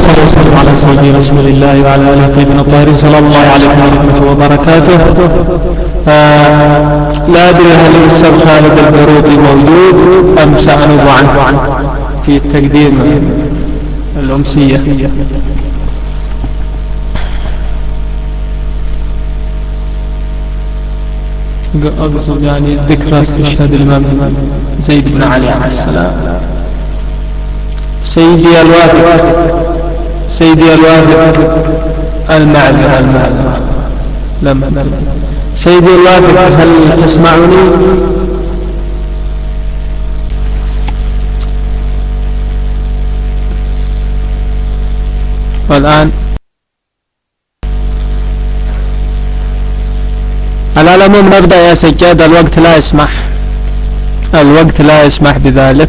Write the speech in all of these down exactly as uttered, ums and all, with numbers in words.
وصلى وسلم على سيدنا رسول الله وعلى آله الطيبين الطاهرين صلى الله عليكم ورحمة وبركاته. آه لا أدري هل الأستاذ خالد البيروطي موجود أم سأنوب عنه في التقديم الأمسية. أقصد يعني ذكرى استشهاد الإمام زيد بن علي عليه السلام. سيدي الوافد سيدي الوافد المعذرة المعذرة لما سيدي الوافد هل تسمعني؟ والآن على العموم نبدأ يا سجاد، الوقت لا يسمح الوقت لا يسمح بذلك.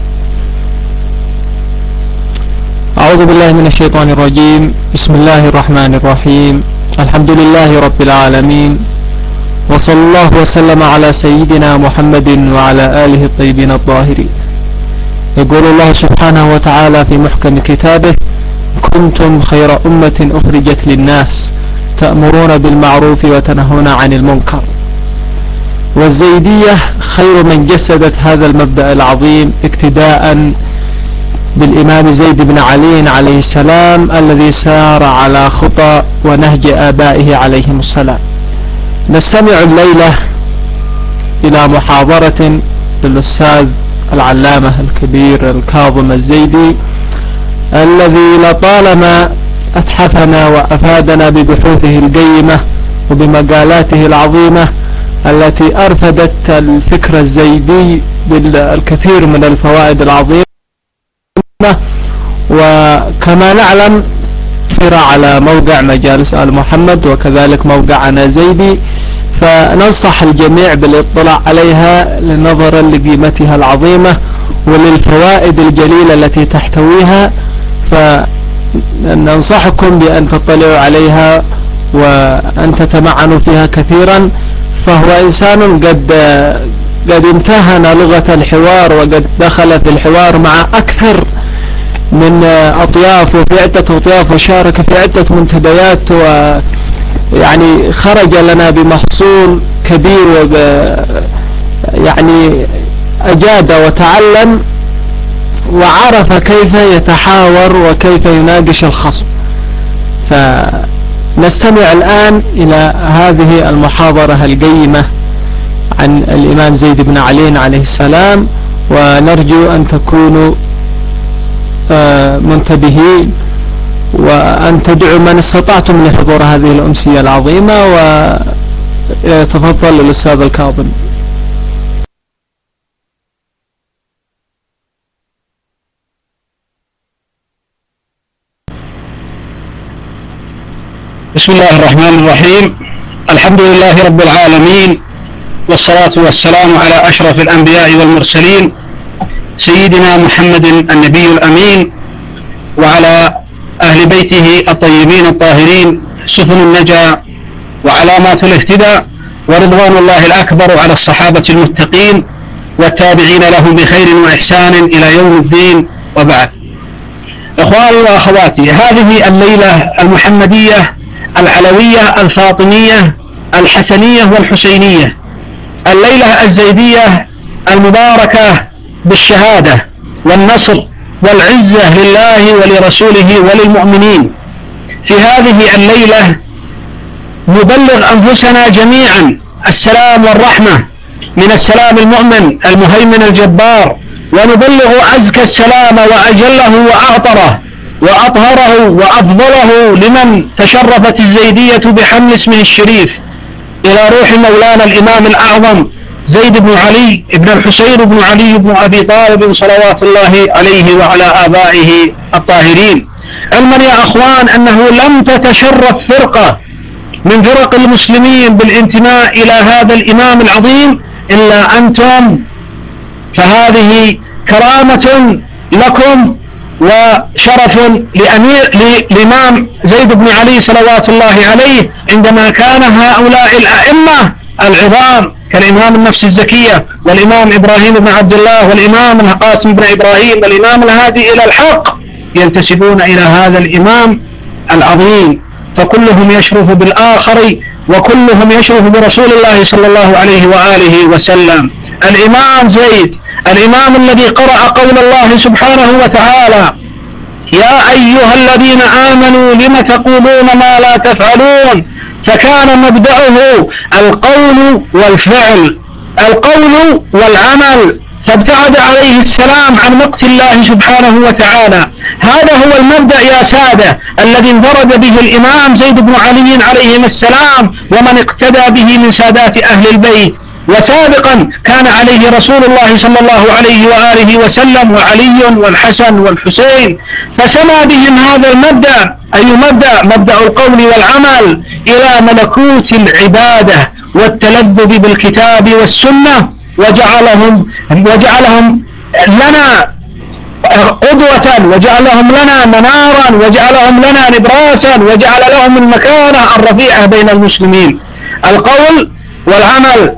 أعوذ بالله من الشيطان الرجيم. بسم الله الرحمن الرحيم. الحمد لله رب العالمين، وصلى الله وسلم على سيدنا محمد وعلى آله الطيبين الطاهرين. يقول الله سبحانه وتعالى في محكم كتابه: كنتم خير أمة أخرجت للناس تأمرون بالمعروف وتنهون عن المنكر. والزيدية خير من جسدت هذا المبدأ العظيم اقتداء بالإمام زيد بن علي عليه السلام الذي سار على خطى ونهج آبائه عليهم السلام. نستمع الليلة إلى محاضرة للأستاذ العلامة الكبير الكاظم الزيدي الذي لطالما أتحفنا وأفادنا ببحوثه القيمة وبمقالاته العظيمة التي أرفدت الفكر الزيدي بالكثير من الفوائد العظيمة. وكما نعلم فر على موقع مجالس آل محمد وكذلك موقعنا زيدي، فننصح الجميع بالاطلاع عليها لنظرا لقيمتها العظيمة وللفوائد الجليلة التي تحتويها، فننصحكم بأن تطلعوا عليها وأن تتمعنوا فيها كثيرا. فهو إنسان قد قد امتهن لغة الحوار وقد دخل في الحوار مع أكثر من أطياف وفي عدة أطياف وشارك في عدة منتديات، ويعني خرج لنا بمحصول كبير وب يعني أجاد وتعلم وعرف كيف يتحاور وكيف يناقش الخصم. فنستمع الآن إلى هذه المحاضرة القيمة عن الإمام زيد بن علي عليه السلام، ونرجو أن تكونوا منتبهين وأن تدعوا من استطعتم لحضور هذه الأمسية العظيمة. وتفضل الأستاذ الكاظم. بسم الله الرحمن الرحيم. الحمد لله رب العالمين، والصلاة والسلام على أشرف الأنبياء والمرسلين سيدنا محمد النبي الأمين، وعلى أهل بيته الطيبين الطاهرين سفن النجا وعلامات الاهتداء، ورضوان الله الأكبر على الصحابة المتقين والتابعين لهم بخير وإحسان إلى يوم الدين. وبعد، إخواني وأخواتي، هذه الليلة المحمدية العلوية الفاطمية الحسنية والحسينية، الليلة الزيدية المباركة بالشهادة والنصر والعزة لله ولرسوله وللمؤمنين. في هذه الليلة نبلغ أنفسنا جميعا السلام والرحمة من السلام المؤمن المهيمن الجبار، ونبلغ أزكى السلام وأجله وأعطره وأطهره وأفضله لمن تشرفت الزيدية بحمل اسمه الشريف إلى روح مولانا الإمام الأعظم زيد بن علي بن الحسين بن علي بن أبي طالب صلوات الله عليه وعلى آبائه الطاهرين. علما يا أخوان أنه لم تتشرف فرقة من فرق المسلمين بالانتماء إلى هذا الإمام العظيم إلا أنتم، فهذه كرامة لكم وشرف لأمير للإمام زيد بن علي صلوات الله عليه عندما كان هؤلاء الأئمة العظام كالإمام النفس الزكية والإمام إبراهيم بن عبد الله والإمام القاسم بن إبراهيم والإمام الهادي إلى الحق ينتسبون إلى هذا الإمام العظيم، فكلهم يشرف بالآخر وكلهم يشرف برسول الله صلى الله عليه وآله وسلم. الإمام زيد، الإمام الذي قرأ قول الله سبحانه وتعالى: يا أيها الذين آمنوا لم تقولون ما لا تفعلون، فكان مبدأه القول والفعل، القول والعمل، فابتعد عليه السلام عن مقت الله سبحانه وتعالى. هذا هو المبدأ يا سادة الذي انفرد به الإمام زيد بن علي عليهم السلام ومن اقتدى به من سادات أهل البيت. وسابقا كان عليه رسول الله صلى الله عليه وآله وسلم وعلي والحسن والحسين، فسمى بهم هذا المبدأ. أي مبدأ؟ مبدأ القول والعمل إلى ملكوت العبادة والتلذذ بالكتاب والسنة، وجعلهم وجعلهم لنا قدوة، وجعلهم لنا منارا، وجعلهم لنا نبراسا، وجعل لهم المكانة الرفيعة بين المسلمين. القول والعمل،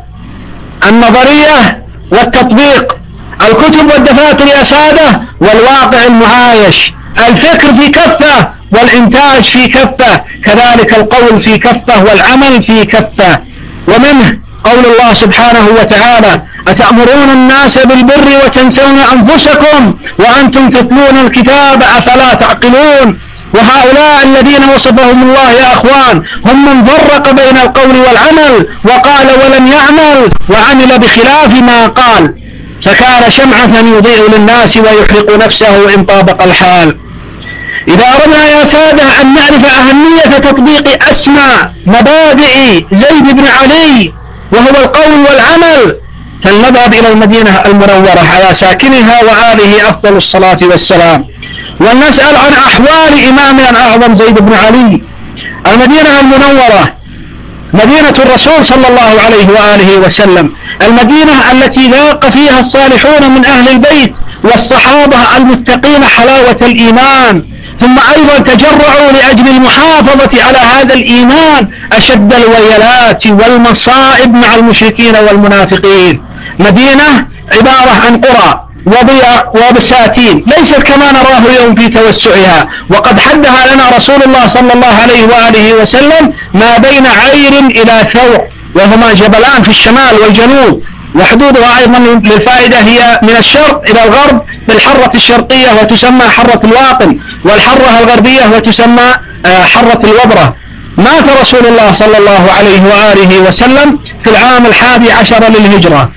النظرية والتطبيق، الكتب والدفاتر يا سادة، والواقع المعايش، الفكر في كفة والإنتاج في كفة، كذلك القول في كفة والعمل في كفة. ومنه قول الله سبحانه وتعالى: أتأمرون الناس بالبر وتنسون أنفسكم وأنتم تتلون الكتاب أفلا تعقلون. وهؤلاء الذين وصفهم الله يا أخوان هم من فرق بين القول والعمل، وقال ولم يعمل وعمل بخلاف ما قال، فكان شمعة يضيء للناس ويحرق نفسه إن طابق الحال. إذا أردنا يا سادة أن نعرف أهمية تطبيق أسمى مبادئ زيد بن علي وهو القول والعمل، فلنذهب إلى المدينة المنورة على ساكنها وآله أفضل الصلاة والسلام، ونسأل عن أحوال إمامنا الأعظم زيد بن علي. المدينة المنورة مدينة الرسول صلى الله عليه وآله وسلم، المدينة التي لاق فيها الصالحون من أهل البيت والصحابة المتقين حلاوة الإيمان، ثم أيضا تجرعوا لأجل المحافظة على هذا الإيمان أشد الويلات والمصائب مع المشركين والمنافقين. مدينة عبارة عن قرى وضياء وبساتين، ليست كما نراه اليوم في توسعها، وقد حدها لنا رسول الله صلى الله عليه وآله وسلم ما بين عير إلى ثور، وهما جبلان في الشمال والجنوب، وحدودها أيضا للفائدة هي من الشرق إلى الغرب بالحرة الشرقية وتسمى حرة الواقن، والحرة الغربية وتسمى حرة الوبرة. مات رسول الله صلى الله عليه وآله وسلم في العام الحادي عشر للهجرة،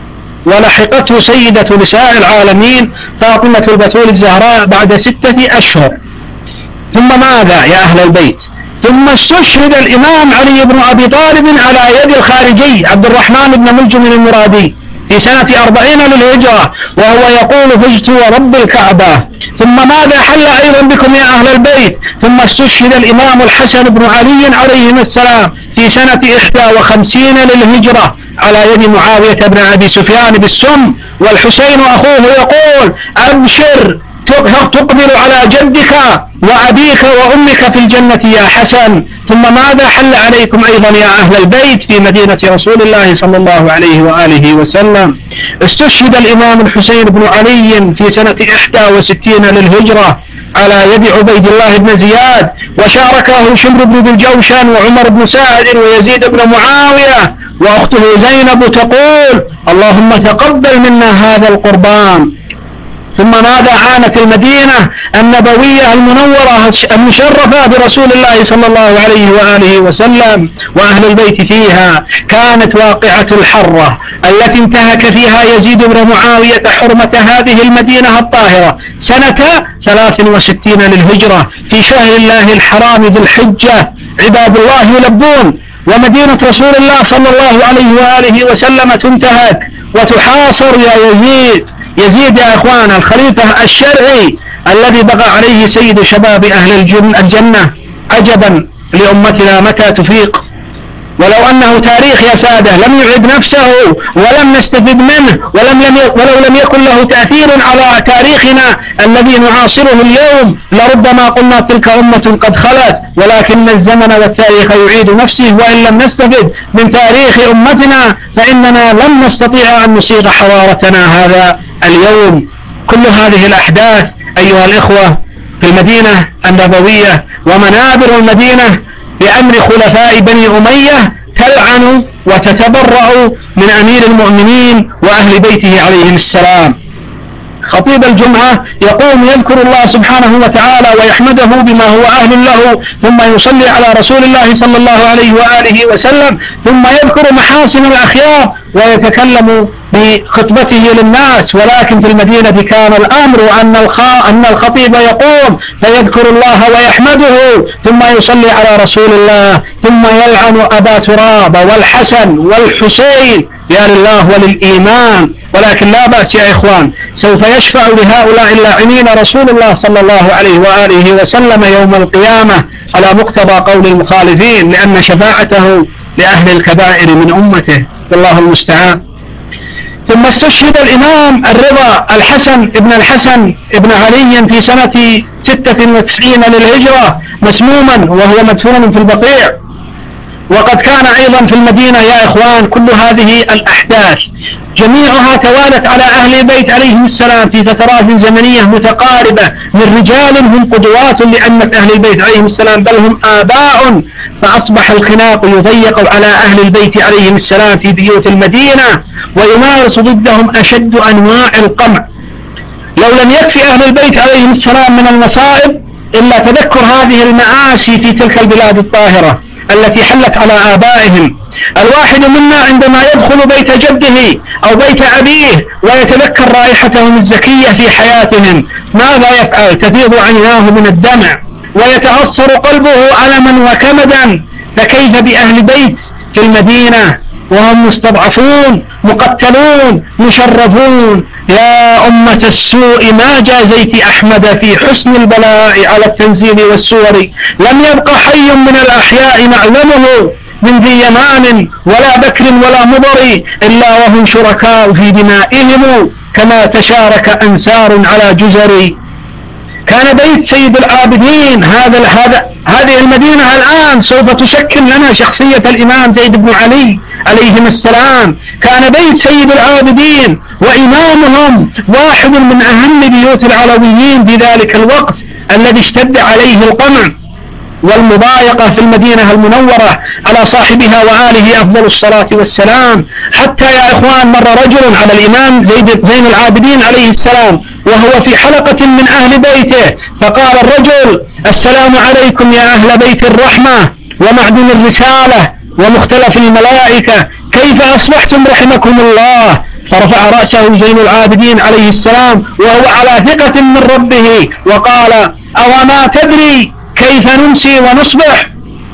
ولحقته سيدة نساء العالمين فاطمة البتول الزهراء بعد ستة أشهر. ثم ماذا يا أهل البيت؟ ثم استشهد الإمام علي بن أبي طالب على يد الخارجي عبد الرحمن بن ملجم المرادي في سنة أربعين للهجرة، وهو يقول: فزت ورب الكعبة. ثم ماذا حل أيضا بكم يا أهل البيت؟ ثم استشهد الإمام الحسن بن علي عليهم السلام في سنة إحدى وخمسين للهجرة على يد معاوية بن أبي سفيان بالسم، والحسين أخوه يقول: أبشر تقبل على جدك وأبيك وأمك في الجنة يا حسن. ثم ماذا حل عليكم أيضا يا أهل البيت في مدينة رسول الله صلى الله عليه وآله وسلم؟ استشهد الإمام الحسين بن علي في سنة إحدى وستين للهجرة على يد عبيد الله بن زياد، وشاركه شمر بن ذي الجوشن وعمر بن سعد ويزيد بن معاوية، وأخته زينب تقول: اللهم تقبل منا هذا القربان. ثم ماذا عانت المدينة النبوية المنورة المشرفة برسول الله صلى الله عليه وآله وسلم وأهل البيت فيها؟ كانت واقعة الحرة التي انتهك فيها يزيد بن معاوية حرمة هذه المدينة الطاهرة سنة ثلاث وستين للهجرة في شهر الله الحرام ذي الحجة. عباد الله يلبون، ومدينة رسول الله صلى الله عليه وآله وسلم تنتهك وتحاصر يا يزيد. يزيد يا أخوان الخليفة الشرعي الذي بقى عليه سيد شباب أهل الجنة. عجبا لأمتنا متى تفيق، ولو أنه تاريخ يا سادة لم يعد نفسه ولم نستفد منه، ولم لم ولو لم يكن له تأثير على تاريخنا الذي نعاصره اليوم لربما قلنا تلك أمة قد خلت، ولكن الزمن والتاريخ يعيد نفسه، وإن لم نستفد من تاريخ أمتنا فإننا لن نستطيع أن نصيغ حضارتنا هذا اليوم. كل هذه الأحداث أيها الإخوة في المدينة النبوية ومنابر المدينة بأمر خلفاء بني أمية تلعن وتتبرأ من أمير المؤمنين وأهل بيته عليهم السلام. خطيب الجمعة يقوم يذكر الله سبحانه وتعالى ويحمده بما هو أهل له، ثم يصلي على رسول الله صلى الله عليه وآله وسلم، ثم يذكر محاسن الأخيار ويتكلم بخطبته للناس. ولكن في المدينة كان الأمر أن أن الخطيب يقوم فيذكر الله ويحمده ثم يصلي على رسول الله، ثم يلعن أبا تراب والحسن والحسين يا لله وللإيمان. ولكن لا بأس يا إخوان، سوف يشفع لهؤلاء اللاعنين رسول الله صلى الله عليه وآله وسلم يوم القيامة على مقتضى قول المخالفين، لأن شفاعته لأهل الكبائر من أمته، والله المستعان. ثم استشهد الإمام الرضا الحسن ابن الحسن ابن علي في سنة ستة وتسعين للهجرة مسموما وهو مدفون في البقيع. وقد كان أيضا في المدينة يا إخوان كل هذه الأحداث جميعها توالت على أهل البيت عليهم السلام في فترات زمنية متقاربة من رجال هم قدوات لأمة أهل البيت عليهم السلام، بل هم آباء. فأصبح الخناق يضيق على أهل البيت عليهم السلام في بيوت المدينة ويمارس ضدهم أشد أنواع القمع. لو لم يكفي أهل البيت عليهم السلام من المصائب إلا تذكر هذه المآسي في تلك البلاد الطاهرة التي حلت على آبائهم. الواحد منا عندما يدخل بيت جده أو بيت أبيه ويتذكر رائحتهم الزكية في حياتهم ماذا يفعل؟ تفيض عيناه من الدمع ويتأثر قلبه ألما وكمدا. فكيف بأهل بيت في المدينة وهم مستضعفون مقتلون مشرفون؟ يا أمة السوء ما جازيت أحمد في حسن البلاء على التنزيل والسور. لم يبق حي من الأحياء نعلمه من ذي يمان ولا بكر ولا مضر إلا وهم شركاء في دمائهم كما تشارك أنسار على جزر. كان بيت سيد العابدين هذا هذا هذه المدينة الآن سوف تشكل لنا شخصية الإمام زيد بن علي عليهم السلام. كان بيت سيد العابدين وإمامهم واحد من أهم بيوت العلويين في ذلك الوقت الذي اشتد عليه القمع والمضايقة في المدينة المنورة على صاحبها وآله أفضل الصلاة والسلام. حتى يا إخوان مر رجل على الإمام زيد زين العابدين عليه السلام وهو في حلقة من أهل بيته، فقال الرجل: السلام عليكم يا أهل بيت الرحمة ومعدن الرسالة ومختلف الملائكة، كيف أصبحتم رحمكم الله؟ فرفع رأسه زين العابدين عليه السلام وهو على ثقة من ربه وقال: أو ما تدري كيف نمسي ونصبح؟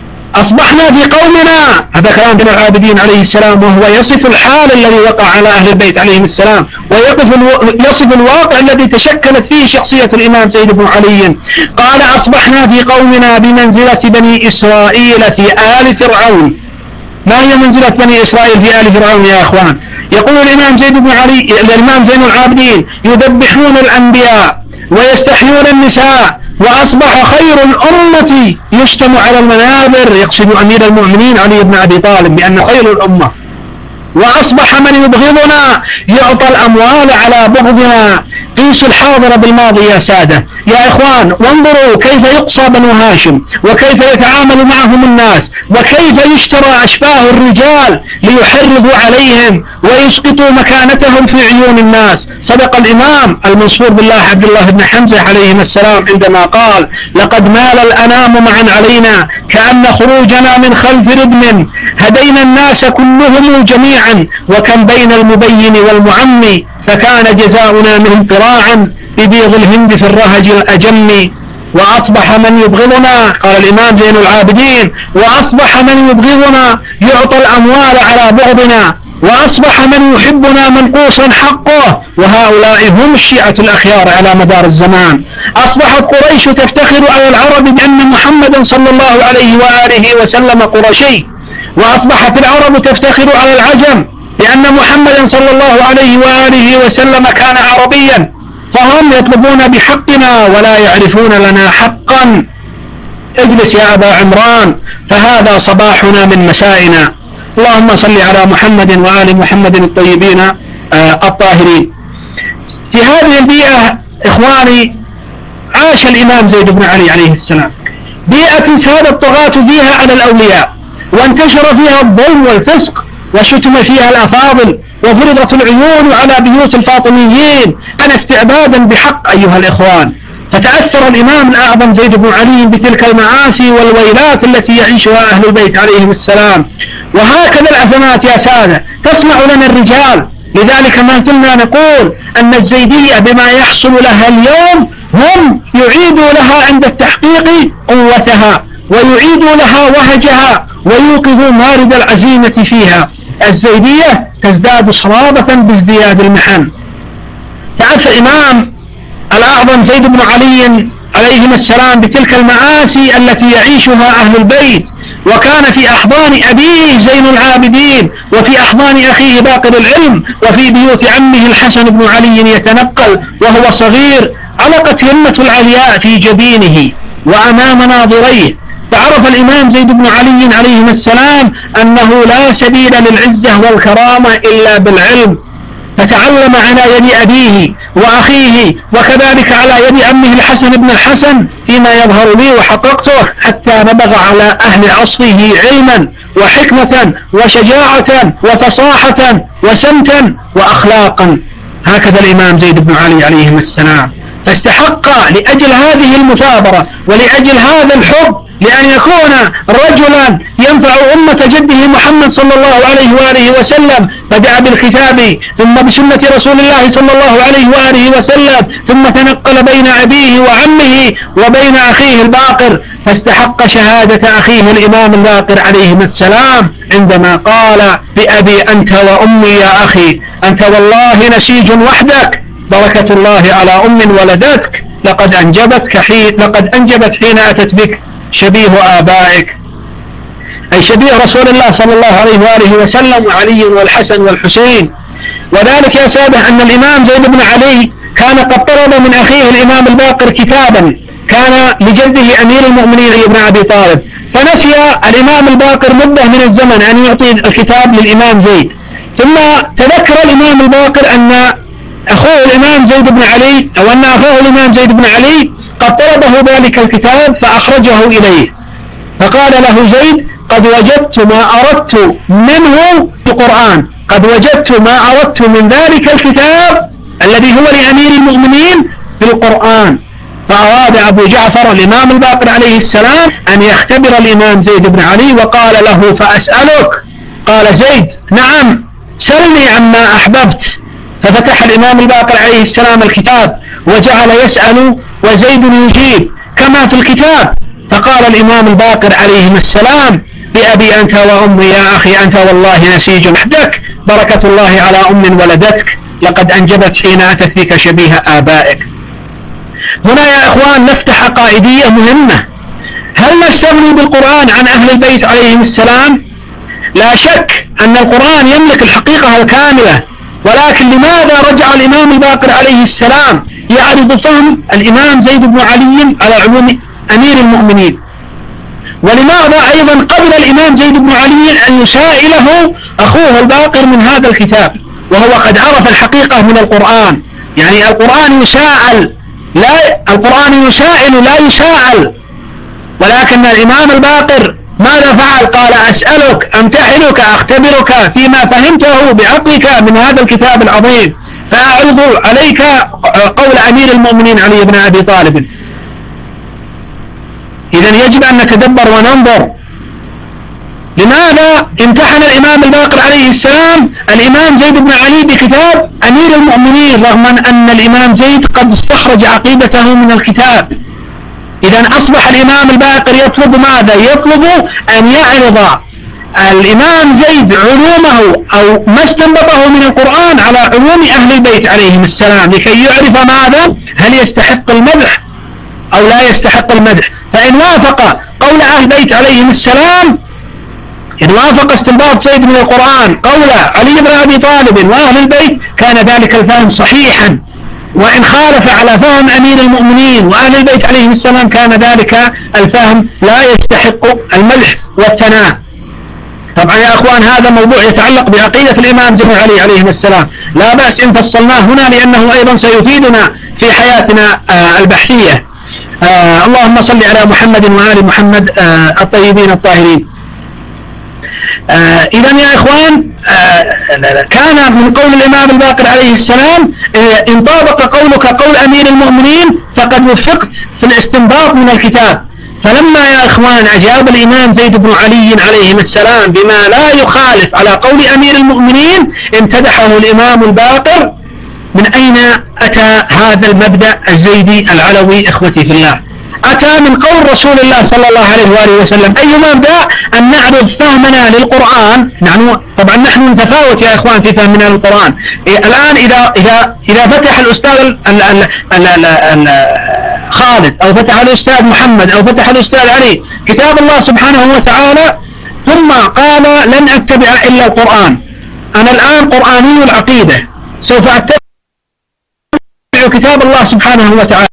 أصبحنا في قومنا. هذا كلام زين العابدين عليه السلام وهو يصف الحال الذي وقع على أهل البيت عليهم السلام ويصف يصف الواقع الذي تشكلت فيه شخصية الإمام زيد بن علي. قال: أصبحنا في قومنا بمنزلة بني إسرائيل في آل فرعون. ما هي منزلة بني إسرائيل في آل فرعون يا أخوان؟ يقول الإمام زيد بن علي الإمام زين العابدين: يذبحون الأنبياء ويستحيون النساء، وأصبح خير الأمة يشتم على المنابر، يقصد أمير المؤمنين علي بن أبي طالب بأن خير الأمة. وأصبح من يبغضنا يعطى الأموال على بغضنا. قيسوا الحاضر بالماضي يا سادة يا إخوان، وانظروا كيف يقصى بنو هاشم وكيف يتعامل معهم الناس وكيف يشترى أشباه الرجال ليحرضوا عليهم ويسقطوا مكانتهم في عيون الناس. صدق الإمام المنصور بالله عبد الله بن حمزة عليهم السلام عندما قال: لقد مال الأنام معا علينا كأن خروجنا من خلف ردم، هدينا الناس كلهم جميعا وكم بين المبين والمعم، فكان جزاؤنا منهم قراعا ببيض الهند في الرهج الأجم. وأصبح من يبغضنا، قال الإمام زين العابدين: وأصبح من يبغضنا يعطى الأموال على بغضنا، وأصبح من يحبنا منقوصا حقه، وهؤلاء هم الشيعة الأخيار على مدار الزمان. أصبحت قريش تفتخر على العرب بأن محمدا صلى الله عليه وآله وسلم قرشي، وأصبحت العرب تفتخر على العجم لأن محمدا صلى الله عليه وآله وسلم كان عربيا، فهم يطلبون بحقنا ولا يعرفون لنا حقا. اجلس يا أبا عمران، فهذا صباحنا من مسائنا. اللهم صل على محمد وآل محمد الطيبين الطاهرين. في هذه البيئة إخواني عاش الإمام زيد بن علي عليه السلام بيئة ساد الطغاة فيها على الأولياء، وانتشر فيها الظلم والفسق، وشتم فيها الأفاضل، وفرضت العيون على بيوت الفاطميين أنا استعبادا بحق أيها الإخوان. فتأثر الإمام الأعظم زيد بن علي بتلك المعاصي والويلات التي يعيشها أهل البيت عليهم السلام. وهكذا الأزمات يا سادة تصنع لنا الرجال. لذلك ما زلنا نقول أن الزيدية بما يحصل لها اليوم هم يعيدوا لها عند التحقيق قوتها، ويعيدوا لها وهجها، ويوقظوا مارد العزيمة فيها. الزيدية تزداد صلابة بازدياد المحن. تعرف الإمام الأعظم زيد بن علي عليهم السلام بتلك المآسي التي يعيشها أهل البيت، وكان في أحضان أبيه زين العابدين، وفي أحضان أخيه باقر العلم، وفي بيوت عمه الحسن بن علي يتنقل وهو صغير. علقت همة العلياء في جبينه وأمام ناظريه. فعرف الإمام زيد بن علي عليهم السلام أنه لا سبيل للعزة والكرامة إلا بالعلم، فتعلم على يد أبيه وأخيه، وكذلك على يد عمه الحسن بن الحسن فيما يظهر لي وحققته، حتى نبغ على أهل عصره علما وحكمة وشجاعة وفصاحة وسمتا وأخلاقا. هكذا الإمام زيد بن علي عليهم السلام. فاستحق لأجل هذه المثابرة ولأجل هذا الحب لأن يكون رجلا ينفع أمة جده محمد صلى الله عليه وآله وسلم، بدأ بالكتاب ثم بسنة رسول الله صلى الله عليه وآله وسلم، ثم تنقل بين أبيه وعمه وبين أخيه الباقر، فاستحق شهادة أخيه الإمام الباقر عليهم السلام عندما قال بأبي أنت وأمي يا أخي، أنت والله نسيج وحدك، بركة الله على أم ولدتك، لقد أنجبتك حين لقد أنجبت حين أتت بك شبيه آبائك، أي شبيه رسول الله صلى الله عليه وآله وسلم وعلي والحسن والحسين. وذلك يا سادة أن الإمام زيد بن علي كان قد طلب من أخيه الإمام الباقر كتابا كان لجده أمير المؤمنين علي بن أبي طالب، فنسي الإمام الباقر مدة من الزمن أن يعطي الكتاب للإمام زيد، ثم تذكر الإمام الباقر أن أخوه الإمام زيد بن علي أو أن أخوه الإمام زيد بن علي قد طلبه ذلك الكتاب فأخرجه إليه، فقال له زيد قد وجدت ما أردت منه في القرآن، قد وجدت ما أردت من ذلك الكتاب الذي هو لأمير المؤمنين في القرآن. فأراد أبو جعفر الإمام الباقر عليه السلام أن يختبر الإمام زيد بن علي، وقال له فأسألك؟ قال زيد نعم سلني عما أحببت. ففتح الإمام الباقر عليه السلام الكتاب وجعل يسأل وزيد يجيب كما في الكتاب، فقال الإمام الباقر عليه السلام بأبي أنت وأمي يا أخي، أنت والله نسيج وحدك، بركة الله على أم ولدتك، لقد أنجبت حين أتت بك شبيه آبائك. هنا يا إخوان نفتح عقائدية مهمة. هل نستغني بالقرآن عن أهل البيت عليهم السلام؟ لا شك أن القرآن يملك الحقيقة الكاملة، ولكن لماذا رجع الإمام الباقر عليه السلام يعرض فهم الإمام زيد بن علي على علوم أمير المؤمنين؟ ولماذا أيضا قبل الإمام زيد بن علي أن يسائله أخوه الباقر من هذا الكتاب وهو قد عرف الحقيقة من القرآن؟ يعني القرآن يسائل لا القرآن يسائل لا يسائل، ولكن الإمام الباقر ماذا فعل؟ قال أسألك، أمتحنك، أختبرك فيما فهمته بعقلك من هذا الكتاب العظيم، فأعرض عليك قول أمير المؤمنين علي بن أبي طالب. إذن يجب أن نتدبر وننظر لماذا امتحن الإمام الباقر عليه السلام الإمام زيد بن علي بكتاب أمير المؤمنين رغم أن الإمام زيد قد استخرج عقيدته من الكتاب. إذن أصبح الإمام الباقر يطلب ماذا؟ يطلب أن يعرض الإمام زيد علومه أو ما استنبطه من القرآن على علوم أهل البيت عليهم السلام لكي يعرف ماذا؟ هل يستحق المدح أو لا يستحق المدح. فإن وافق قول أهل البيت عليهم السلام، إن وافق استنباط زيد من القرآن قول علي بن أبي طالب وأهل البيت كان ذلك الفهم صحيحا، وإن خالف على فهم أمير المؤمنين وأهل البيت عليهم السلام كان ذلك الفهم لا يستحق المدح والثناء. طبعا يا أخوان هذا موضوع يتعلق بعقيدة الإمام زيد بن علي عليه السلام، لا بأس إن فصلناه هنا لأنه أيضا سيفيدنا في حياتنا البحثية. آه اللهم صل على محمد وآل محمد آه الطيبين الطاهرين. آه إذا يا إخوان، آه كان من قول الإمام الباقر عليه السلام: آه إن طابق قولك قول أمير المؤمنين فقد وفقت في الاستنباط من الكتاب. فلما يا إخوان أجاب الإمام زيد بن علي عليه السلام بما لا يخالف على قول أمير المؤمنين، امتدحه الإمام الباقر. من أين أتى هذا المبدأ الزيدي العلوي إخوتي في الله؟ أتى من قول رسول الله صلى الله عليه وآله وسلم. أي مبدأ؟ أن نعرض فهمنا للقرآن. نحن طبعا نحن نتفاوت يا إخوان في فهمنا للقرآن. الآن إذا إذا إذا فتح الأستاذ ال ال ال ال ال خالد أو فتح الأستاذ محمد أو فتح الأستاذ علي كتاب الله سبحانه وتعالى ثم قال لن أتبع إلا القرآن، أنا الآن قرآني العقيدة، سوف أتبع كتاب الله سبحانه وتعالى،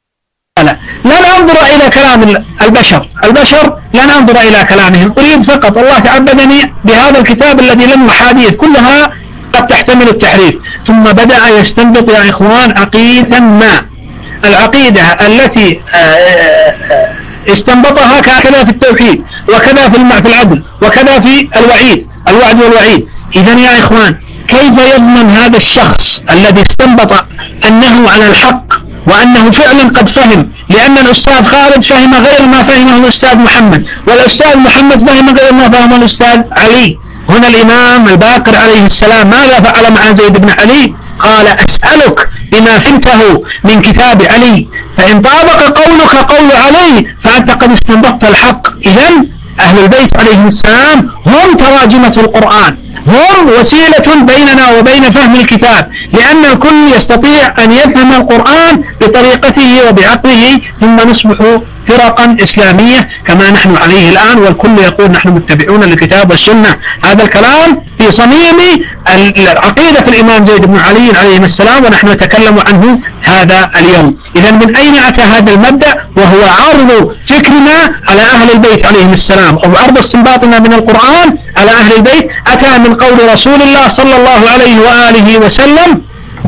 لن أنظر إلى كلام البشر البشر لن أنظر إلى كلامهم، أريد فقط الله تعبدني بهذا الكتاب الذي له محاديث كلها قد تحتمل التحريف. ثم بدأ يستنبط يا إخوان عقيدة ما، العقيدة التي استنبطها كذا في التوحيد وكذا في العدل وكذا في الوعيد، الوعد والوعيد. إذن يا إخوان، كيف يضمن هذا الشخص الذي استنبط أنه على الحق وأنه فعلا قد فهم؟ لأن الأستاذ خالد فهم غير ما فهمه الأستاذ محمد، والأستاذ محمد فهم غير ما فهمه الأستاذ علي. هنا الإمام الباقر عليه السلام ماذا فعل مع زيد بن علي؟ قال: أسألك بما فهمته من كتاب علي، فإن طابق قولك قول علي فأنت قد استنبطت الحق. إذن أهل البيت عليهم السلام هم تراجمة القرآن، هم وسيلة بيننا وبين فهم الكتاب، لأن الكل يستطيع أن يفهم القرآن بطريقته وبعقله، ثم نصبح فرقا إسلامية كما نحن عليه الآن، والكل يقول نحن متبعون للكتاب والسنة. هذا الكلام في صميم عقيدة الإمام زيد بن علي عليه السلام، ونحن نتكلم عنه هذا اليوم. إذا من أين أتى هذا المبدأ؟ وهو عرض فكرنا على أهل البيت عليهم السلام، أو عرض استنباطنا من القرآن على أهل البيت. أتى من قول رسول الله صلى الله عليه وآله وسلم: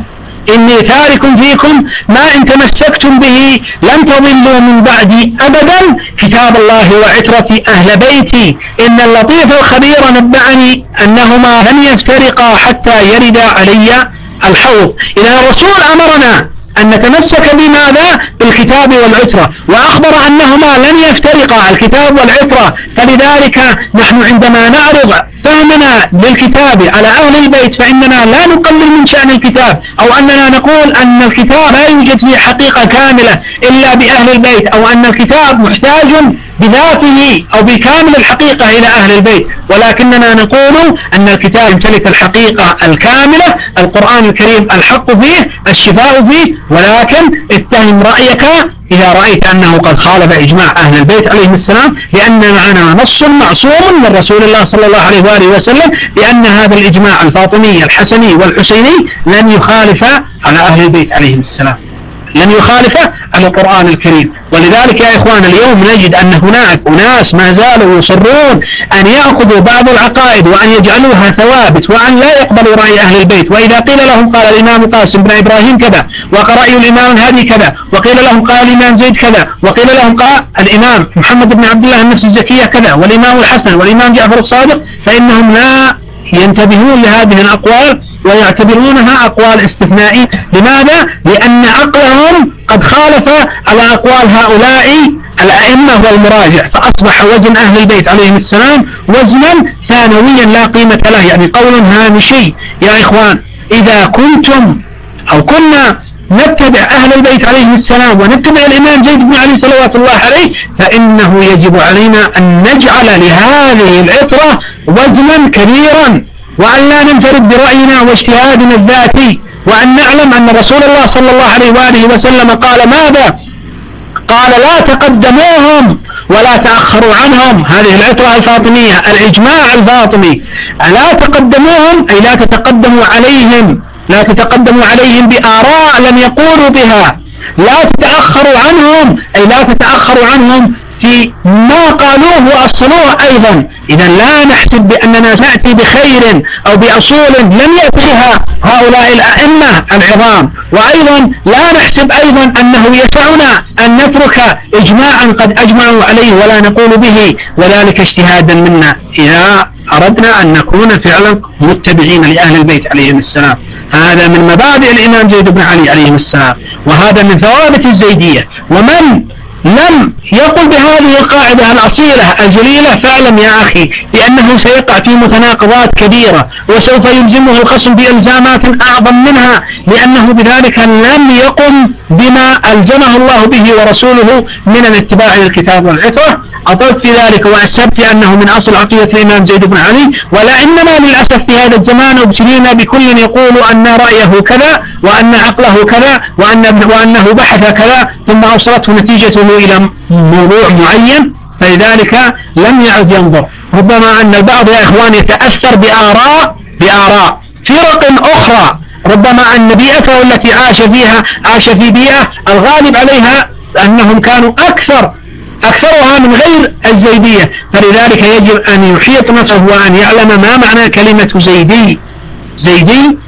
إني تارك فيكم ما إن تمسكتم به لن تضلوا من بعدي أبدا، كتاب الله وعترتي أهل بيتي، إن اللطيف الخبير نبعني أنهما لن يفترقا حتى يردا علي الحوض. إذا الرسول أمرنا أن نتمسك بماذا؟ بالكتاب والعترة، وأخبر أنهما لن يفترقا الكتاب والعترة. فلذلك نحن عندما نعرض فهمنا للكتاب على أهل البيت فإننا لا نقلل من شأن الكتاب، أو أننا نقول أن الكتاب لا يوجد فيه حقيقة كاملة إلا بأهل البيت، أو أن الكتاب محتاج بذاته أو بكامل الحقيقة إلى أهل البيت. ولكننا نقول أن الكتاب يمتلك الحقيقة الكاملة، القرآن الكريم الحق فيه، الشفاء فيه. ولكن اتهم رأيك إذا رأيت أنه قد خالف إجماع أهل البيت عليهم السلام، لأن معنا نص معصوم من رسول الله صلى الله عليه وآله وسلم بأن هذا الإجماع الفاطمي الحسني والحسيني لن يخالف على أهل البيت عليهم السلام، لن يخالف على القرآن الكريم. ولذلك يا إخوان اليوم نجد أن هناك أناس ما زالوا يصرون أن يأخذوا بعض العقائد وأن يجعلوها ثوابت، وأن لا يقبلوا رأي أهل البيت. وإذا قيل لهم قال الإمام القاسم بن إبراهيم كذا، ورأي الإمام الهادي كذا، وقيل لهم قال الإمام زيد كذا، وقيل لهم قال الإمام محمد بن عبد الله النفس الزكية كذا، والإمام الحسن والإمام جعفر الصادق، فإنهم لا ينتبهون لهذه الأقوال ويعتبرونها أقوال استثنائية. لماذا؟ لأن عقلهم قد خالف على أقوال هؤلاء الأئمة والمراجع، فأصبح وزن أهل البيت عليهم السلام وزنا ثانويا لا قيمة له، يعني قول هامشي. يا إخوان، إذا كنتم أو كنا نتبع أهل البيت عليهم السلام ونتبع الإمام زيد بن علي صلوات الله عليه، فإنه يجب علينا أن نجعل لهذه العترة وزنا كبيرا، وأن لا ننفرد برأينا واجتهادنا الذاتي، وأن نعلم أن رسول الله صلى الله عليه وآله وسلم قال ماذا؟ قال: لا تقدموهم ولا تأخروا عنهم. هذه العترة الفاطمية، الإجماع الفاطمي، لا تقدموهم أي لا تتقدموا عليهم، لا تتقدموا عليهم بآراء لم يقولوا بها، لا تتأخروا عنهم أي لا تتأخروا عنهم في ما قالوه وأصلوه أيضا. إذا لا نحسب بأننا نأتي بخير أو بأصول لم يأتيها هؤلاء الأئمة العظام، وأيضا لا نحسب أيضا أنه يسعنا أن نترك إجماعا قد أجمعوا عليه ولا نقول به، وذلك اجتهادا منا إذا أردنا أن نكون فعلا متبعين لأهل البيت عليهم السلام. هذا من مبادئ الإمام زيد بن علي عليه السلام، وهذا من ثوابت الزيدية. ومن لم يقل بهذه القاعدة الأصيلة الجليلة فاعلم يا أخي بأنه سيقع في متناقضات كبيرة، وسوف يلزمه الخصم بإلزامات أعظم منها، لأنه بذلك لم يقم بما ألزمه الله به ورسوله من الاتباع للكتاب والعترة. أطلت في ذلك وأسبت أنه من أصل عقيدة الإمام زيد بن علي، ولأننا للأسف في هذا الزمان ابتلينا بكل يقول أن رأيه كذا وأن عقله كذا وأن وأنه بحث كذا ثم أوصلته نتيجته إلى موضوع معين، فلذلك لم يعد ينظر. ربما أن البعض يا إخوان يتأثر بآراء بآراء فرق أخرى، ربما أن بيئته التي عاش فيها عاش في بيئة الغالب عليها أنهم كانوا أكثر أكثرها من غير الزيدية، فلذلك يجب أن يحيط نفسه وأن يعلم ما معنى كلمة زيدي. زيدي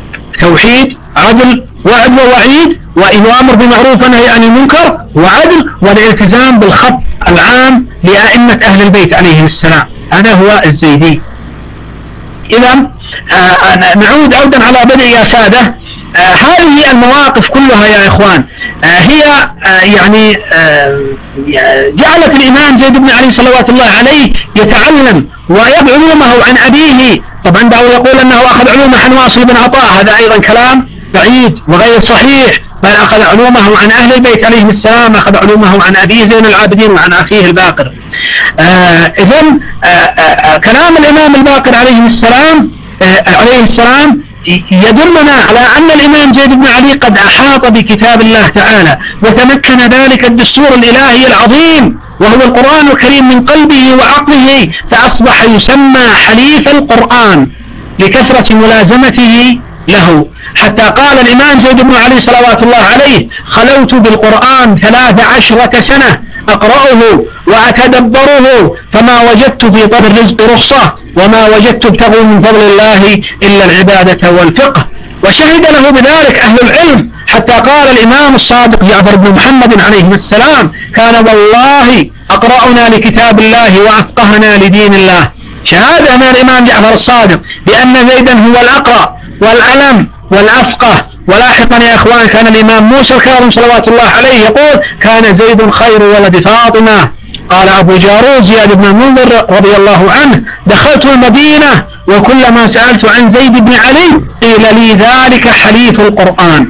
توحيد، عدل، وعد ووعيد، وأمر بالمعروف ونهي عن المنكر، وعدل، والالتزام بالخط العام لأئمة أهل البيت عليهم السلام. هذا هو الزيدي. إذا آه نعود عودا على بدء يا سادة. آه هذه المواقف كلها يا إخوان آه هي آه يعني آه جعلت الإمام زيد بن علي صلوات الله عليه يتعلم ويأخذ علومه عن أبيه. طبعا بعض يقول أنه أخذ علومه عن واصل بن عطاء، هذا أيضا كلام بعيد وغير صحيح، بل أخذ علومه عن أهل البيت عليهم السلام، أخذ علومه عن أبيه زين العابدين وعن أخيه الباقر. آه إذن آه آه كلام الإمام الباقر عليه السلام آه عليه السلام يدلنا على أن الإمام زيد بن علي قد أحاط بكتاب الله تعالى، وتمكن ذلك الدستور الإلهي العظيم وهو القرآن الكريم من قلبه وعقله، فأصبح يسمى حليف القرآن لكثرة ملازمته له. حتى قال الإمام زيد بن علي صلوات الله عليه: خلوت بالقرآن ثلاث عشرة سنة أقرأه وأتدبره، فما وجدت في طلب الرزق رخصة، وما وجدت ابتغوا من فضل الله إلا العبادة والفقه. وشهد له بذلك أهل العلم، حتى قال الإمام الصادق جعفر بن محمد عليه السلام: كان والله أقرأنا لكتاب الله وأفقهنا لدين الله. شهادة من الإمام جعفر الصادق بأن زيدا هو الأقرأ والألم والأفقه. ولاحقا يا إخوان كان الإمام موسى الكاظم صلوات الله عليه يقول: كان زيد خير ولد فاطمة. قال أبو جارود زياد بن المنذر رضي الله عنه: دخلت المدينة وكلما سألت عن زيد بن علي قيل لي ذلك حليف القرآن.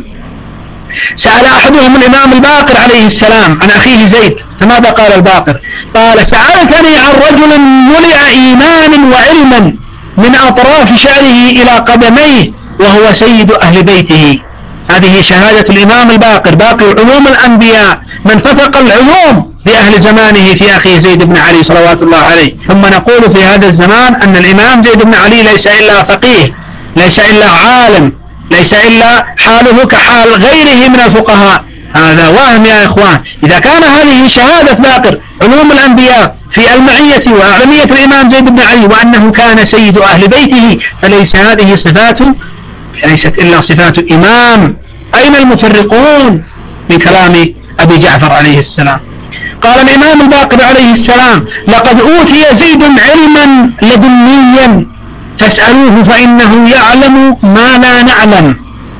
سأل أحدهم الإمام الباقر عليه السلام عن أخيه زيد، فماذا قال الباقر؟ قال: سألتني عن رجل ملئ إيمانا وعلما من أطراف شعره إلى قدميه وهو سيد أهل بيته. هذه شهادة الإمام الباقر، باقي علوم الأنبياء، من فتق العلوم بأهل زمانه في أخي زيد بن علي صلوات الله عليه. ثم نقول في هذا الزمان أن الإمام زيد بن علي ليس إلا فقيه، ليس إلا عالم، ليس إلا حاله كحال غيره من الفقهاء. هذا وهم يا إخوان. إذا كان هذه شهادة باقر علوم الأنبياء في المعية وأعلمية الإمام زيد بن علي وأنه كان سيد أهل بيته، فليس هذه صفات ليست إلا صفات إمام. أين المفرقون من كلام أبي جعفر عليه السلام؟ قال الإمام الباقر عليه السلام: لقد أوتي زيد علما لدنيا فاسألوه فإنه يعلم ما لا نعلم.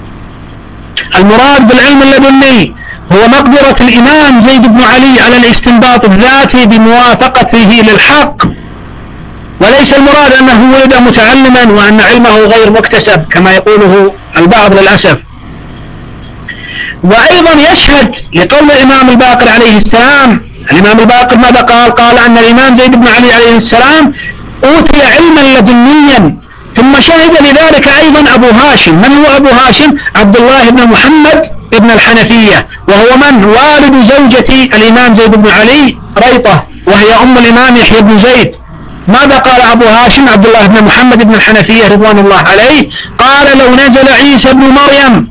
المراد بالعلم اللدني هو مقدرة الإمام زيد بن علي على الاستنباط الذاتي بموافقته للحق، وليس المراد أنه ولد متعلما وأن علمه غير مكتسب كما يقوله البعض للأسف. وأيضا يشهد لقول الإمام الباقر عليه السلام، الإمام الباقر ماذا قال؟ قال أن الإمام زيد بن علي عليه السلام أوتي علما لدنيا. ثم شهد لذلك أيضا أبو هاشم. من هو أبو هاشم؟ عبد الله بن محمد بن الحنفية، وهو من والد زوجة الإمام زيد بن علي ريطة، وهي أم الإمام يحيى بن زيد. ماذا قال أبو هاشم عبد الله بن محمد بن الحنفية رضوان الله عليه؟ قال: لو نزل عيسى بن مريم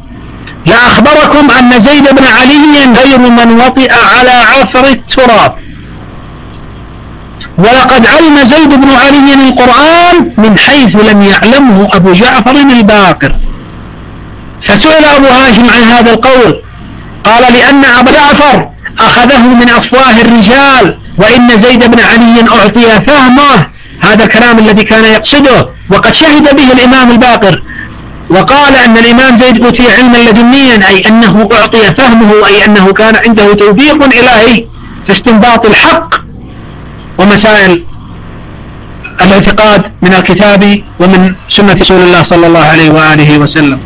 لأخبركم أن زيد بن علي غير من وطئ على عفر التراب. ولقد علم زيد بن علي القرآن من حيث لم يعلمه أبو جعفر الباقر. فسئل أبو هاشم عن هذا القول قال لأن أبا جعفر أخذه من أفواه الرجال، وإن زيد بن علي أعطي فهمه. هذا الكلام الذي كان يقصده، وقد شهد به الإمام الباقر وقال أن الإمام زيد أوتي علما لدنيا، أي أنه أعطي فهمه، أي أنه كان عنده توفيق إلهي في استنباط الحق ومسائل الاعتقاد من الكتاب ومن سنة رسول الله صلى الله عليه وآله وسلم.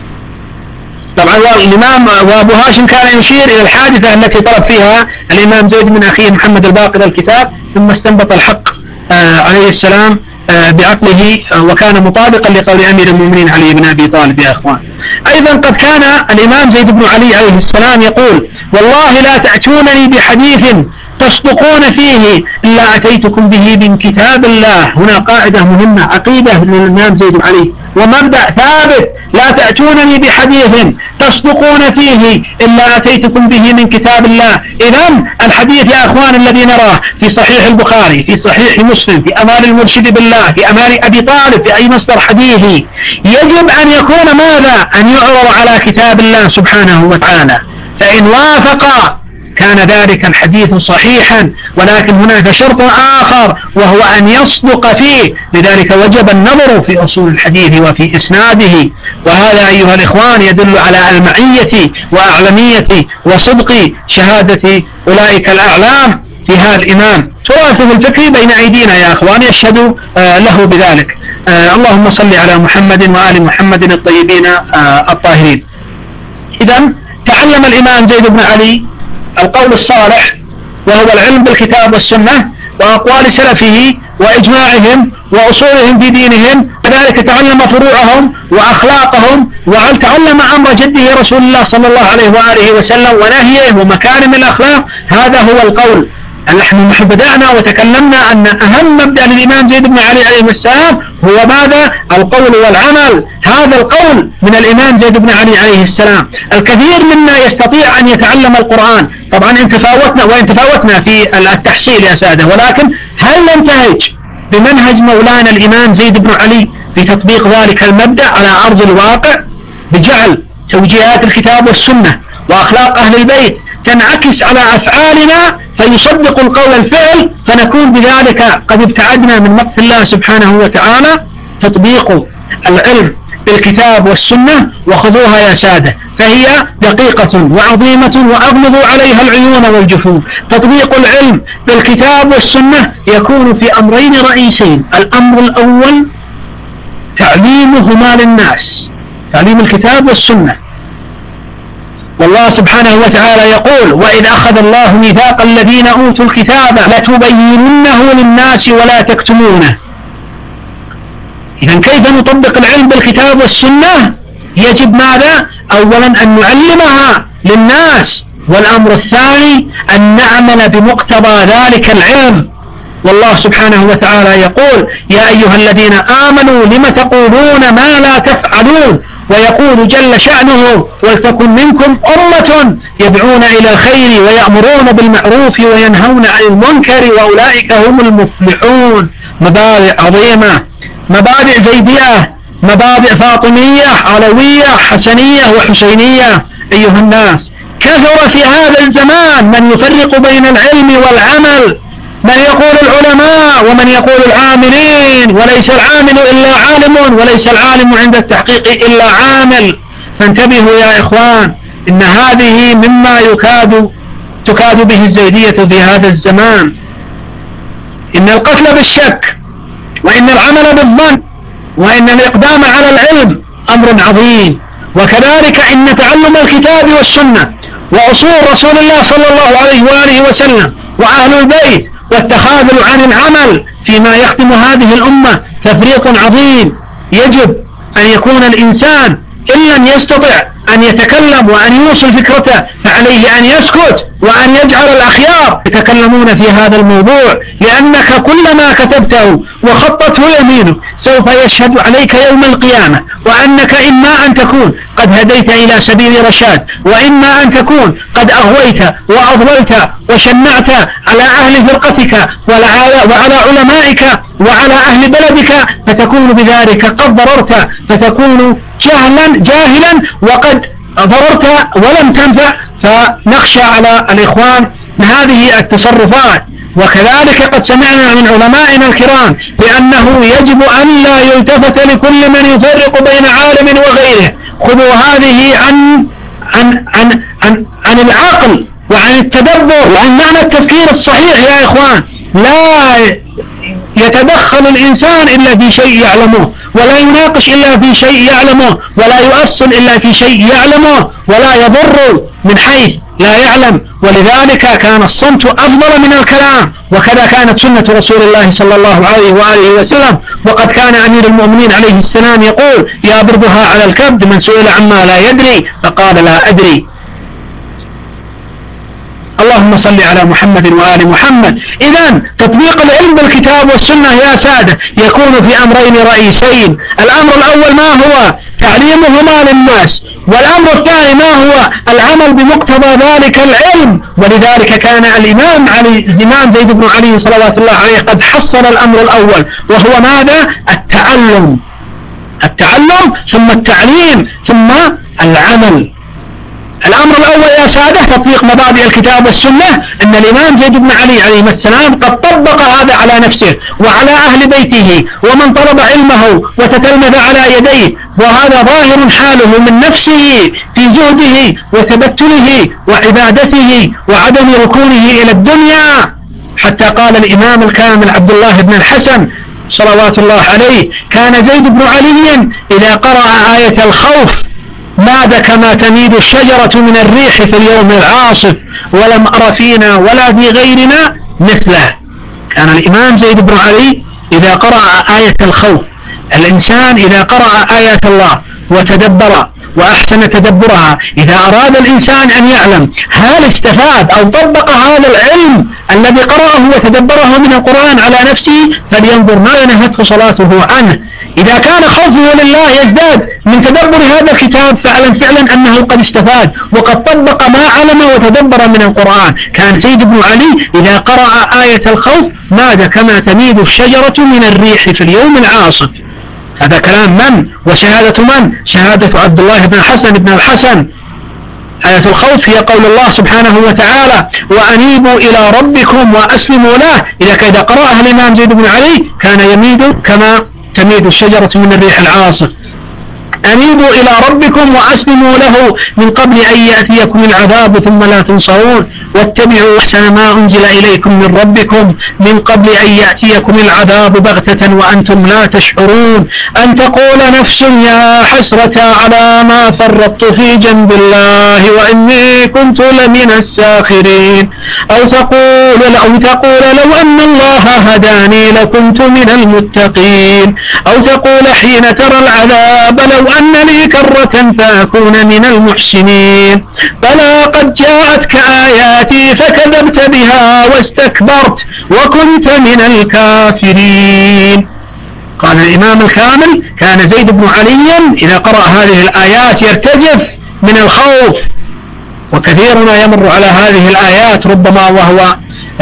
طبعا الإمام وأبو هاشم كان يشير إلى الحادثة التي طلب فيها الإمام زيد من أخيه محمد الباقر الكتاب، ثم استنبط الحق عليه السلام بعقله، وكان مطابقا لقول أمير المؤمنين علي بن أبي طالب يا أخوان. أيضا قد كان الإمام زيد بن علي عليه السلام يقول: والله لا تأتونني بحديث تصدقون فيه إلا أتيتكم به من كتاب الله. هنا قاعدة مهمة، عقيدة للإمام زيد بن علي ومبدأ ثابت: لا تأتونني بحديث تصدقون فيه إلا أتيتكم به من كتاب الله. إذن الحديث يا أخوان الذي نراه في صحيح البخاري، في صحيح مسلم، في أمال المرشد بالله، في أمال أبي طالب، في أي مصدر حديثي، يجب أن يكون ماذا؟ أن يعرض على كتاب الله سبحانه وتعالى، فإن وافق كان ذلك الحديث صحيحا. ولكن هناك شرط آخر وهو أن يصدق فيه، لذلك وجب النظر في أصول الحديث وفي إسناده. وهذا أيها الإخوان يدل على المعية وأعلمية وصدق شهادة أولئك الأعلام في هذا الإمام. تراثه الفكري بين أيدينا يا أخوان يشهد آه له بذلك. آه اللهم صل على محمد وآل محمد الطيبين آه الطاهرين. إذن تعلم الإمام زيد بن علي القول الصالح، وهو العلم بالكتاب والسنة وأقوال سلفه وإجماعهم وأصولهم في دينهم، كذلك تعلم فروعهم وأخلاقهم، وتعلم أمر جده رسول الله صلى الله عليه وآله وسلم ونهيه ومكارم الأخلاق. هذا هو القول. نحن بدأنا وتكلمنا أن أهم مبدأ للإمام زيد بن علي عليه السلام هو ماذا؟ القول والعمل. هذا القول من الإمام زيد بن علي عليه السلام. الكثير منا يستطيع أن يتعلم القرآن، طبعا إن تفاوتنا وإن تفاوتنا في التحصيل يا سادة، ولكن هل ننتهج بمنهج مولانا الإمام زيد بن علي في تطبيق ذلك المبدأ على أرض الواقع، بجعل توجيهات الكتاب والسنة وأخلاق أهل البيت تنعكس على أفعالنا فيصدق القول الفعل، فنكون بذلك قد ابتعدنا من مقت الله سبحانه وتعالى؟ تطبيق العلم بالكتاب والسنة وخذوها يا سادة، فهي دقيقة وعظيمة وأغمضوا عليها العيون والجفون. تطبيق العلم بالكتاب والسنة يكون في أمرين رئيسين: الأمر الأول تعليمهما للناس، تعليم الكتاب والسنة. والله سبحانه وتعالى يقول: وإذ أخذ الله ميثاق الذين أوتوا الكتاب لتبيننه للناس ولا تكتمونه. إذن كيف نطبق العلم بالكتاب والسنة؟ يجب ماذا؟ أولا أن نعلمها للناس، والأمر الثاني أن نعمل بمقتضى ذلك العلم. والله سبحانه وتعالى يقول: يا أيها الذين آمنوا لم تقولون ما لا تفعلون. ويقول جل شأنه: ولتكن منكم أمة يدعون إلى الخير ويأمرون بالمعروف وينهون عن المنكر وأولئك هم المفلحون. مبادئ عظيمة، مبادئ زيدية، مبادئ فاطمية علوية حسنية وحسينية. أيها الناس، كثر في هذا الزمان من يفرق بين العلم والعمل، من يقول العلماء ومن يقول العاملين، وليس العامل إلا عالم، وليس العالم عند التحقيق إلا عامل. فانتبهوا يا إخوان، إن هذه مما يكاد تكاد به الزيدية في هذا الزمان. إن القتل بالشك، وإن العمل بالظن، وإن الإقدام على العلم أمر عظيم. وكذلك إن تعلم الكتاب والسنة وأصول رسول الله صلى الله عليه وآله وسلم وأهل البيت والتخاذل عن العمل فيما يخدم هذه الأمة تفريق عظيم. يجب أن يكون الإنسان إن لم يستطع أن يتكلم وأن يوصل فكرته فعليه أن يسكت وأن يجعل الأخيار يتكلمون في هذا الموضوع، لأنك كلما كتبته وخطته يمينك سوف يشهد عليك يوم القيامة، وأنك إما أن تكون قد هديت إلى سبيل رشاد، وإما أن تكون قد أغويت وأضللت وشنعت على أهل فرقتك وعلى علمائك وعلى أهل بلدك، فتكون بذلك قد ضررت، فتكون جهلا جاهلا وقد ضررت ولم تنفع. فنخشى على الإخوان من هذه التصرفات. وكذلك قد سمعنا من علمائنا الكرام بأنه يجب أن لا يلتفت لكل من يفرق بين عالم وغيره. خذوا هذه عن عن عن عن, عن العقل وعن التدبر وعن معنى التفكير الصحيح يا إخوان. لا يتدخل الإنسان إلا في شيء يعلمه، ولا يناقش إلا في شيء يعلمه، ولا يؤصل إلا في شيء يعلمه، ولا يضر من حيث لا يعلم. ولذلك كان الصمت أفضل من الكلام، وكذا كانت سنة رسول الله صلى الله عليه وآله وسلم. وقد كان أمير المؤمنين عليه السلام يقول: يا بربها على الكبد من سئل عما لا يدري فقال لا أدري. اللهم صل على محمد وآل محمد. إذن تطبيق العلم بالكتاب والسنة يا سادة يكون في أمرين رئيسين. الأمر الأول ما هو تعليمهما للناس، والأمر الثاني ما هو العمل بمقتضى ذلك العلم. ولذلك كان الإمام علي الإمام زيد بن علي صلوات الله عليه قد حصل الأمر الأول، وهو ماذا؟ التعلم التعلم ثم التعليم ثم العمل. الأمر الأول يا سادة تطبيق مبادئ الكتاب والسنة. أن الإمام زيد بن علي عليه السلام قد طبق هذا على نفسه وعلى أهل بيته ومن طلب علمه وتتلمذ على يديه، وهذا ظاهر حاله من نفسه في زهده وتبتله وعبادته وعدم ركونه إلى الدنيا. حتى قال الإمام الكامل عبد الله بن الحسن صلوات الله عليه: كان زيد بن علي إذا قرأ آية الخوف ماد كما تميد الشجرة من الريح في اليوم العاصف، ولم أر فينا ولا في غيرنا مثله. كان الإمام زيد بن علي إذا قرأ آية الخوف، الإنسان إذا قرأ آيات الله وتدبر وأحسن تدبرها، إذا أراد الإنسان أن يعلم هل استفاد أو طبق هذا العلم الذي قرأه وتدبره من القرآن على نفسه، فلينظر ما نهته صلاته عنه. إذا كان خوفه لله يزداد من تدبر هذا الكتاب، فاعلم فعلا أنه قد استفاد وقد طبق ما علم وتدبر من القرآن. كان زيد بن علي إذا قرأ آية الخوف ماد كما تميد الشجرة من الريح في اليوم العاصف. هذا كلام من؟ وشهادة من؟ شهادة عبد الله بن الحسن بن الحسن. آية الخوف هي قول الله سبحانه وتعالى: وأنيبوا إلى ربكم وأسلموا له. إذا كذا قرأها الإمام زيد بن علي كان يميد كما تميد الشجرة من الريح العاصف. أنيبوا إلى ربكم وأسلموا له من قبل أن يأتيكم العذاب ثم لا تنصرون، واتبعوا أحسن ما أنزل إليكم من ربكم من قبل أن يأتيكم العذاب بغتة وأنتم لا تشعرون، أن تقول نفس يا حسرة على ما فرطت في جنب الله وإني كنت لمن الساخرين، أو تقول أو تقول لو أن الله هداني لكنت من المتقين، أو تقول حين ترى العذاب لو أن لي كرة فأكون من المحسنين، بلى قد جاءتك آياتي فكذبت بها واستكبرت وكنت من الكافرين. قال الإمام الكامل: كان زيد بن علي إذا قرأ هذه الآيات يرتجف من الخوف، وكثيرنا يمر على هذه الآيات ربما وهو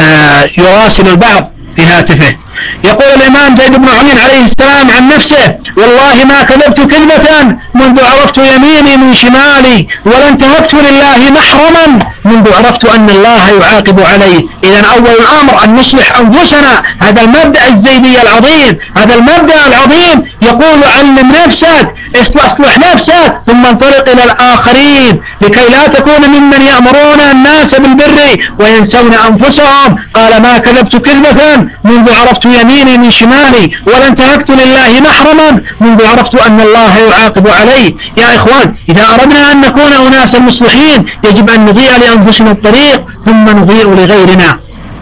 يراسل البعض في هاتفه. يقول الإمام زيد بن علي عليه السلام عن نفسه: والله ما كذبت كذبة منذ عرفت يميني من شمالي، ولا انتهكت لله محرما منذ عرفت أن الله يعاقب عليه. إذن أول الأمر أن نصلح أنفسنا. هذا المبدأ الزيدي العظيم، هذا المبدأ العظيم يقول: علم نفسك، اصلح نفسك، ثم انطلق إلى الآخرين، لكي لا تكون ممن يأمرون الناس بالبر وينسون أنفسهم. قال: ما كذبت كذبة منذ عرفت يميني من شمالي، ولا انتهكت لله محرما منذ عرفت أن الله يعاقب عليه. يا إخوان، إذا أردنا أن نكون أناسا مصلحين يجب أن نضيء لأنفسنا الطريق ثم نضيء لغيرنا.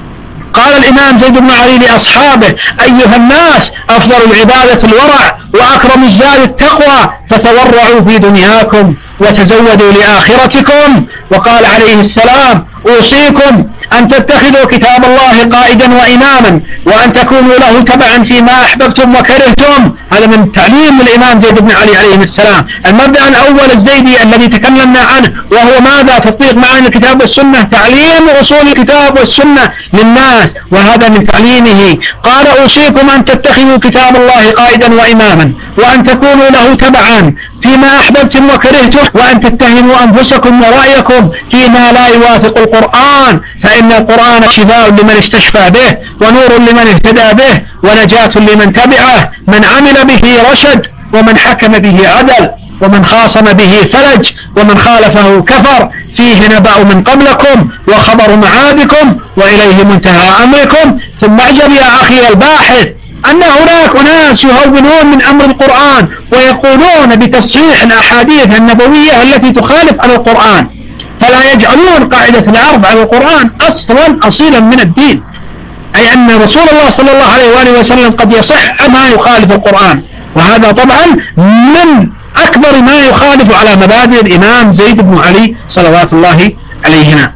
قال الإمام زيد بن علي لأصحابه: أيها الناس، أفضل العبادة الورع، وأكرم الزاد التقوى، فتورعوا في دنياكم وتزودوا لآخرتكم. وقال عليه السلام: أوصيكم أن تتخذوا كتاب الله قائدا وإماما، وأن تكونوا له تبعا فيما أحببتم وكرهتم. هذا من تعليم الإمام زيد بن علي عليه السلام. المبدأ الأول الزيدي الذي تكلمنا عنه، وهو ماذا؟ تطبيق معاني الكتاب والسنة، تعليم أصول الكتاب والسنة للناس، وهذا من تعليمه. قال: أوصيكم أن تتخذوا كتاب الله قائدا وإماما، وأن تكونوا له تبعا فيما أحببتم وكرهتم، وأن تتهموا أنفسكم ورأيكم فيما لا يوافق القرآن، فإن القرآن شفاء لمن استشفى به، ونور لمن اهتدى به، ونجاة لمن تبعه. من عمل به رشد، ومن حكم به عدل، ومن خاصم به فلج، ومن خالفه كفر. فيه نبأ من قبلكم وخبر معادكم، وإليه منتهى أمركم. ثم اعجب يا أخي الباحث أن هناك أناس يهونون من أمر القرآن، ويقولون بتصحيح الأحاديث النبوية التي تخالف على القرآن، فلا يجعلون قاعدة العرض على القرآن أصلا أصيلا من الدين، أي أن رسول الله صلى الله عليه وآله وسلم قد يصح ما يخالف القرآن، وهذا طبعا من أكبر ما يخالف على مبادئ الإمام زيد بن علي صلوات الله عليهما.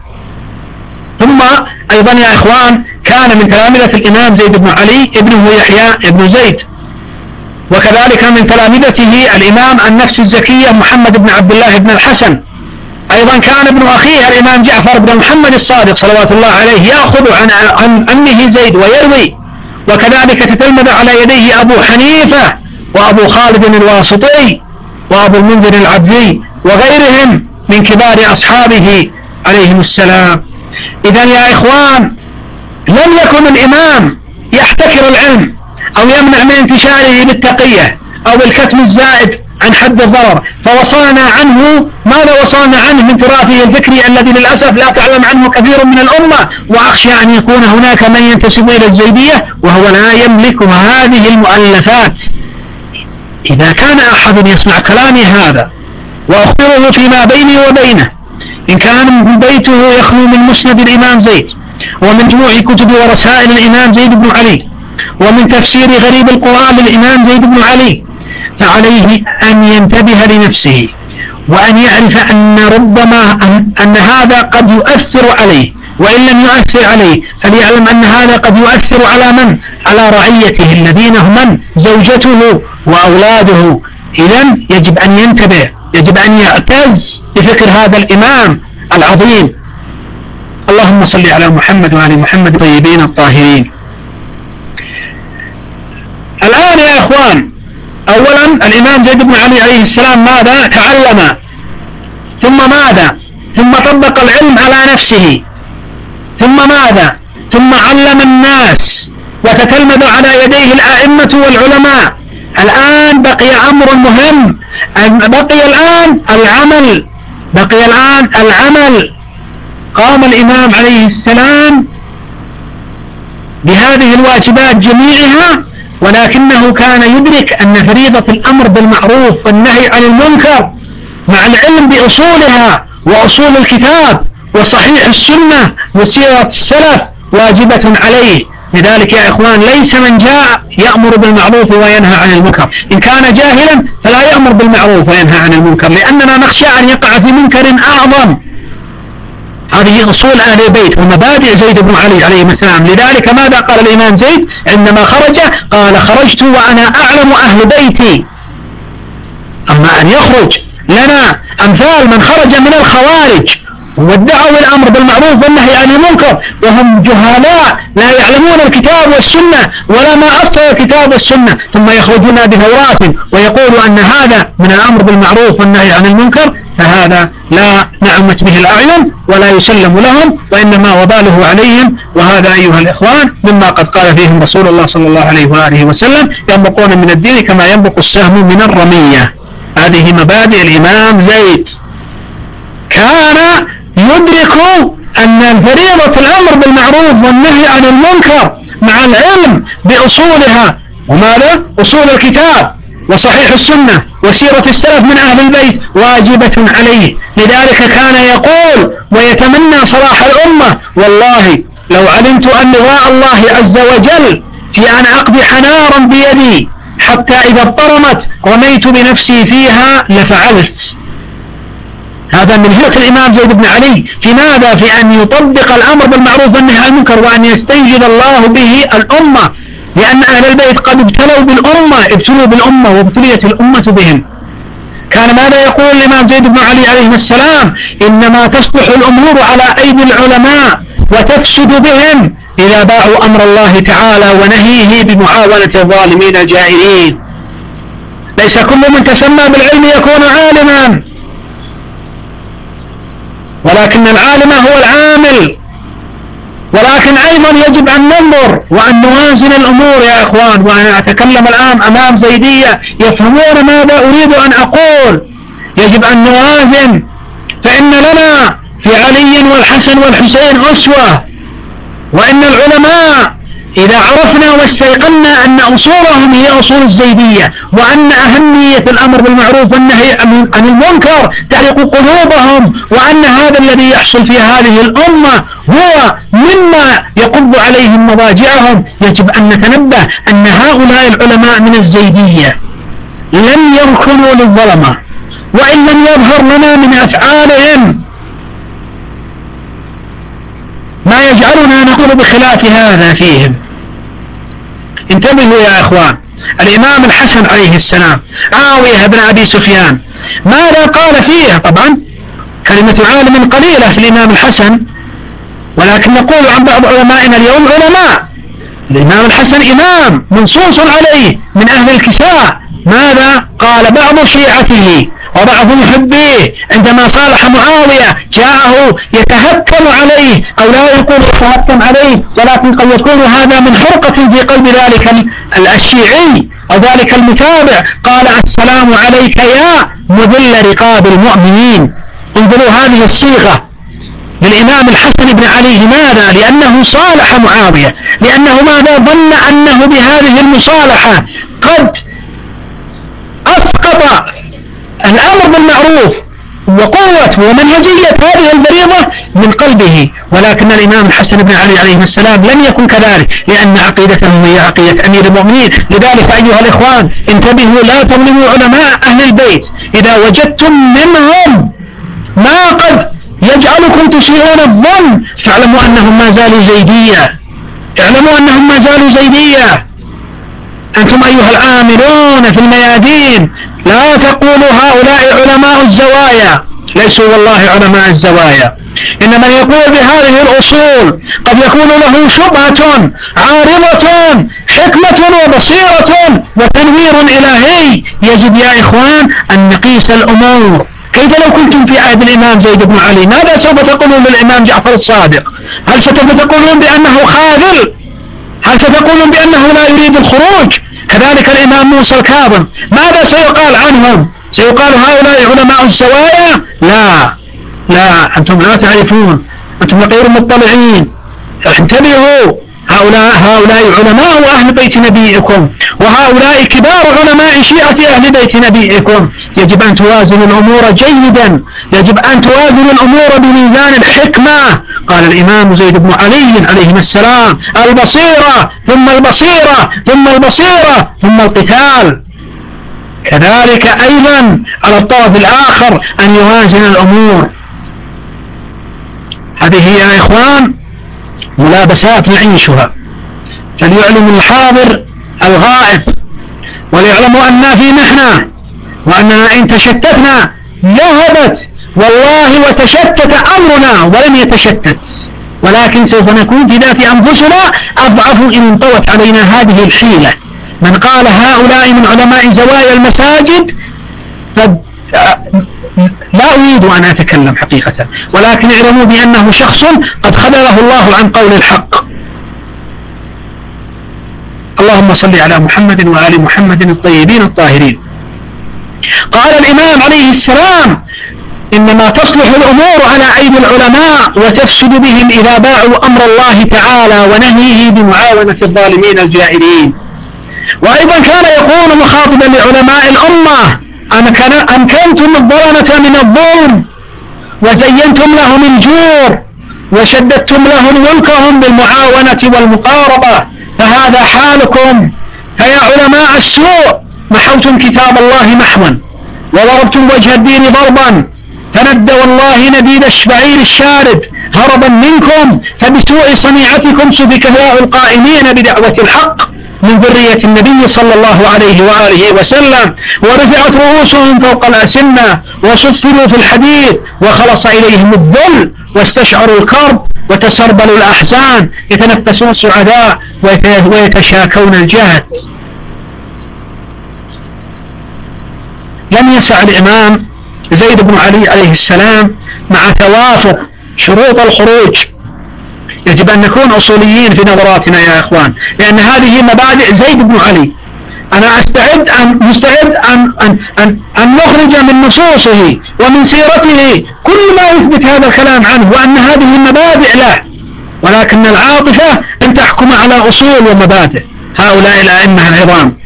ثم أيضا يا إخوان، كان من تلامذة الإمام زيد بن علي ابنه يحيى بن زيد، وكذلك من تلامذته الإمام النفس الزكية محمد بن عبد الله بن الحسن. أيضا كان ابن أخيه الإمام جعفر بن محمد الصادق صلوات الله عليه يأخذ عن عن عمه زيد ويروي. وكذلك تتلمذ على يديه أبو حنيفة، وأبو خالد الواسطي، وأبو المنذر العبدي، وغيرهم من كبار أصحابه عليهم السلام. إذا يا إخوان، لم يكن الإمام يحتكر العلم أو يمنع من انتشاره بالتقية أو بالكتم الزائد عن حد الضرر، فوصلنا عنه ماذا وصلنا عنه من تراثه الفكري الذي للأسف لا تعلم عنه كثير من الأمة. وأخشى أن يكون هناك من ينتسب إلى الزيدية وهو لا يملك هذه المؤلفات. إذا كان أحد يسمع كلامي هذا وأخبره فيما بيني وبينه، إن كان بيته يخلو من مسند الإمام زيد، ومن جموع كتب ورسائل الإمام زيد بن علي، ومن تفسير غريب القرآن للإمام زيد بن علي، فعليه أن ينتبه لنفسه، وأن يعرف أن ربما أن, أن هذا قد يؤثر عليه، وإن لم يؤثر عليه فليعلم أن هذا قد يؤثر على من؟ على رعيته الذين هم من؟ زوجته وأولاده. إذن يجب أن ينتبه، يجب أن يعتز بفكر هذا الإمام العظيم. اللهم صل على محمد وعلى محمد الطيبين الطاهرين. الآن يا إخوان، أولا الإمام زيد بن علي عليه السلام ماذا؟ تعلم، ثم ماذا؟ ثم طبق العلم على نفسه، ثم ماذا؟ ثم علم الناس، وتتلمذ على يديه الأئمة والعلماء. الآن بقي أمر مهم، بقي الآن العمل، بقي الآن العمل. قام الإمام عليه السلام بهذه الواجبات جميعها، ولكنه كان يدرك أن فريضة الأمر بالمعروف والنهي عن المنكر مع العلم بأصولها وأصول الكتاب وصحيح السنة وسيرة السلف واجبة عليه. لذلك يا إخوان، ليس من جاء يأمر بالمعروف وينهى عن المنكر، إن كان جاهلا فلا يأمر بالمعروف وينهى عن المنكر، لأننا نخشى أن يقع في منكر أعظم. هذه أصول أهل البيت ومبادئ زيد بن علي عليه السلام. لذلك ماذا قال الإمام زيد عندما خرج؟ قال: خرجت وأنا أعلم أهل بيتي. أما أن يخرج لنا أمثال من خرج من الخوارج وادعوا الأمر بالمعروف والنهي عن المنكر وهم جهلاء لا يعلمون الكتاب والسنة ولا ما أصل الكتاب والسنة، ثم يخرجون بثورات ويقولوا أن هذا من الأمر بالمعروف والنهي عن المنكر، فهذا لا نعمت به الأعين ولا يسلم لهم، وإنما وباله عليهم. وهذا أيها الإخوان مما قد قال فيهم رسول الله صلى الله عليه وآله وسلم: ينبقون من الدين كما ينبق السهم من الرمية. هذه مبادئ الإمام زيد. كان يدرك أن فريضة الأمر بالمعروف والنهي عن المنكر مع العلم بأصولها، وماذا؟ أصول الكتاب وصحيح السنة وسيرة السلف من أهل البيت واجبة عليه. لذلك كان يقول ويتمنى صلاح الأمة: والله لو علمت أن رضاء الله عز وجل في أن أقدح نارا بيدي حتى إذا اضطرمت رميت بنفسي فيها لفعلت. هذا من هيك الإمام زيد بن علي في ماذا؟ في أن يطبق الأمر بالمعروف والنهي عن المنكر، وأن يستنجد الله به الأمة، لأن أهل البيت قد ابتلوا بالأمة ابتلوا بالأمة وابتليت الأمة بهم. كان ماذا يقول الإمام زيد بن علي عليه السلام؟ إنما تصلح الأمور على أيدي العلماء وتفسد بهم إذا باعوا أمر الله تعالى ونهيه بمعاونة الظالمين الجائرين. ليس كل من تسمى بالعلم يكون عالما، ولكن العالم هو العامل. ولكن أيضا يجب أن ننظر وأن نوازن الأمور يا إخوان. وأنا أتكلم الآن أمام زيدية يفهمون ماذا أريد أن أقول. يجب أن نوازن، فإن لنا في علي والحسن والحسين أسوة، وإن العلماء إذا عرفنا واستيقنا أن أصولهم هي أصول الزيدية، وأن أهمية الأمر بالمعروف والنهي عن المنكر تعلق قلوبهم، وأن هذا الذي يحصل في هذه الأمة هو مما يقض عليهم مضاجعهم، يجب أن نتنبه أن هؤلاء العلماء من الزيدية لم يركنوا للظلمة، وإن لم يظهر لنا من أفعالهم ما يجعلنا نقول بخلاف هذا فيهم. انتبهوا يا إخوان. الإمام الحسن عليه السلام معاوية بن أبي سفيان ماذا قال فيه؟ طبعا كلمة عالم قليلة في الإمام الحسن، ولكن نقول عن بعض علمائنا اليوم علماء. الإمام الحسن إمام منصوص عليه من أهل الكساء. ماذا قال بعض شيعته وبعض محبيه عندما صالح معاوية؟ جاءه يتهكم عليه، أو لا يقول يتهكم عليه، ولكن قد يكون هذا من حرقة في قلب ذلك الشيعي أو ذلك المتابع. قال السلام عليك يا مذل رقاب المؤمنين. انظروا هذه الصيغة للإمام الحسن بن علي. لماذا؟ لأنه صالح معاوية، لأنه ماذا؟ ظن أنه بهذه المصالحة قد أسقط الأمر بالمعروف وقوة ومنهجية هذه الفريضة من قلبه. ولكن الإمام الحسن بن علي عليه السلام لم يكن كذلك، لأن عقيدته هي عقيدة أمير المؤمنين. لذلك أيها الإخوان انتبهوا، لا تظلموا علماء أهل البيت. إذا وجدتم منهم ما قد يجعلكم تسيئون الظن فاعلموا أنهم ما زالوا زيدية، اعلموا أنهم ما زالوا زيدية. أنتم أيها العاملون في الميادين لا تقولوا هؤلاء علماء الزوايا، ليسوا والله علماء الزوايا. إن من يقول بهذه الأصول قد يكون له شبهة عارضة، حكمة وبصيرة وتنوير إلهي. يجب يا إخوان أن نقيس الأمور. كيف لو كنتم في عهد الإمام زيد بن علي ماذا سوف تقولون للإمام جعفر الصادق؟ هل ستقولون بأنه خاذل؟ هل ستقولون بأنه لا يريد الخروج؟ كذلك الإمام موسى الكاظم ماذا سيقال عنهم؟ سيقال هؤلاء علماء الزوايا؟ لا لا، أنتم لا تعرفون، أنتم غير مطلعين. انتبهوا، هؤلاء هؤلاء علماء أهل بيت نبيكم، وهؤلاء كبار علماء شيعة أهل بيت نبيكم. يجب أن توازنوا الأمور جيدا، يجب أن توازنوا الأمور بميزان الحكمة. قال الإمام زيد بن علي عليه السلام: البصيرة ثم البصيرة ثم البصيرة ثم القتال. كذلك أيضا على الطرف الآخر أن يوازن الأمور. هذه يا إخوان ملابسات نعيشها، فليعلم الحاضر الغائب، وليعلموا أننا في محنة، وأننا إن تشتتنا ذهبت والله وتشتت أمرنا ولن يتشتت، ولكن سوف نكون في ذات أنفسنا أضعف إن انطوت علينا هذه الحيلة. من قال هؤلاء من علماء زوايا المساجد لا أريد أن أتكلم حقيقة، ولكن اعلموا بأنه شخص قد خذله الله عن قول الحق. اللهم صل على محمد وآل محمد الطيبين الطاهرين. قال الإمام عليه السلام: إنما تصلح الأمور على أيدي العلماء وتفسد بهم إذا باعوا أمر الله تعالى ونهيه بمعاونة الظالمين الجائرين. وأيضا كان يقول مخاطبا لعلماء الأمة: أمكنتم الظلمة من الظلم وزينتم لهم الجور وشددتم لهم ملكهم بالمعاونة والمقاربة، فهذا حالكم. فيا علماء السوء، محوتم كتاب الله محوا وضربتم وجه الدين ضربا، فند والله نبيذ الشبعير الشارد هربا منكم، فبسوء صنيعتكم سفك دماء القائمين بدعوة الحق من ذرية النبي صلى الله عليه وآله وسلم، ورفعت رؤوسهم فوق الأسنة وصفروا في الحديد وخلص إليهم الذل واستشعروا الكرب وتسربلوا الأحزان، يتنفسون السعداء ويتشاكون الجهد. لم يسع الإمام زيد بن علي عليه السلام مع توافق شروط الخروج. يجب أن نكون أصوليين في نظراتنا يا إخوان، لأن هذه مبادئ زيد بن علي. أنا أستعد أن مستعد أن, أن, أن, أن نخرج من نصوصه ومن سيرته كل ما يثبت هذا الكلام عنه، وأن هذه مبادئ له، ولكن العاطفة أن تحكم على أصول ومبادئ هؤلاء الأئمة العظام.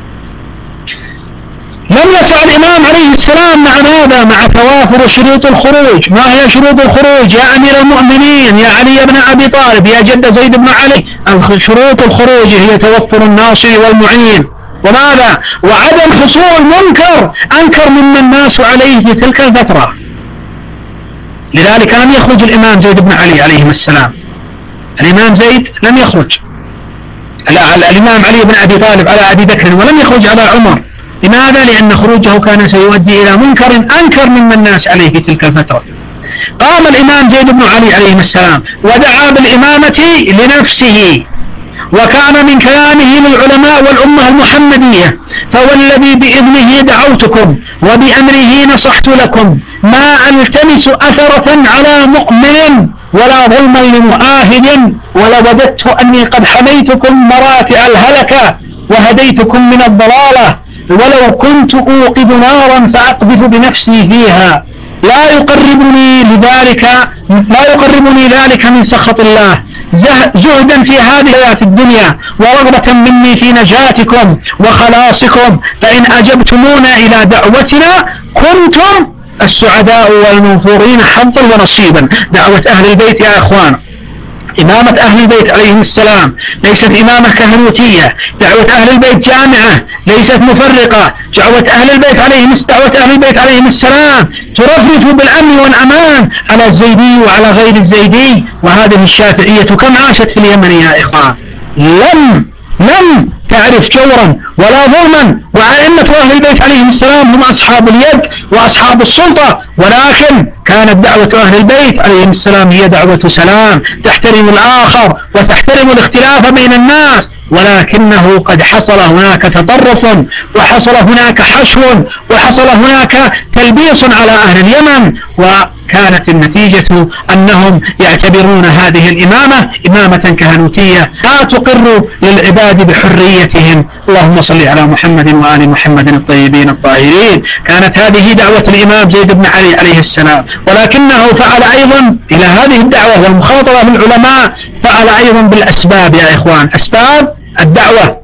لم يسع الإمام عليه السلام مع ماذا؟ مع توافر شروط الخروج. ما هي شروط الخروج يا أمير المؤمنين، يا علي بن أبي طالب، يا جد زيد بن علي؟ شروط الخروج هي توفر الناصر والمعين، وماذا؟ وعدم حصول منكر أنكر مما الناس عليه في تلك الفترة. لذلك لم يخرج الإمام زيد بن علي عليه السلام. الإمام زيد لم يخرج، الإمام علي بن أبي طالب على أبي بكر، ولم يخرج على عمر. لماذا؟ لأن خروجه كان سيؤدي إلى منكر أنكر مما الناس عليه في تلك الفترة. قام الإمام زيد بن علي عليه السلام ودعا بالإمامة لنفسه، وكان من كلامه للعلماء والأمة المحمدية: فوالذي بإذنه دعوتكم وبأمره نصحت لكم، ما ألتمس أثرة على مؤمن ولا ظلما لمؤاهد، ولوددت أني قد حميتكم مراتع الهلكة وهديتكم من الضلالة، ولو كنت أوقد نارا فأقذف بنفسي فيها، لا يقربني لذلك لا يقربني ذلك من سخط الله، زهدا في هذه الحياة الدنيا ورغبة مني في نجاتكم وخلاصكم، فإن أجبتمونا إلى دعوتنا كنتم السعداء والمنفورين حظا ونصيبا. دعوة أهل البيت يا إخوان، إمامة أهل البيت عليهم السلام ليست إمامة كهنوتية، دعوة أهل البيت جامعة ليست مفرقة. دعوة أهل البيت عليهم دعوة أهل البيت عليهم السلام ترفرف بالأمن والأمان على الزيدي وعلى غير الزيدي. وهذه الشافعية كم عاشت في اليمن يا إخوان، لم لم تعرف جورا ولا ظلما، وأئمة أهل البيت عليهم السلام هم أصحاب اليد وأصحاب السلطة، ولكن كانت دعوة أهل البيت عليهم السلام هي دعوة سلام، تحترم الآخر وتحترم الاختلاف بين الناس. ولكنه قد حصل هناك تطرف، وحصل هناك حشو، وحصل هناك تلبيس على أهل اليمن، وكانت النتيجة أنهم يعتبرون هذه الإمامة إمامة كهنوتية لا تقر للعباد بحريتهم. اللهم صل على محمد وآل محمد الطيبين الطاهرين. كانت هذه دعوة الإمام زيد بن علي عليه السلام، ولكنه فعل أيضا إلى هذه الدعوة والمخاطرة بالعلماء، فعل أيضا بالأسباب يا إخوان، أسباب الدعوة.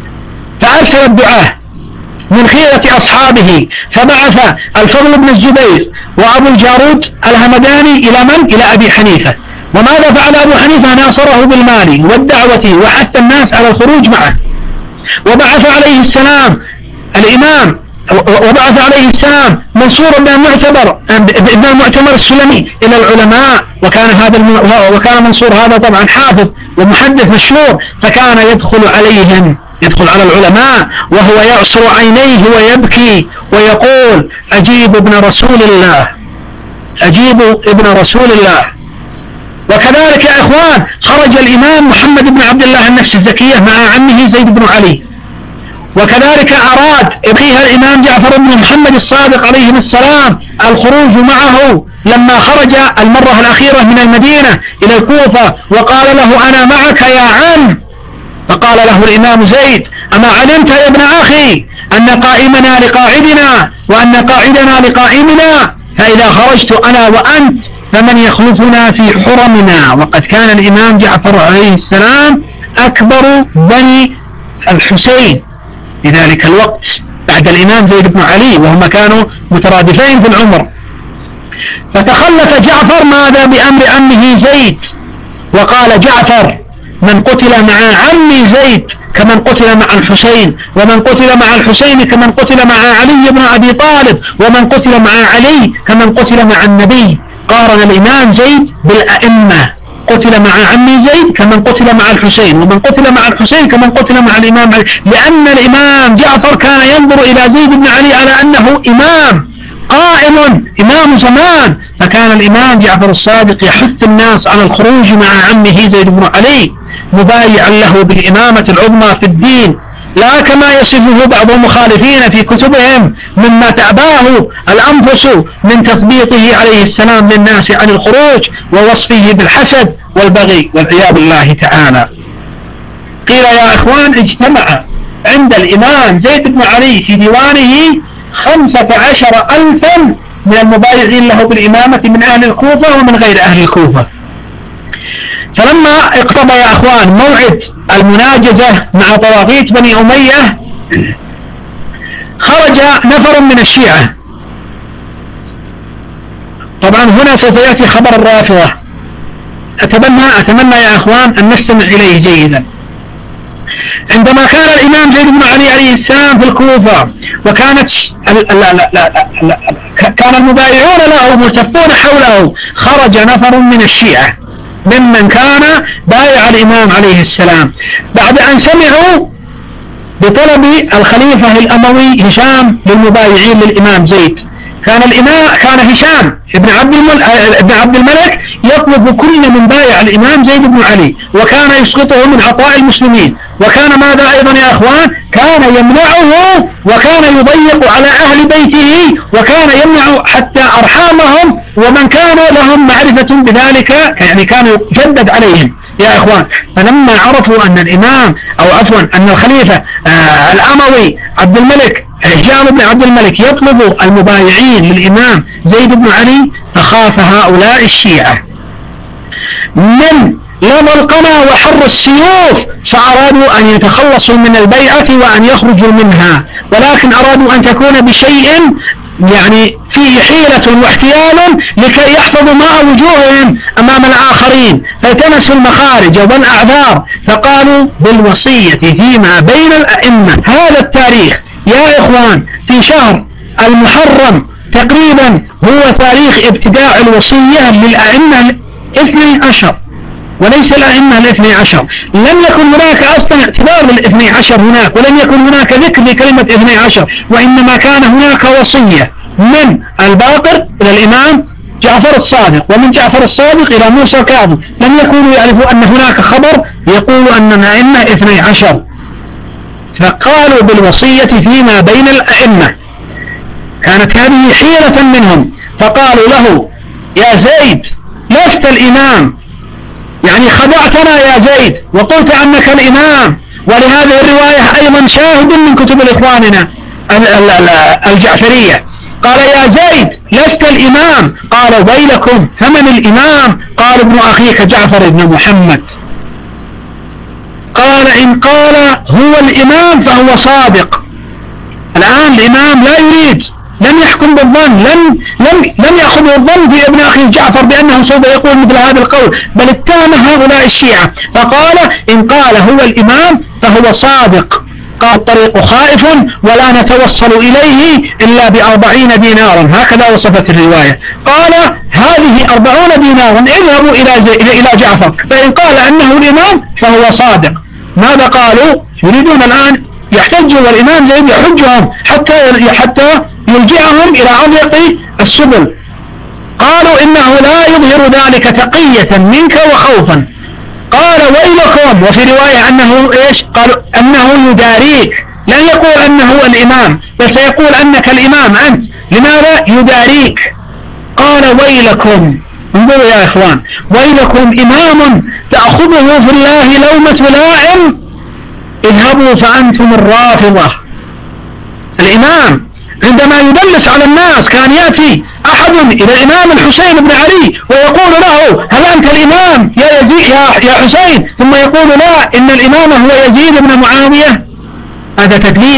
فأرسل الدعاة من خيرة أصحابه، فبعث الفضل بن الزبير وأبو الجارود الهمداني إلى من؟ إلى أبي حنيفة. وماذا فعل أبو حنيفة؟ ناصره بالمال والدعوة وحتى الناس على الخروج معه. وبعث عليه السلام الإمام وبعث عليه السلام منصور بن المعتبر ابن المعتمر السلمي إلى العلماء، وكان هذا وكان منصور هذا طبعا حافظ ومحدث مشهور، فكان يدخل عليهم يدخل على العلماء وهو يعصر عينيه ويبكي ويقول: أجيب ابن رسول الله، أجيب ابن رسول الله. وكذلك يا إخوان خرج الإمام محمد بن عبد الله النفس الزكية مع عمه زيد بن علي، وكذلك أراد أخيه الإمام جعفر بن محمد الصادق عليه السلام الخروج معه لما خرج المرة الأخيرة من المدينة إلى الكوفة، وقال له: أنا معك يا عم. فقال له الإمام زيد: أما علمت يا ابن أخي أن قائمنا لقاعدنا وأن قاعدنا لقائمنا، فإذا خرجت أنا وأنت فمن يخلفنا في حرمنا. وقد كان الإمام جعفر عليه السلام أكبر بني الحسين في ذلك الوقت بعد الإمام زيد بن علي، وهما كانوا مترادفين في العمر. فتخلف جعفر ماذا بأمر عمه زيد، وقال جعفر من قتل مع عمي زيد كمن قتل مع الحسين، ومن قتل مع الحسين كمن قتل مع علي بن أبي طالب، ومن قتل مع علي كمن قتل مع النبي. قارن الإمام زيد بالأئمة، قتل مع عمي زيد كمن قتل مع الحسين، ومن قتل مع الحسين كمن قتل مع الإمام علي، لأن الإمام جعفر كان ينظر إلى زيد بن علي على أنه إمام قائم، إمام زمان، فكان الإمام جعفر الصادق يحث الناس على الخروج مع عمه زيد بن علي مبايعا له بالإمامة العظمى في الدين، لا كما يصفه بعض المخالفين في كتبهم مما تعباه الأنفس من تثبيطه عليه السلام للناس عن الخروج ووصفه بالحسد والبغي والعياذ بالله تعالى. قيل يا إخوان اجتمع عند الإمام زيد بن علي في ديوانه خمسة عشر ألفا من المبايعين له بالإمامة من أهل الكوفة ومن غير أهل الكوفة. فلما اقتضى يا أخوان موعد المناجزة مع طواغيت بني أمية خرج نفر من الشيعة. طبعا هنا سوف يأتي خبر الرافضة، أتمنى, أتمنى يا أخوان أن نستمع إليه جيدا. عندما كان الإمام زيد بن علي عليه السلام في الكوفة وكانت لا لا لا لا لا كان المبايعون له ملتفون حوله، خرج نفر من الشيعة ممن كان بايع الإمام عليه السلام بعد أن سمعوا بطلب الخليفة الأموي هشام للمبايعين للإمام زيد. كان الإمام كان هشام ابن عبد ابن عبد الملك يطلب كل من بايع الإمام زيد بن علي، وكان يسقطه من عطاء المسلمين، وكان ماذا أيضا يا أخوان كان يمنعه وكان يضيق على أهل بيته، وكان يمنع حتى أرحامهم ومن كانوا لهم معرفة بذلك، يعني كان يجدد عليهم يا إخوان. فلما عرفوا أن الإمام أو عفوا أن الخليفة آه الأموي عبد الملك هشام بن عبد الملك يطلب المبايعين للإمام زيد بن علي، فخاف هؤلاء الشيعة من لظى القنا وحر السيوف، فأرادوا أن يتخلصوا من البيعة وأن يخرجوا منها، ولكن أرادوا أن تكون بشيء يعني فيه حيلة واحتيال لكي يحفظوا ماء وجوههم أمام الآخرين، فالتمسوا المخارج والأعذار، فقالوا بالوصية فيما بين الأئمة. هذا التاريخ يا إخوان في شهر المحرم تقريبا هو تاريخ ابتداء الوصية للأئمة الاثني عشر وليس الأئمة الاثني عشر. لم يكن هناك أصلا اعتبار للاثني عشر هناك، ولم يكن هناك ذكر لكلمة اثني عشر، وإنما كان هناك وصية من الباقر إلى الإمام جعفر الصادق، ومن جعفر الصادق إلى موسى الكاظم. لم يكونوا يعرفوا أن هناك خبر يقول أن الأئمة اثني عشر، فقالوا بالوصية فيما بين الأئمة. كانت هذه حيلة منهم، فقالوا له يا زيد لست الإمام، يعني خدعتنا يا زيد وقلت أنك الإمام. ولهذه الرواية أيضا شاهد من كتب إخواننا الجعفرية. قال يا زيد لست الإمام، قال ويلكم فمن الإمام؟ قال ابن أخيك جعفر بن محمد. قال إن قال هو الإمام فهو صادق. الآن الإمام لا يريد، لم يحكم بالظن، لم لم لم يأخذ الظن في ابن أخي جعفر بأنه سوف يقول مثل هذا القول، بل اتهم هؤلاء الشيعة، فقال إن قال هو الإمام فهو صادق. قال الطريق خائف ولا نتوصل إليه إلا بأربعين دينارا، هكذا وصفت الرواية. قال هذه أربعون دينارا، اذهبوا إلى إلى جعفر فإن قال أنه الإمام فهو صادق. ماذا قالوا؟ يريدون الآن يحتجوا والإمام زيد يحجهم حتى حتى يلجئهم إلى أضيق السبل. قالوا إنه لا يظهر ذلك تقية منك وخوفا. قال ويلكم، وفي رواية أنه إيش؟ قالوا أنه يداريك، لن يقول أنه الإمام بل سيقول أنك الإمام أنت. لماذا يداريك؟ قال ويلكم، انظروا يا إخوان، ويلكم إمام تأخذه في الله لومة لائم، اذهبوا فأنتم الرافضة. الإمام عندما يدلس على الناس كان يأتي أحد إلى الإمام الحسين بن علي ويقول له هل أنت الإمام يا يزيد يا, يا حسين؟ ثم يقول لا إن الإمام هو يزيد بن معاوية. هذا تدليس،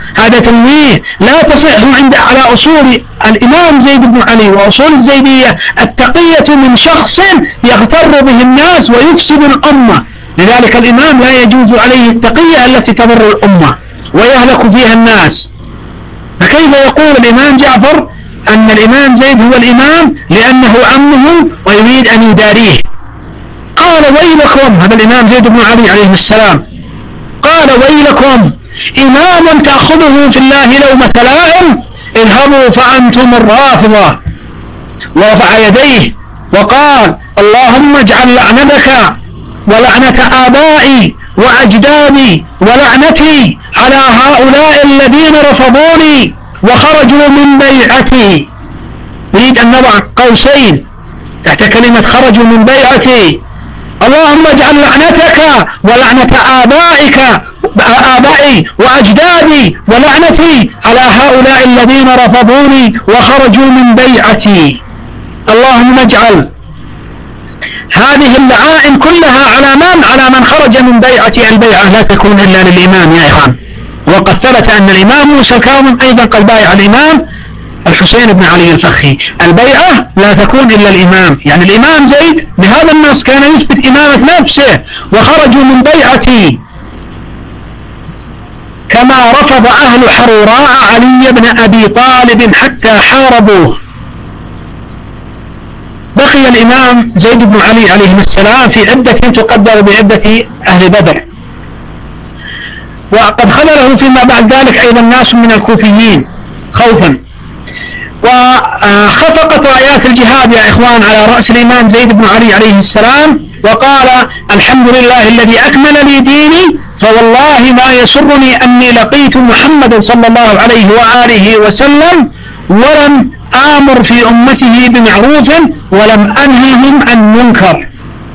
هذا تنويه لا تصح عند على أصول الإمام زيد بن علي وأصول الزيدية التقية من شخص يغتر به الناس ويفسد الأمة. لذلك الإمام لا يجوز عليه التقية التي تضر الأمة ويهلك فيها الناس. فكيف يقول الإمام جعفر أن الإمام زيد هو الإمام لأنه عمه ويريد أن يداريه؟ قال ويلكم، هذا الإمام زيد بن علي عليه السلام قال ويلكم إمام تأخذه في الله لومة لائم، اذهبوا فأنتم الرافضة. ورفع يديه وقال اللهم اجعل لعنتك ولعنة آبائي وأجدادي ولعنتي على هؤلاء الذين رفضوني وخرجوا من بيعتي. يريد أن نضع قوسين تحت كلمة خرجوا من بيعتي. اللهم اجعل لعنتك ولعنة آبائك آبائي وأجدادي ولعنتي على هؤلاء الذين رفضوني وخرجوا من بيعتي. اللهم اجعل هذه اللعائن كلها على من؟ على من خرج من بيعتي. البيعة لا تكون إلا للإمام يا إخوان، وقد ثبت أن الإمام موسى الكاظم أيضا قد بايع الإمام الحسين بن علي الفخي. البيعة لا تكون إلا الإمام، يعني الإمام زيد بهذا النص كان يثبت إمامة نفسه وخرجوا من بيعتي، كما رفض أهل حروراء علي بن أبي طالب حتى حاربوه. بقي الإمام زيد بن علي عليه السلام في عدة تقدر بعدة أهل بدر، وقد خذله فيما بعد ذلك أيضا ناس من الكوفيين خوفا، وخفقت رايات الجهاد يا إخوان على رأس الإمام زيد بن علي عليه السلام، وقال الحمد لله الذي أكمل لي ديني، فوالله ما يسرني أني لقيت محمد صلى الله عليه وآله وسلم ولم آمر في أمته بمعروف ولم أنههم عن منكر.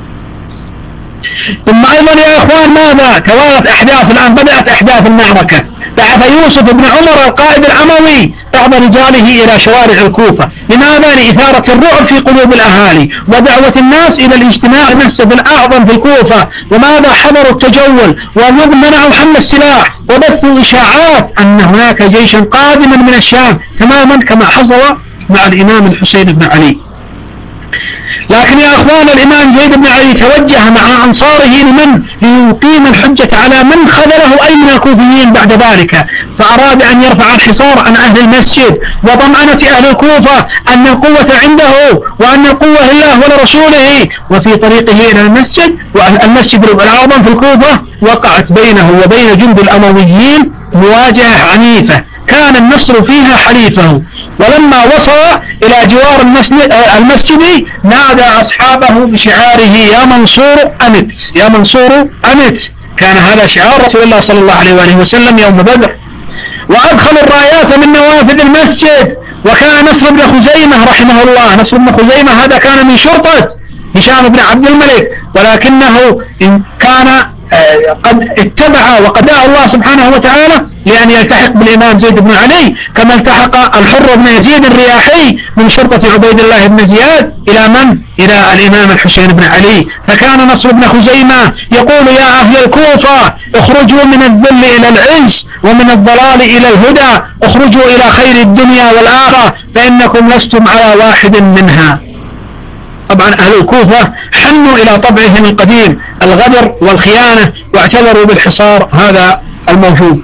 ثم أيضا يا إخوان ماذا توالت أحداث الآن؟ بدأت أحداث المعركة. بعث يوسف بن عمر القائد الأموي بعض رجاله إلى شوارع الكوفة. لماذا؟ لإثارة الرعب في قلوب الأهالي ودعوة الناس إلى الاجتماع في المسجد الأعظم في الكوفة. وماذا؟ حضروا التجول ومنعوا حمل السلاح وبثوا إشاعات أن هناك جيشا قادما من الشام، تماما كما حصل مع الإمام الحسين بن علي. لكن يا أخوان الإمام زيد بن علي توجه مع أنصاره لمن؟ ليقيم الحجة على من خذله أي من الكوفيين بعد ذلك، فأراد أن يرفع الحصار عن أهل المسجد وطمأنة أهل الكوفة أن القوة عنده وأن القوة لله ولرسوله. وفي طريقه إلى المسجد والمسجد الأعظم في الكوفة وقعت بينه وبين جند الأمويين مواجهة عنيفة كان النصر فيها حليفه. ولما وصل إلى جوار المسجد نادى أصحابه بشعاره يا منصور أمت، يا منصور أمت. كان هذا شعار رسول الله صلى الله عليه وآله وسلم يوم بدر. وأدخلوا الرايات من نوافذ المسجد. وكان نصر بن خزيمة رحمه الله، نصر بن خزيمة هذا كان من شرطة هشام بن عبد الملك، ولكنه إن كان قد اتبع وقد دعا الله سبحانه وتعالى لأن يلتحق بالإمام زيد بن علي، كما التحق الحر بن يزيد الرياحي من شرطة عبيد الله بن زياد إلى من؟ إلى الإمام الحسين بن علي. فكان نصر بن خزيمة يقول يا أهل الكوفة اخرجوا من الذل إلى العز ومن الضلال إلى الهدى، اخرجوا إلى خير الدنيا والآخرة فإنكم لستم على واحد منها. طبعا أهل الكوفة حنوا إلى طبعهم القديم الغدر والخيانة واعتبروا بالحصار هذا الموجود.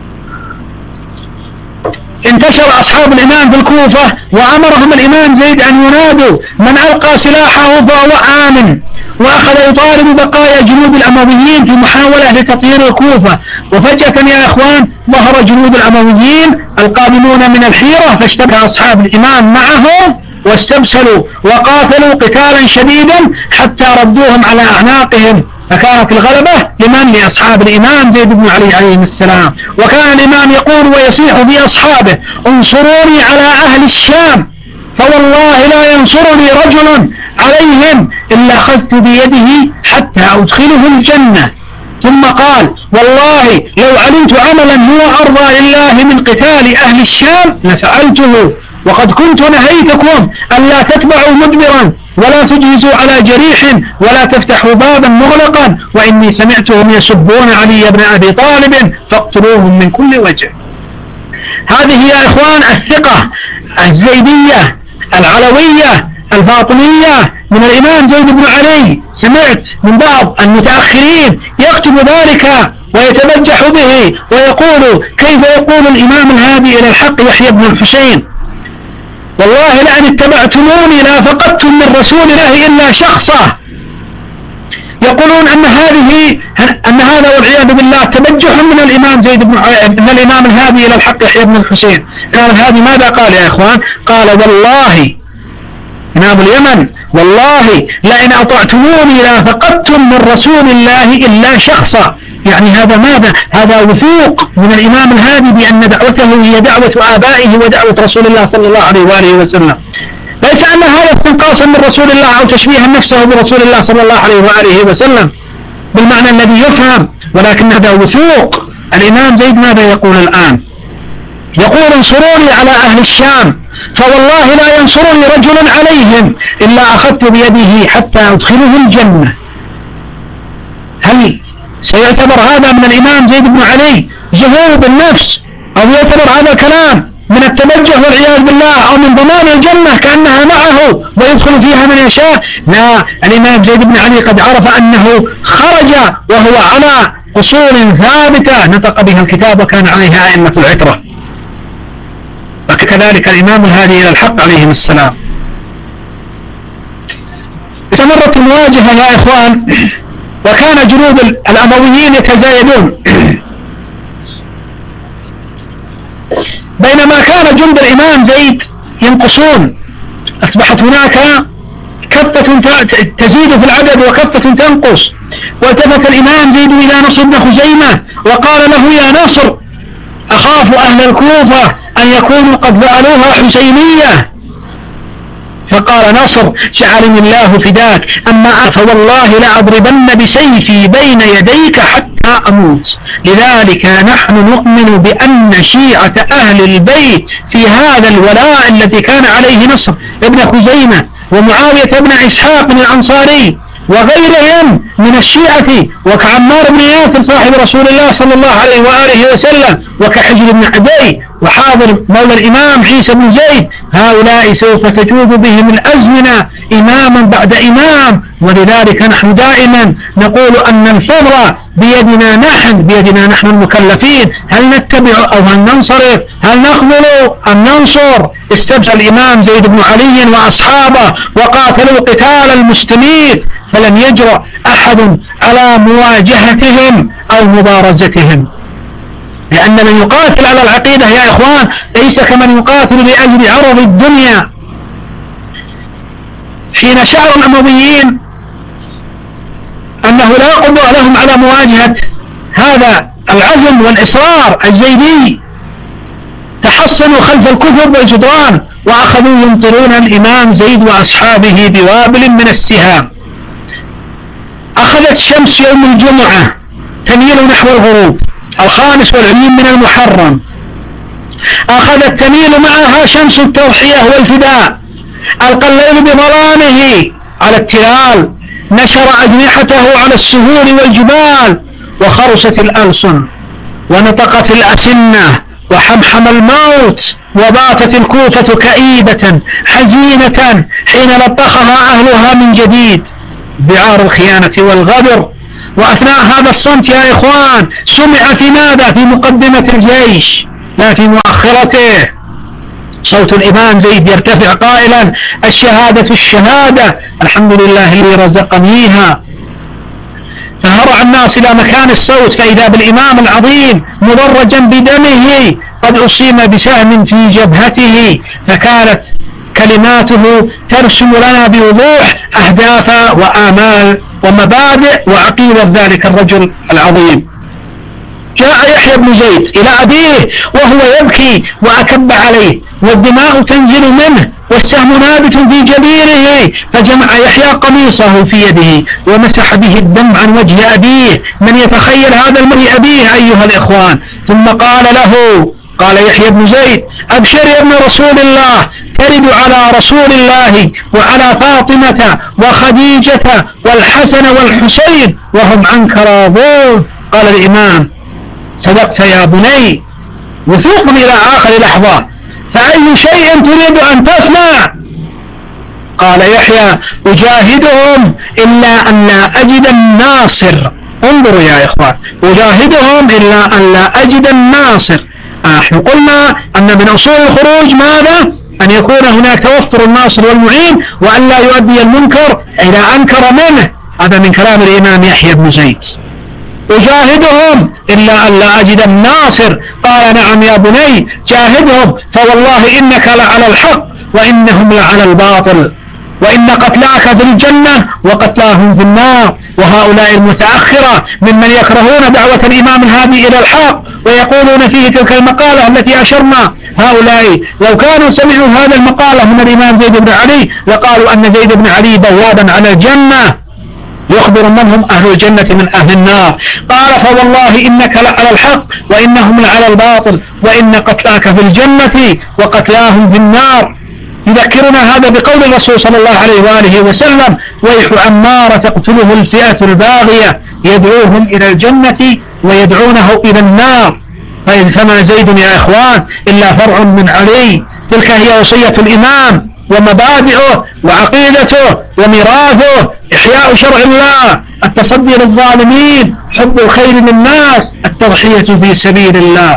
انتشر أصحاب الإمام في الكوفة وأمرهم الإمام زيد أن ينادوا من ألقى سلاحه فهو آمن، وأخذ يطالب بقايا جنود الأمويين في محاولة لتطهير الكوفة. وفجأة يا إخوان ظهر جنود الأمويين القادمون من الحيرة، فاشتبك أصحاب الإمام معهم واستبسلوا وقاتلوا قتالا شديدا حتى ردوهم على أعناقهم. فكانت الغلبة لمن؟ لأصحاب الإمام زيد بن علي عليه السلام. وكان الإمام يقول ويصيح بأصحابه انصروني على أهل الشام، فوالله لا ينصرني رجل عليهم إلا أخذت بيده حتى أدخله الجنة. ثم قال والله لو علمت عملا هو أرضى لله من قتال أهل الشام لفعلته، وقد كنت نهيتكم ألا تتبعوا مدبرا ولا تجهزوا على جريح ولا تفتحوا بابا مغلقا، وإني سمعتهم يسبون علي بن أبي طالب فاقتلوهم من كل وجه. هذه يا إخوان الثقة الزيدية العلوية الفاطمية من الإمام زيد بن علي. سمعت من بعض المتأخرين يكتب ذلك ويتبجح به ويقول: كيف يقول الإمام الهادي إلى الحق يحيى بن الحسين؟ والله لأن اتبعتموني لا فقدتم من رسول الله إلا شخصه. يقولون أن هذه أن هذا والعياذ بالله تبجح من الإمام زيد بن من الإمام الهادي إلى الحق يحيى بن الحسين. الإمام الهادي ماذا قال يا إخوان؟ قال: والله إمام اليمن والله لئن أطعتموني لا فقدتم من رسول الله إلا شخصا. يعني هذا ماذا؟ هذا وثوق من الإمام الهادي بأن دعوته هي دعوة آبائه ودعوة رسول الله صلى الله عليه وآله وسلم. ليس أن هذا استنقاصا من رسول الله أو تشبيها نفسه برسول الله صلى الله عليه وآله وسلم بالمعنى الذي يفهم، ولكن هذا وثوق. الإمام زيد ماذا يقول الآن؟ يقول: انصروني على أهل الشام فوالله لا ينصرني رجل عليهم إلا أخذت بيده حتى أدخله الجنة. هل سيعتبر هذا من الإمام زيد بن علي زهور بالنفس، أو يعتبر هذا كلام من التبجح والعياذ بالله، أو من ضمان الجنة كأنها معه ويدخل فيها من يشاء؟ لا، الإمام زيد بن علي قد عرف أنه خرج وهو على أصول ثابتة نطق بها الكتاب وكان عليها أئمة العترة. وكذلك الإمام الهادي إلى الحق عليهم السلام. استمرت المواجهة يا إخوان، وكان جنود الأمويين يتزايدون. بينما كان جند الإمام زيد ينقصون، أصبحت هناك كفة تزيد في العدد وكفة تنقص. والتفت الإمام زيد إلى نصر بن خزيمة وقال له: يا نصر، أخاف أهل الكوفة أن يكونوا قد فعلوها حسينية. فقال نصر: جعلني الله فداك، أما فوالله لأضربن بسيفي بين يديك حتى أموت. لذلك نحن نؤمن بأن شيعة أهل البيت في هذا الولاء الذي كان عليه نصر ابن خزيمة ومعاوية بن إسحاق الأنصاري وغيرهم من الشيعة، وكعمار بن ياسر صاحب رسول الله صلى الله عليه وآله وسلم، وكحجر بن عدي، وحاضر مولى الإمام عيسى بن زيد، هؤلاء سوف تجود بهم الأزمنة إماما بعد إمام. ولذلك نحن دائما نقول أن الفضل بيدنا نحن، بيدنا نحن المكلفين، هل نتبع أو هل ننصرف، هل نخذل أم ننصر. استبشر الإمام زيد بن علي وأصحابه وقاتلوا قتال المستميت، فلم يجرؤ أحد على مواجهتهم أو مبارزتهم، لأن من يقاتل على العقيدة يا إخوان ليس كمن يقاتل لأجل عرض الدنيا. حين شعر الأمويين أنه لا قدرة لهم على مواجهة هذا العزم والإصرار الزيدي، تحصنوا خلف الكثب والجدران وأخذوا يمطرون الإمام زيد وأصحابه بوابل من السهام. أخذت شمس يوم الجمعة تميل نحو الغروب الخامس والعشرين من المحرم، أخذت تميل معها شمس التضحية والفداء. ألقى الليل بظلامه على التلال، نشر أجنحته على السهول والجبال، وخرست الألسن ونطقت الأسنة وحمحم الموت، وباتت الكوفة كئيبة حزينة حين لطخها أهلها من جديد بعار الخيانة والغدر. وأثناء هذا الصمت يا إخوان سمع في ماذا؟ في مقدمة الجيش لا في مؤخرته صوت الإمام زيد يرتفع قائلا: الشهادة الشهادة، الحمد لله الذي رزقنيها. فهرع الناس إلى مكان الصوت فإذا بالإمام العظيم مدرجا بدمه قد أصيب بسهم في جبهته، فكانت كلماته ترسم لنا بوضوح أهداف وآمال ومبادئ وعقيدة ذلك الرجل العظيم. جاء يحيى بن زيد إلى أبيه وهو يبكي وأكب عليه والدماء تنزل منه والسهم نابت في جبينه، فجمع يحيى قميصه في يده ومسح به الدم عن وجه أبيه. من يتخيل هذا المرء أبيه أيها الإخوان؟ ثم قال له، قال يحيى بن زيد: أبشر يا ابن رسول الله، ترد على رسول الله وعلى فاطمة وخديجة والحسن والحسين وهم عنك راضون. قال الإمام: صدقت يا بني، وثوق إلى آخر لحظة. فأي شيء تريد أن تصنع؟ قال يحيى أجاهدهم إلا أن لا أجد الناصر. انظروا يا إخوان، أجاهدهم إلا أن لا أجد الناصر. نحن قلنا أن من أصول الخروج ماذا؟ أن يكون هناك توفر الناصر والمعين، وأن لا يؤدي المنكر إلى أنكر منه. هذا من كلام الإمام يحيى بن زيد. أجاهدهم إلا أن لا أجد الناصر. قال نعم يا بني جاهدهم، فوالله إنك لعلى الحق وإنهم لعلى الباطل، وإن قتلاك في الجنة وقتلاهم في النار. وهؤلاء المتأخرة ممن يكرهون دعوة الإمام الهادي إلى الحق ويقولون فيه تلك المقالة التي أشرنا، هؤلاء لو كانوا سمعوا هذا المقالة من الإمام زيد بن علي لقالوا أن زيد بن علي بوابا على الجنة يخبر من هم أهل الجنة من أهل النار. قال فوالله إنك لعلى الحق وإنهم لعلى الباطل، وإن قتلاك في الجنة وقتلاهم في النار. يذكرنا هذا بقول الرسول صلى الله عليه وآله وسلم ويح عمار تقتله الفئة الباغية يدعوهم إلى الجنة ويدعونه إلى النار. فما زيد يا إخوان إلا فرع من علي. تلك هي وصية الإمام ومبادئه وعقيدته وميراثه، إحياء شرع الله، التصدي للظالمين، حب الخير للناس، التضحية في سبيل الله.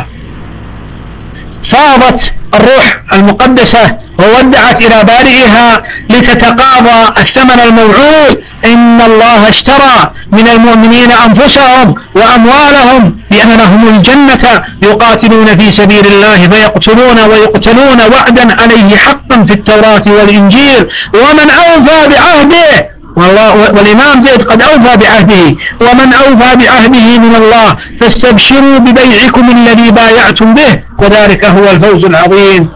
فاضت الروح المقدسة وودعت إلى بارئها لتتقاضى الثمن الموعود. إن الله اشترى من المؤمنين أنفسهم وأموالهم بأن لهم الجنة يقاتلون في سبيل الله فيقتلون ويقتلون وعدا عليه حقا في التوراة والإنجيل. ومن أوفى بعهده، والإمام زيد قد أوفى بعهده، ومن أوفى بعهده من الله فاستبشروا ببيعكم الذي بايعتم به وذلك هو الفوز العظيم.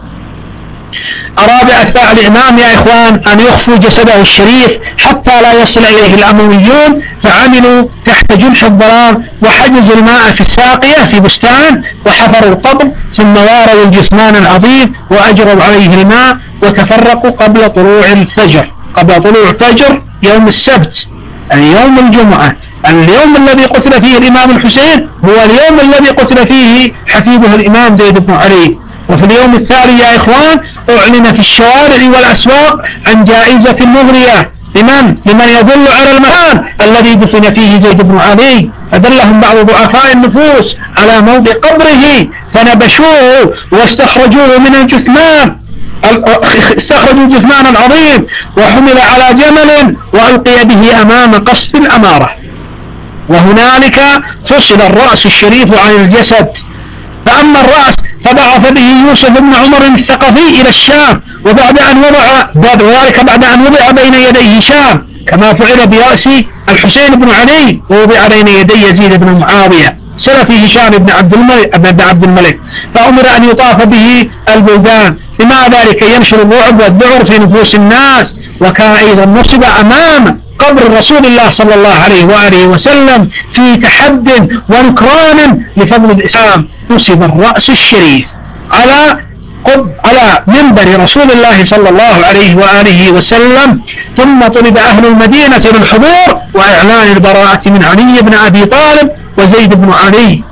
أراد أتباع الإمام يا إخوان أن يخفوا جسده الشريف حتى لا يصل إليه الأمويون، فعملوا تحت جنح الظلام وحجزوا الماء في الساقية في بستان وحفروا القبر، ثم واروا الجثمان العظيم وأجروا عليه الماء وتفرقوا قبل طلوع الفجر. قبل طلوع فجر يوم السبت أي يوم الجمعة، اليوم الذي قتل فيه الإمام الحسين هو اليوم الذي قتل فيه حفيده الإمام زيد بن علي. وفي اليوم التالي يا إخوان أعلن في الشوارع والأسواق عن جائزة مغرية لمن؟ لمن يدل على المكان الذي دفن فيه زيد بن علي. فدلهم بعض ضعفاء النفوس على موضع قبره فنبشوه واستخرجوه من الجثمان، استخرجوا الجثمان العظيم وحمل على جمل وألقي به أمام قصف الأمارة، وهنالك فصل الرأس الشريف عن الجسد. فأما الرأس فبعث به يوسف بن عمر الثقفي إلى الشام، وبعد أن وضع ذلك بعد أن وضع بين يدي هشام كما فعل برأس الحسين بن علي ووضع بين يدي يزيد بن معاوية سلفي هشام بن عبد الملك بن عبد الملك فأمر أن يطاف به البلدان. لما ذلك ينشر الرعب والذعر في نفوس الناس. وكان أيضا نصب أمام قبر رسول الله صلى الله عليه وآله وسلم في تحد ونكران لفضل الإسلام، نصب الرأس الشريف على قب على منبر رسول الله صلى الله عليه وآله وسلم، ثم طلب أهل المدينة للحضور وإعلان البراءة من علي بن أبي طالب وزيد بن علي.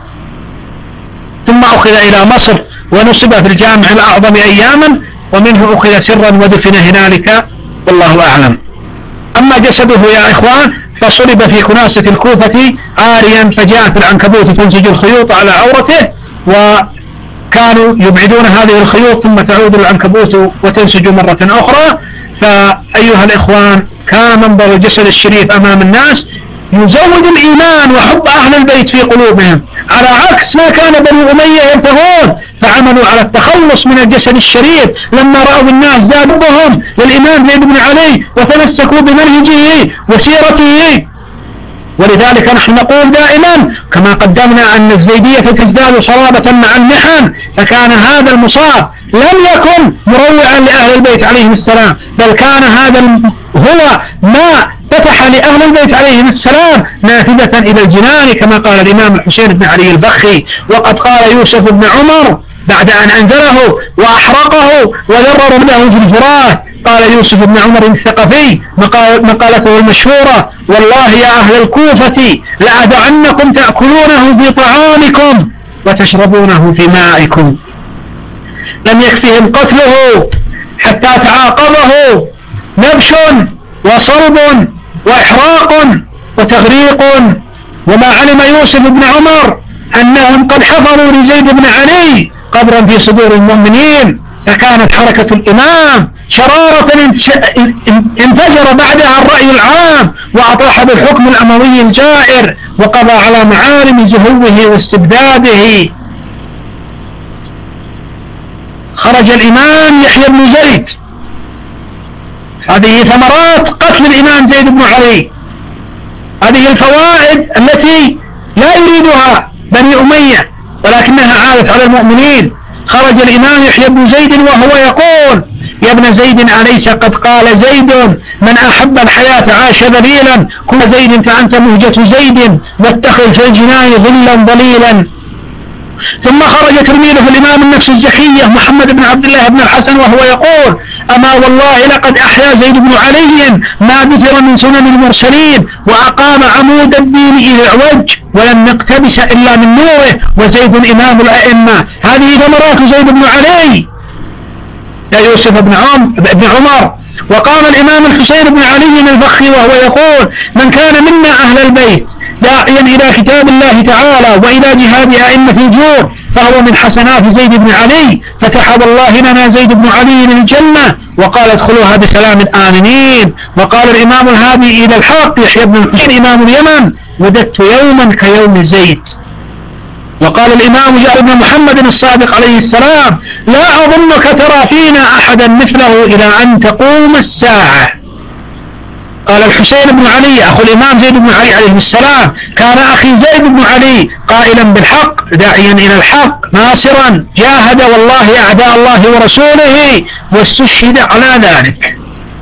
ثم أخذ إلى مصر ونصب في الجامع الأعظم أياما، ومنه أخذ سرا ودفن هنالك والله أعلم. أما جسده يا إخوان فصلب في كناسة الكوفة عاريا، فجاءت العنكبوت تنسج الخيوط على عورته، وكانوا يبعدون هذه الخيوط ثم تعود العنكبوت وتنسج مرة أخرى. فأيها الإخوان كان منظر الجسد الشريف أمام الناس يزود الإيمان وحب أهل البيت في قلوبهم، على عكس ما كان بنو أمية يبتغون، فعملوا على التخلص من الجسد الشريف لما رأوا الناس زادوهم للإمام زيد بن علي وتمسكوا بمنهجه وسيرته. ولذلك نحن نقول دائما كما قدمنا أن الزيدية تزداد صلابة مع المحن، فكان هذا المصاب لم يكن مروعا لأهل البيت عليهم السلام، بل كان هذا هو ما فتح لأهل البيت عليهم السلام نافذة إلى الجنان كما قال الإمام الحسين بن علي البخي. وقد قال يوسف بن عمر بعد أن أنزله وأحرقه وذرر له في الفرات، قال يوسف بن عمر الثقفي مقالته المشهورة: والله يا أهل الكوفة لأدعنكم تأكلونه في طعامكم وتشربونه في مائكم. لم يكفهم قتله حتى تعاقبه نبش وصلب وإحراق وتغريق. وما علم يوسف بن عمر أنهم قد حفروا لزيد بن علي قبرا في صدور المؤمنين، فكانت حركة الإمام شرارة انفجر بعدها الرأي العام وأطاح بالحكم الأموي الجائر وقضى على معالم زهوه واستبداده. خرج الإمام يحيى بن زيد، هذه ثمرات قتل الإمام زيد بن علي، هذه الفوائد التي لا يريدها بني أمية ولكنها عادت على المؤمنين. خرج الإمام يحيى بن زيد وهو يقول: يا ابن زيد أليس قد قال زيد من أحب الحياة عاش ذليلا، كن زيد فأنت مهجة زيد واتخذ في الجنان ظلا ضليلا. ثم خرج تلميذه الإمام النفس الزكية محمد بن عبد الله بن الحسن وهو يقول: أما والله لقد أحيا زيد بن علي ما بثر من سنن المرسلين وأقام عمود الدين إلى العوج ولم نقتبس إلا من نوره، وزيد إمام الأئمة. هذه ثمرات زيد بن علي يا يوسف بن عمر. وقام الإمام الحسين بن علي الفخي وهو يقول: من كان منا أهل البيت داعيا إلى كتاب الله تعالى وإلى جهاد أئمة الجور فهو من حسنات زيد بن علي، فتحب الله لنا زيد بن علي الجنة وقال ادخلوها بسلام آمنين. وقال الإمام الهادي إلى الحق يحيى بن الحسين إمام اليمن: وددت يوما كيوم زيد. وقال الإمام جعفر بن محمد الصادق عليه السلام: لا أظنك ترى فينا أحدا مثله إلى أن تقوم الساعة. قال الحسين بن علي أخو الإمام زيد بن علي عليه السلام: كان أخي زيد بن علي قائلا بالحق داعيا إلى الحق ناصرا جاهد والله أعداء الله ورسوله واستشهد على ذلك.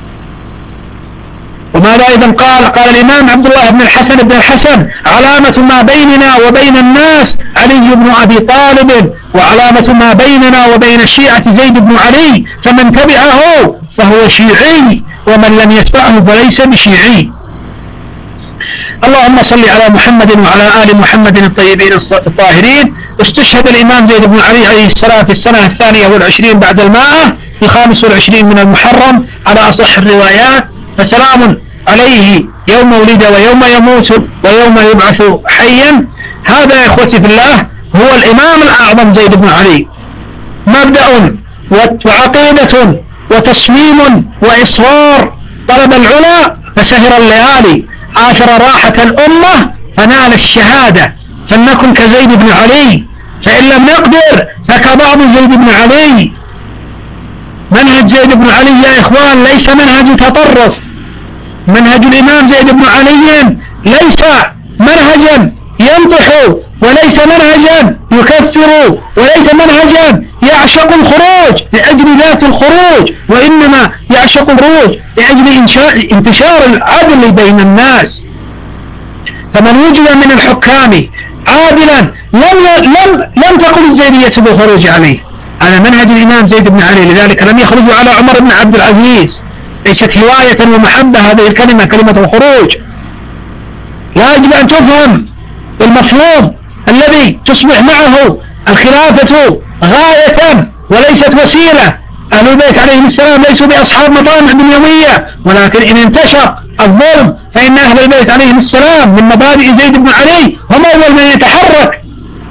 وماذا أيضا قال؟ قال الإمام عبد الله بن الحسن بن الحسن: علامة ما بيننا وبين الناس علي بن أبي طالب، وعلامة ما بيننا وبين الشيعة زيد بن علي، فمن تبعه فهو شيعي ومن لم يتبعه فليس بشيعي. اللهم صل على محمد وعلى آل محمد الطيبين الطاهرين. استشهد الإمام زيد بن علي عليه السلام في السنة الثانية والعشرين بعد المائة في خامس والعشرين من المحرم على أصح الروايات، فسلام عليه يوم ولد ويوم يموت ويوم يبعث حيا. هذا يا إخوتي في الله هو الإمام الأعظم زيد بن علي، مبدأ وعقيدة وتصميم وإصرار. طلب العلا فسهر الليالي، آثر راحة الأمة فنال الشهادة. فلنكن كزيد بن علي، فإن لم نقدر فكبعض زيد بن علي. منهج زيد بن علي يا إخوان ليس منهج تطرف، منهج الإمام زيد بن علي ليس منهجا ينطح، وليس منهجا يكفر، وليس منهجا يعشق الخروج لأجل ذات الخروج، وإنما يعشق الخروج لأجل إنشاء انتشار العدل بين الناس. فمن وجد من الحكام عادلا لم لم لم تكن الزيدية بالخروج عليه. هذا منهج الإمام زيد بن علي، لذلك لم يخرجوا على عمر بن عبد العزيز. ليست هواية ومحبة هذه الكلمة، كلمة الخروج. لا يجب أن تفهم المفهوم الذي تصبح معه الخلافة غاية وليست وسيلة. أهل البيت عليهم السلام ليسوا بأصحاب مطامع دنيوية، ولكن إن انتشر الظلم فإن أهل البيت عليهم السلام من مبادئ زيد بن علي هم أول من يتحرك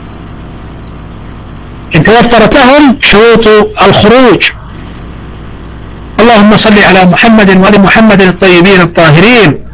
إن توفرت لهم شروط الخروج. اللهم صل على محمد وعلى محمد الطيبين الطاهرين.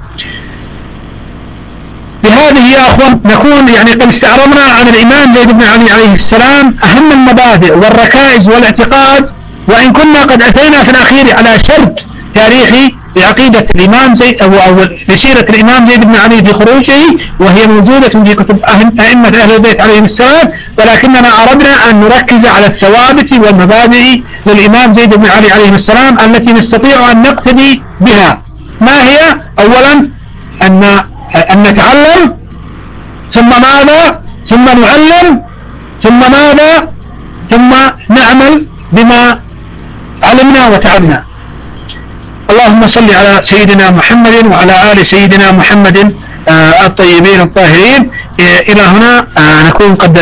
بهذه يا أخوان نكون يعني قد استعرضنا عن الإمام زيد بن علي عليه السلام أهم المبادئ والركائز والاعتقاد، وإن كنا قد أتينا في الأخير على سرد تاريخي لعقيدة الإمام زيد أو, أو لسيرة الإمام زيد بن علي في خروجه، وهي موجودة في كتب أئمة أهل البيت عليهم السلام، ولكننا أردنا أن نركز على الثوابت والمبادئ للإمام زيد بن علي عليه السلام التي نستطيع أن نقتدي بها. ما هي؟ أولا أن أن نتعلم، ثم ماذا؟ ثم نعلم، ثم ماذا؟ ثم نعمل بما علمنا وتعلمنا. اللهم صل على سيدنا محمد وعلى آل سيدنا محمد الطيبين الطاهرين. إلى هنا نكون قد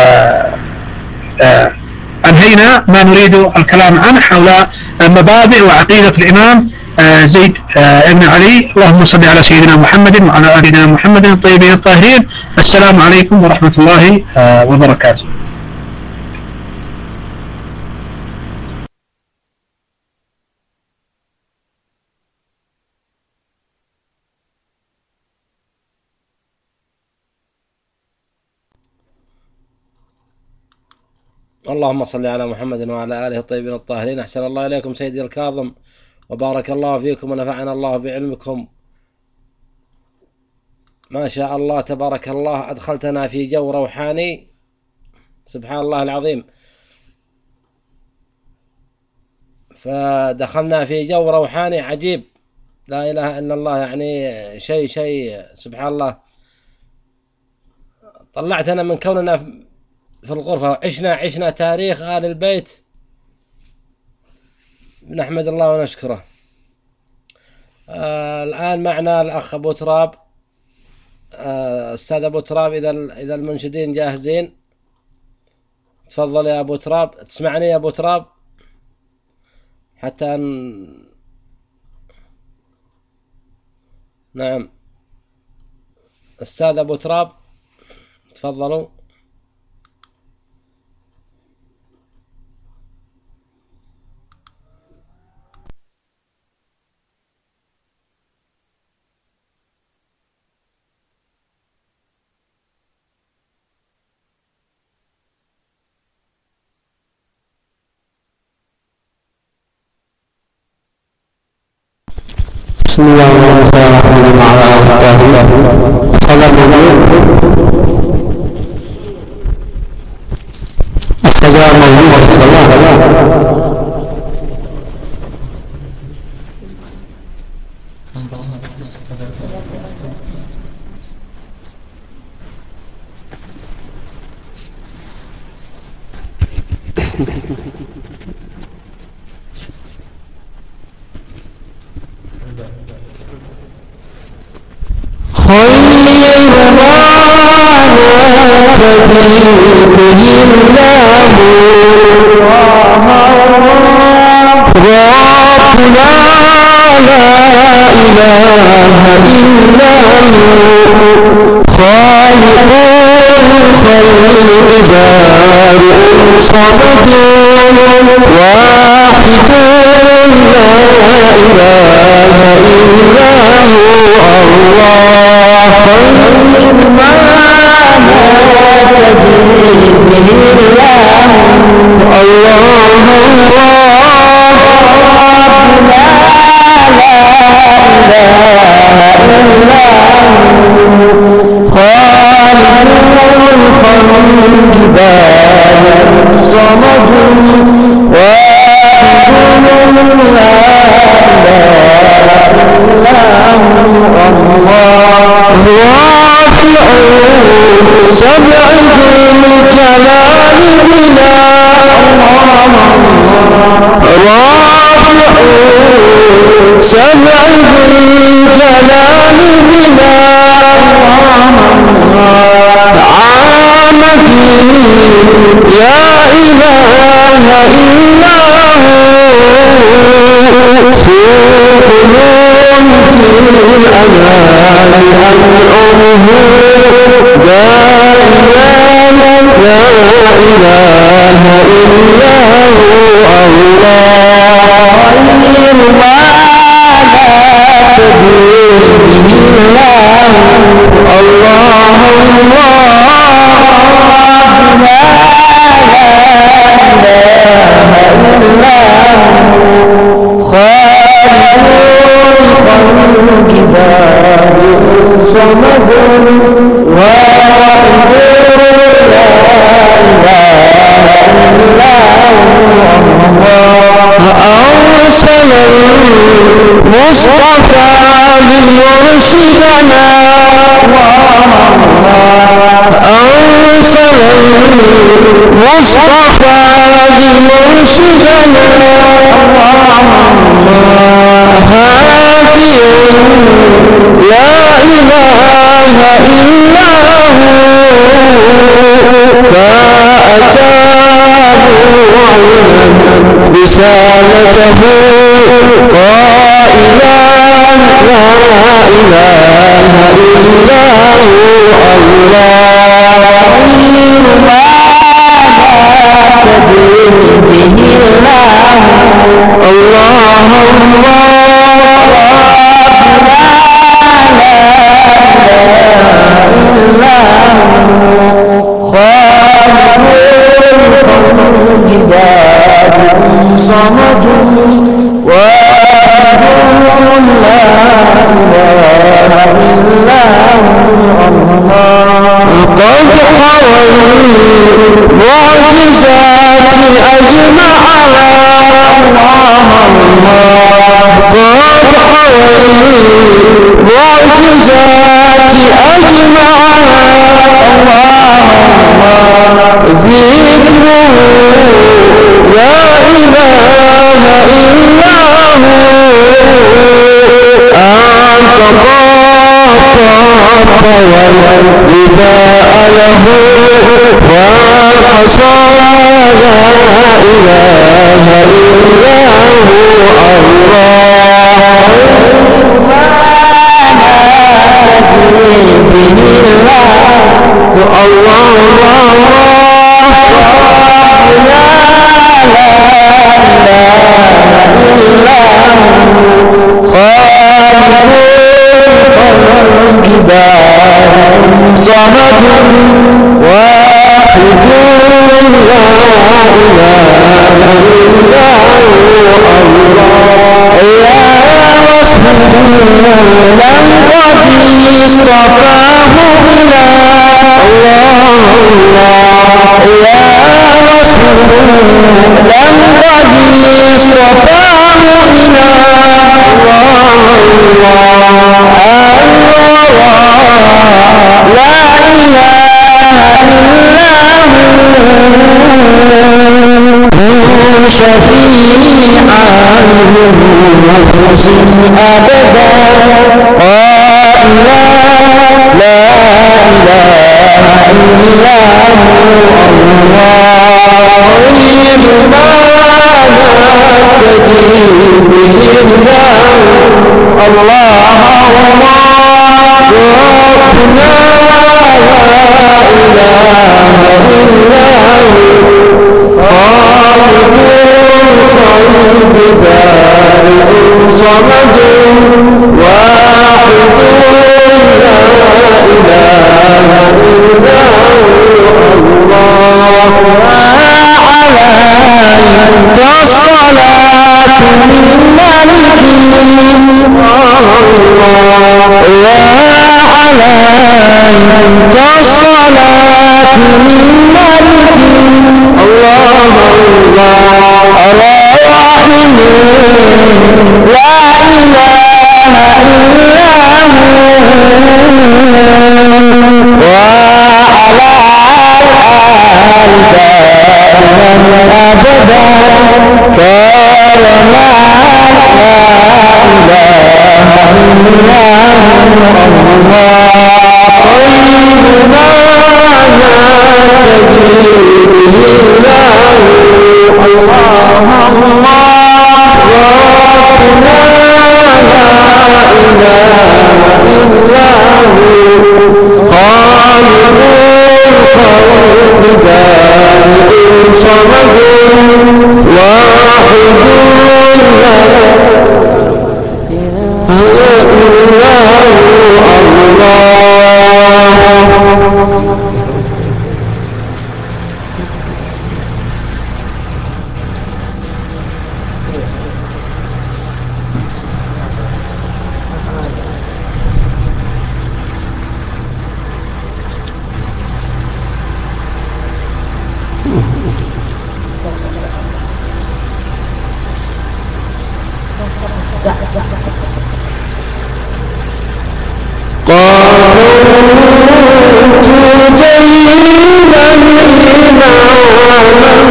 أنهينا ما نريد الكلام عنه حول مبادئ وعقيدة الإمام زيد بن علي. اللهم صل على سيدنا محمد وعلى آلنا محمد الطيبين الطاهرين. السلام عليكم ورحمة الله وبركاته. اللهم صل على محمد وعلى آله الطيبين الطاهرين. أحسن الله إليكم سيدي الكاظم، وبارك الله فيكم ونفعنا الله بعلمكم. ما شاء الله تبارك الله، أدخلتنا في جو روحاني سبحان الله العظيم. فدخلنا في جو روحاني عجيب، لا إله إلا الله، يعني شيء شيء سبحان الله. طلعتنا من كوننا في الغرفة وعشنا عشنا تاريخ آل البيت، نحمد الله ونشكره. آه الآن معنا الأخ أبو تراب، آه أستاذ أبو تراب، إذا إذا المنشدين جاهزين تفضل يا أبو تراب. تسمعني يا أبو تراب؟ حتى أن... نعم أستاذ أبو تراب تفضلوا. بسم الله الرحمن الرحيم. على آله الطاهرين. الصلاة موجودة الصلاة. لا إله إلا هو فأتاه رسالته قائلا لا إله إلا هو الله صمد واحد لا إله إلا هو الله قد حوى المعجزات أجمعها الله الله قد حوى المعجزات أجمعها الله الله ذكره لا إله إلا هو أنت قاطعت والإداء له والخصايا لا إله إلا هو الله الله صمد واحد لا إله إلا هو الله يا رسولا قد اصطفاه إلى الله الله يا رسولا قد اصطفاه إلى الله لا إله إلا هو شفيعا للنفوس أبدا قائلا لا إله إلا هو الله غير ما نبتدي به الله الله ربنا لا إله إلا هو خالق الخلق بارئ صمد واحد لا إله إلا هو الله عليك الصلاة من ملك الله يا عليك الصلاة من ملك الله الله الراحم لا إله إلا هو وعلى الآل دائما أبدا كرما لا إله إلا الله خير ما نبتدي به الله الله الله ربنا لا إله إلا هو خالق الخلق بارئ صمد واحد لا إلا هو الله قاتلت جيلا إماما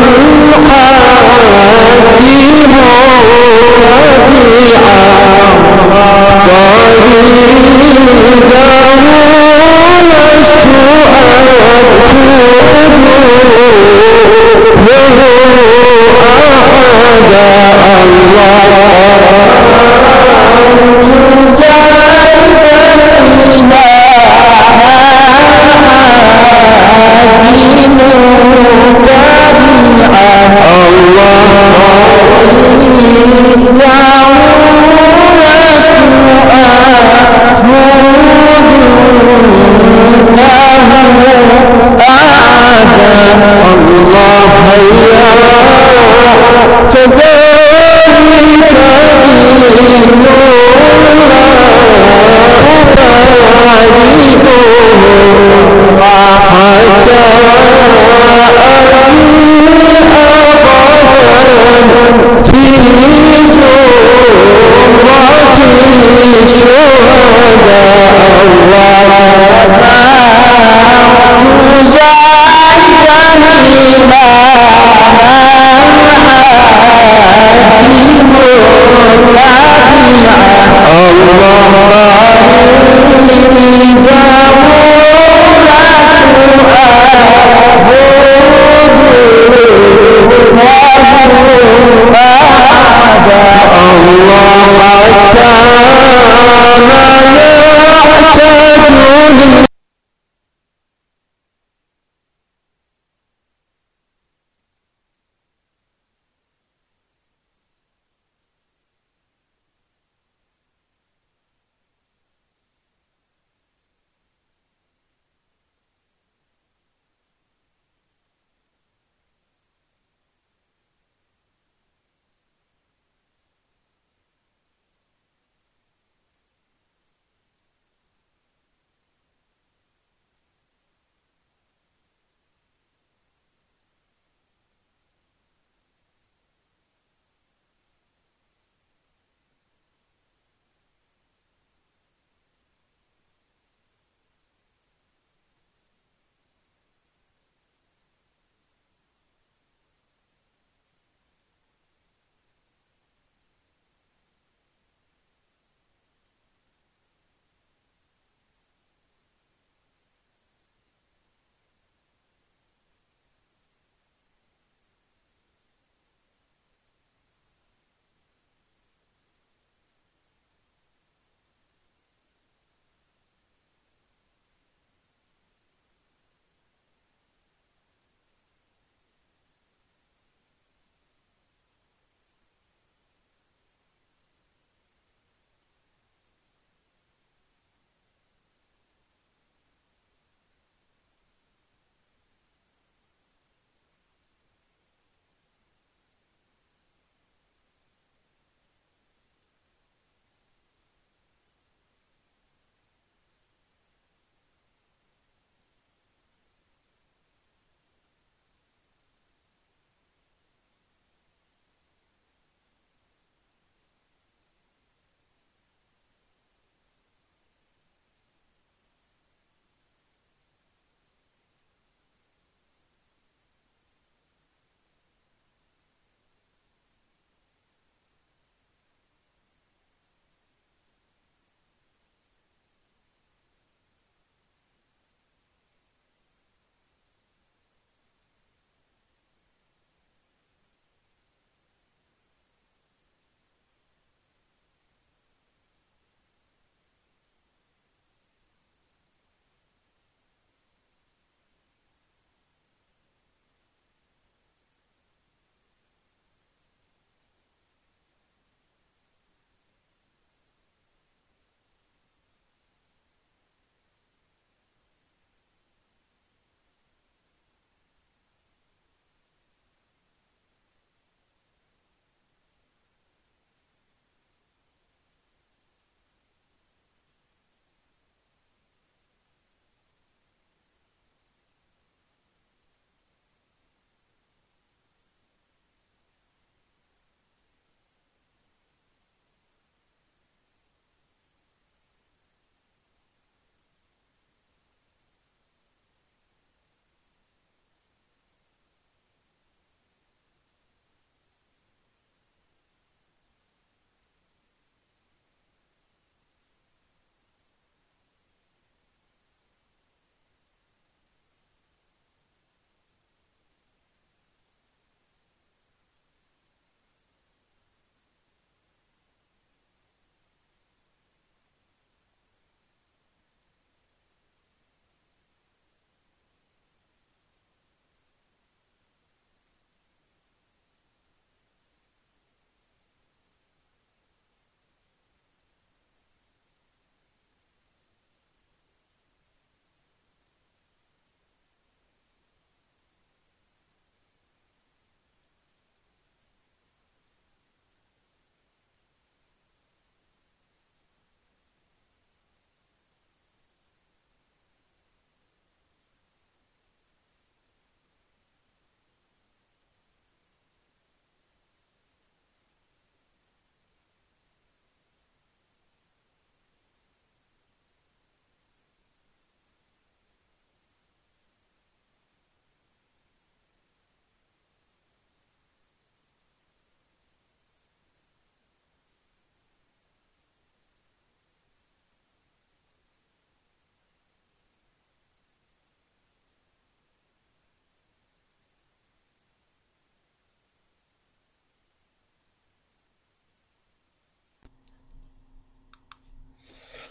حاكما تبيعا طريقه لست أتبع Allah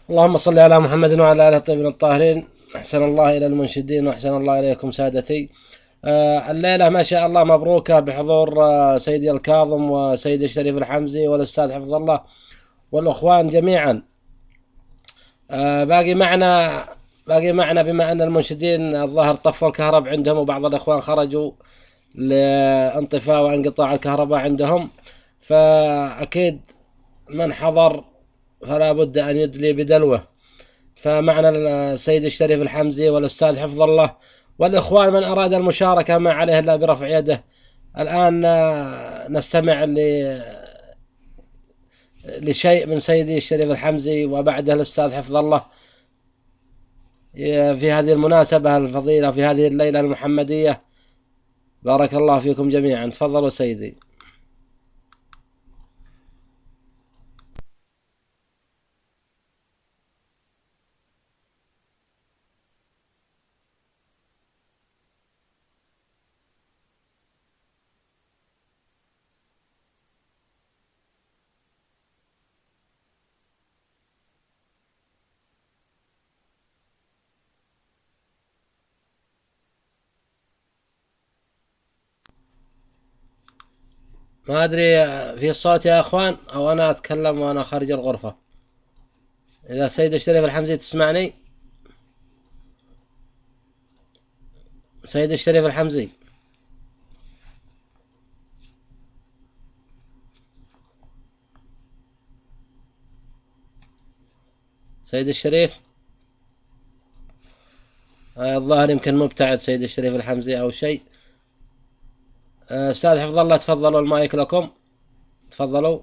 اللهم صل على محمد وعلى آله الطيبين الطاهرين. أحسن الله إلى المنشدين وأحسن الله إليكم سادتي. آه الليلة ما شاء الله مبروكة بحضور آه سيدي الكاظم وسيدي الشريف الحمزي والأستاذ حفظ الله والأخوان جميعا. آه باقي معنا باقي معنا بما أن المنشدين الظاهر طفوا الكهرب عندهم وبعض الأخوان خرجوا لانطفاء وانقطاع الكهرباء عندهم، فأكيد من حضر فلا بد أن يدلي بدلوه. فمعنا السيد الشريف الحمزي والأستاذ حفظ الله والإخوان من أراد المشاركة ما عليه إلا برفع يده. الآن نستمع لشيء من سيدي الشريف الحمزي وبعده الأستاذ حفظ الله في هذه المناسبة الفضيلة في هذه الليلة المحمدية. بارك الله فيكم جميعا. تفضلوا سيدي. ما أدري في الصوت يا أخوان أو أنا أتكلم وأنا خارج الغرفة. إذا سيد الشريف الحمزي تسمعني؟ سيد الشريف الحمزي سيد الشريف آه الظاهر يمكن مبتعد سيد الشريف الحمزي أو شيء. أستاذ حفظ الله تفضلوا المايك لكم. تفضلوا.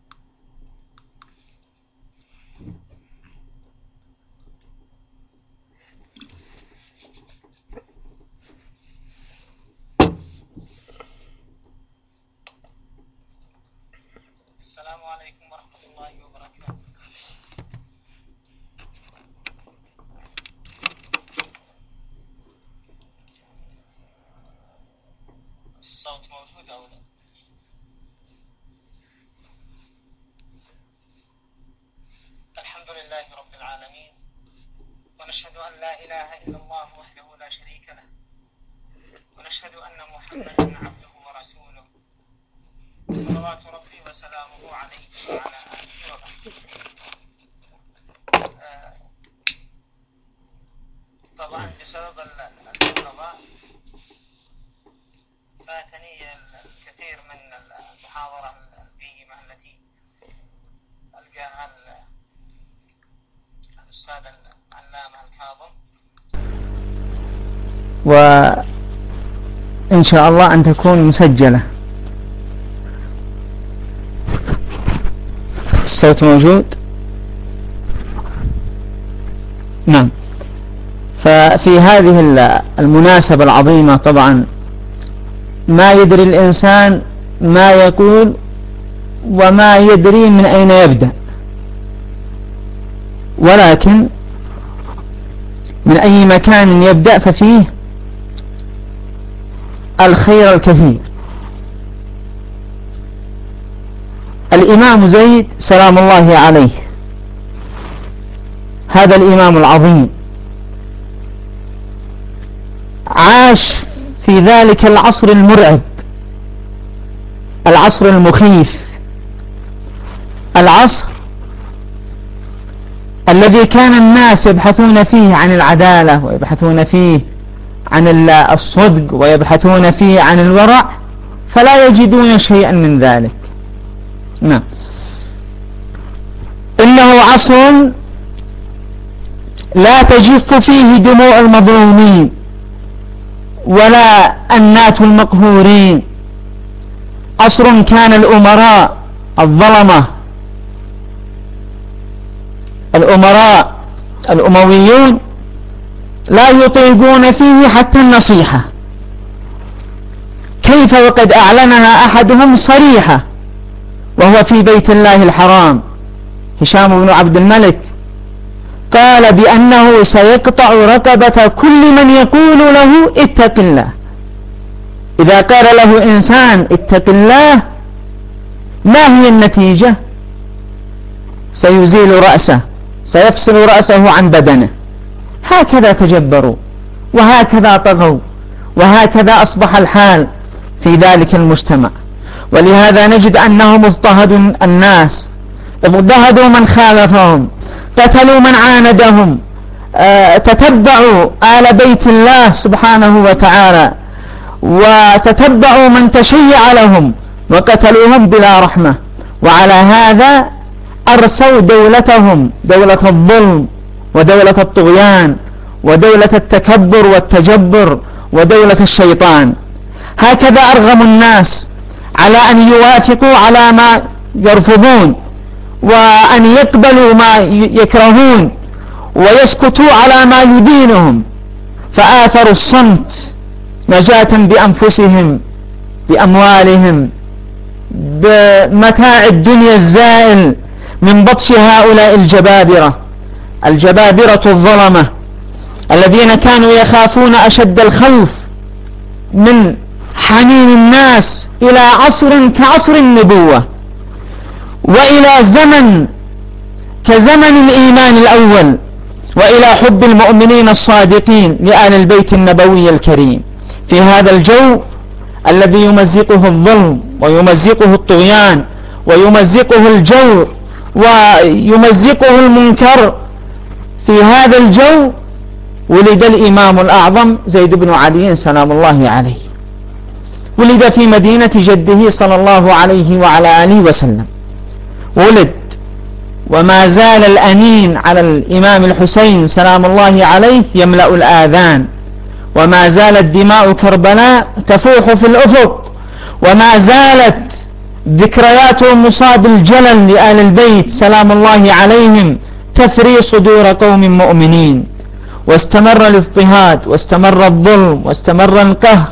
السلام عليكم ورحمة الله وبركاته. الصوت موجود أو لا؟ الحمد لله رب العالمين، ونشهد أن لا إله إلا الله وحده لا شريك له، ونشهد أن محمدا عبده ورسوله صلوات ربي وسلامه عليه وعلى آله وبعد. آه طبعا بسبب الكهرباء فاتني الكثير من المحاضرة القيمة التي ألقاها الأستاذ العلامة الكاظم، وإن شاء الله أن تكون مسجلة. الصوت موجود؟ نعم. ففي هذه المناسبة العظيمة طبعا ما يدري الإنسان ما يقول وما يدري من أين يبدأ، ولكن من أي مكان يبدأ ففيه الخير الكثير. الإمام زيد سلام الله عليه، هذا الإمام العظيم عاش في ذلك العصر المرعب، العصر المخيف، العصر الذي كان الناس يبحثون فيه عن العدالة ويبحثون فيه عن الصدق ويبحثون فيه عن الورع، فلا يجدون شيئا من ذلك. نعم. إنه عصر لا تجف فيه دموع المظلومين ولا أنات المقهورين. عصر كان الأمراء الظلمة الأمراء الأمويون لا يطيقون فيه حتى النصيحة، كيف وقد أعلنها أحدهم صريحة وهو في بيت الله الحرام، هشام بن عبد الملك، قال بأنه سيقطع رقبة كل من يقول له اتق الله. إذا قال له إنسان اتق الله ما هي النتيجة؟ سيزيل رأسه سيفصل رأسه عن بدنه. هكذا تجبروا وهكذا طغوا وهكذا أصبح الحال في ذلك المجتمع. ولهذا نجد أنهم اضطهدوا الناس، اضطهدوا من خالفهم، قتلوا من عاندهم، أه تتبعوا آل بيت الله سبحانه وتعالى، وتتبعوا من تشيع لهم وقتلوهم بلا رحمة. وعلى هذا أرسوا دولتهم، دولة الظلم ودولة الطغيان ودولة التكبر والتجبر ودولة الشيطان. هكذا أرغموا الناس على أن يوافقوا على ما يرفضون، وأن يقبلوا ما يكرهون، ويسكتوا على ما يدينهم، فآثروا الصمت نجاة بأنفسهم، بأموالهم، بمتاع الدنيا الزائل من بطش هؤلاء الجبابرة، الجبابرة الظلمة الذين كانوا يخافون أشد الخوف من حنين الناس إلى عصر كعصر النبوة، وإلى زمن كزمن الإيمان الأول، وإلى حب المؤمنين الصادقين لآل البيت النبوي الكريم. في هذا الجو الذي يمزقه الظلم ويمزقه الطغيان ويمزقه الجور ويمزقه المنكر، في هذا الجو ولد الإمام الأعظم زيد بن علي سلام الله عليه. ولد في مدينة جده صلى الله عليه وعلى آله وسلم، ولد وما زال الأنين على الإمام الحسين سلام الله عليه يملأ الآذان، وما زالت دماء كربلاء تفوح في الأفق، وما زالت ذكريات مصاب الجلل لآل البيت سلام الله عليهم تفري صدور قوم مؤمنين. واستمر الاضطهاد واستمر الظلم واستمر القهر،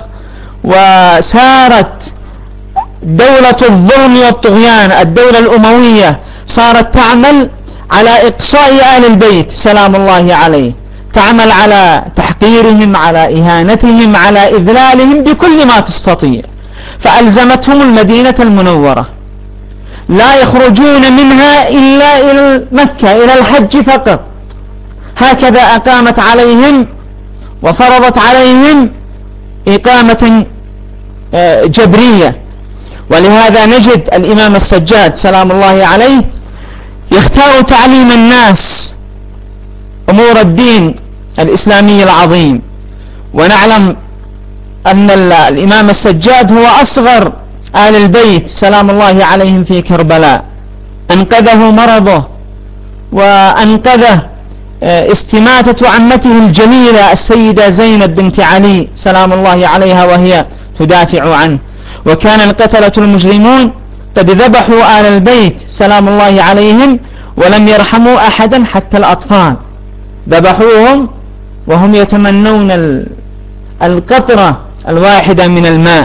وسارت دولة الظلم والطغيان الدولة الأموية صارت تعمل على إقصاء آل البيت سلام الله عليه، تعمل على تحقيرهم، على إهانتهم، على إذلالهم بكل ما تستطيع. فألزمتهم المدينة المنورة، لا يخرجون منها إلا إلى مكة إلى الحج فقط. هكذا أقامت عليهم وفرضت عليهم إقامة جبرية. ولهذا نجد الإمام السجاد سلام الله عليه يختار تعليم الناس أمور الدين الإسلامي العظيم. ونعلم أن الإمام السجاد هو أصغر آل البيت سلام الله عليهم في كربلاء، أنقذه مرضه وأنقذه استماتة عمته الجليلة السيدة زينب بنت علي سلام الله عليها وهي تدافع عنه. وكان القتلة المجرمون قد ذبحوا آل البيت سلام الله عليهم ولم يرحموا أحدا حتى الأطفال، ذبحوهم وهم يتمنون القطرة الواحدة من الماء.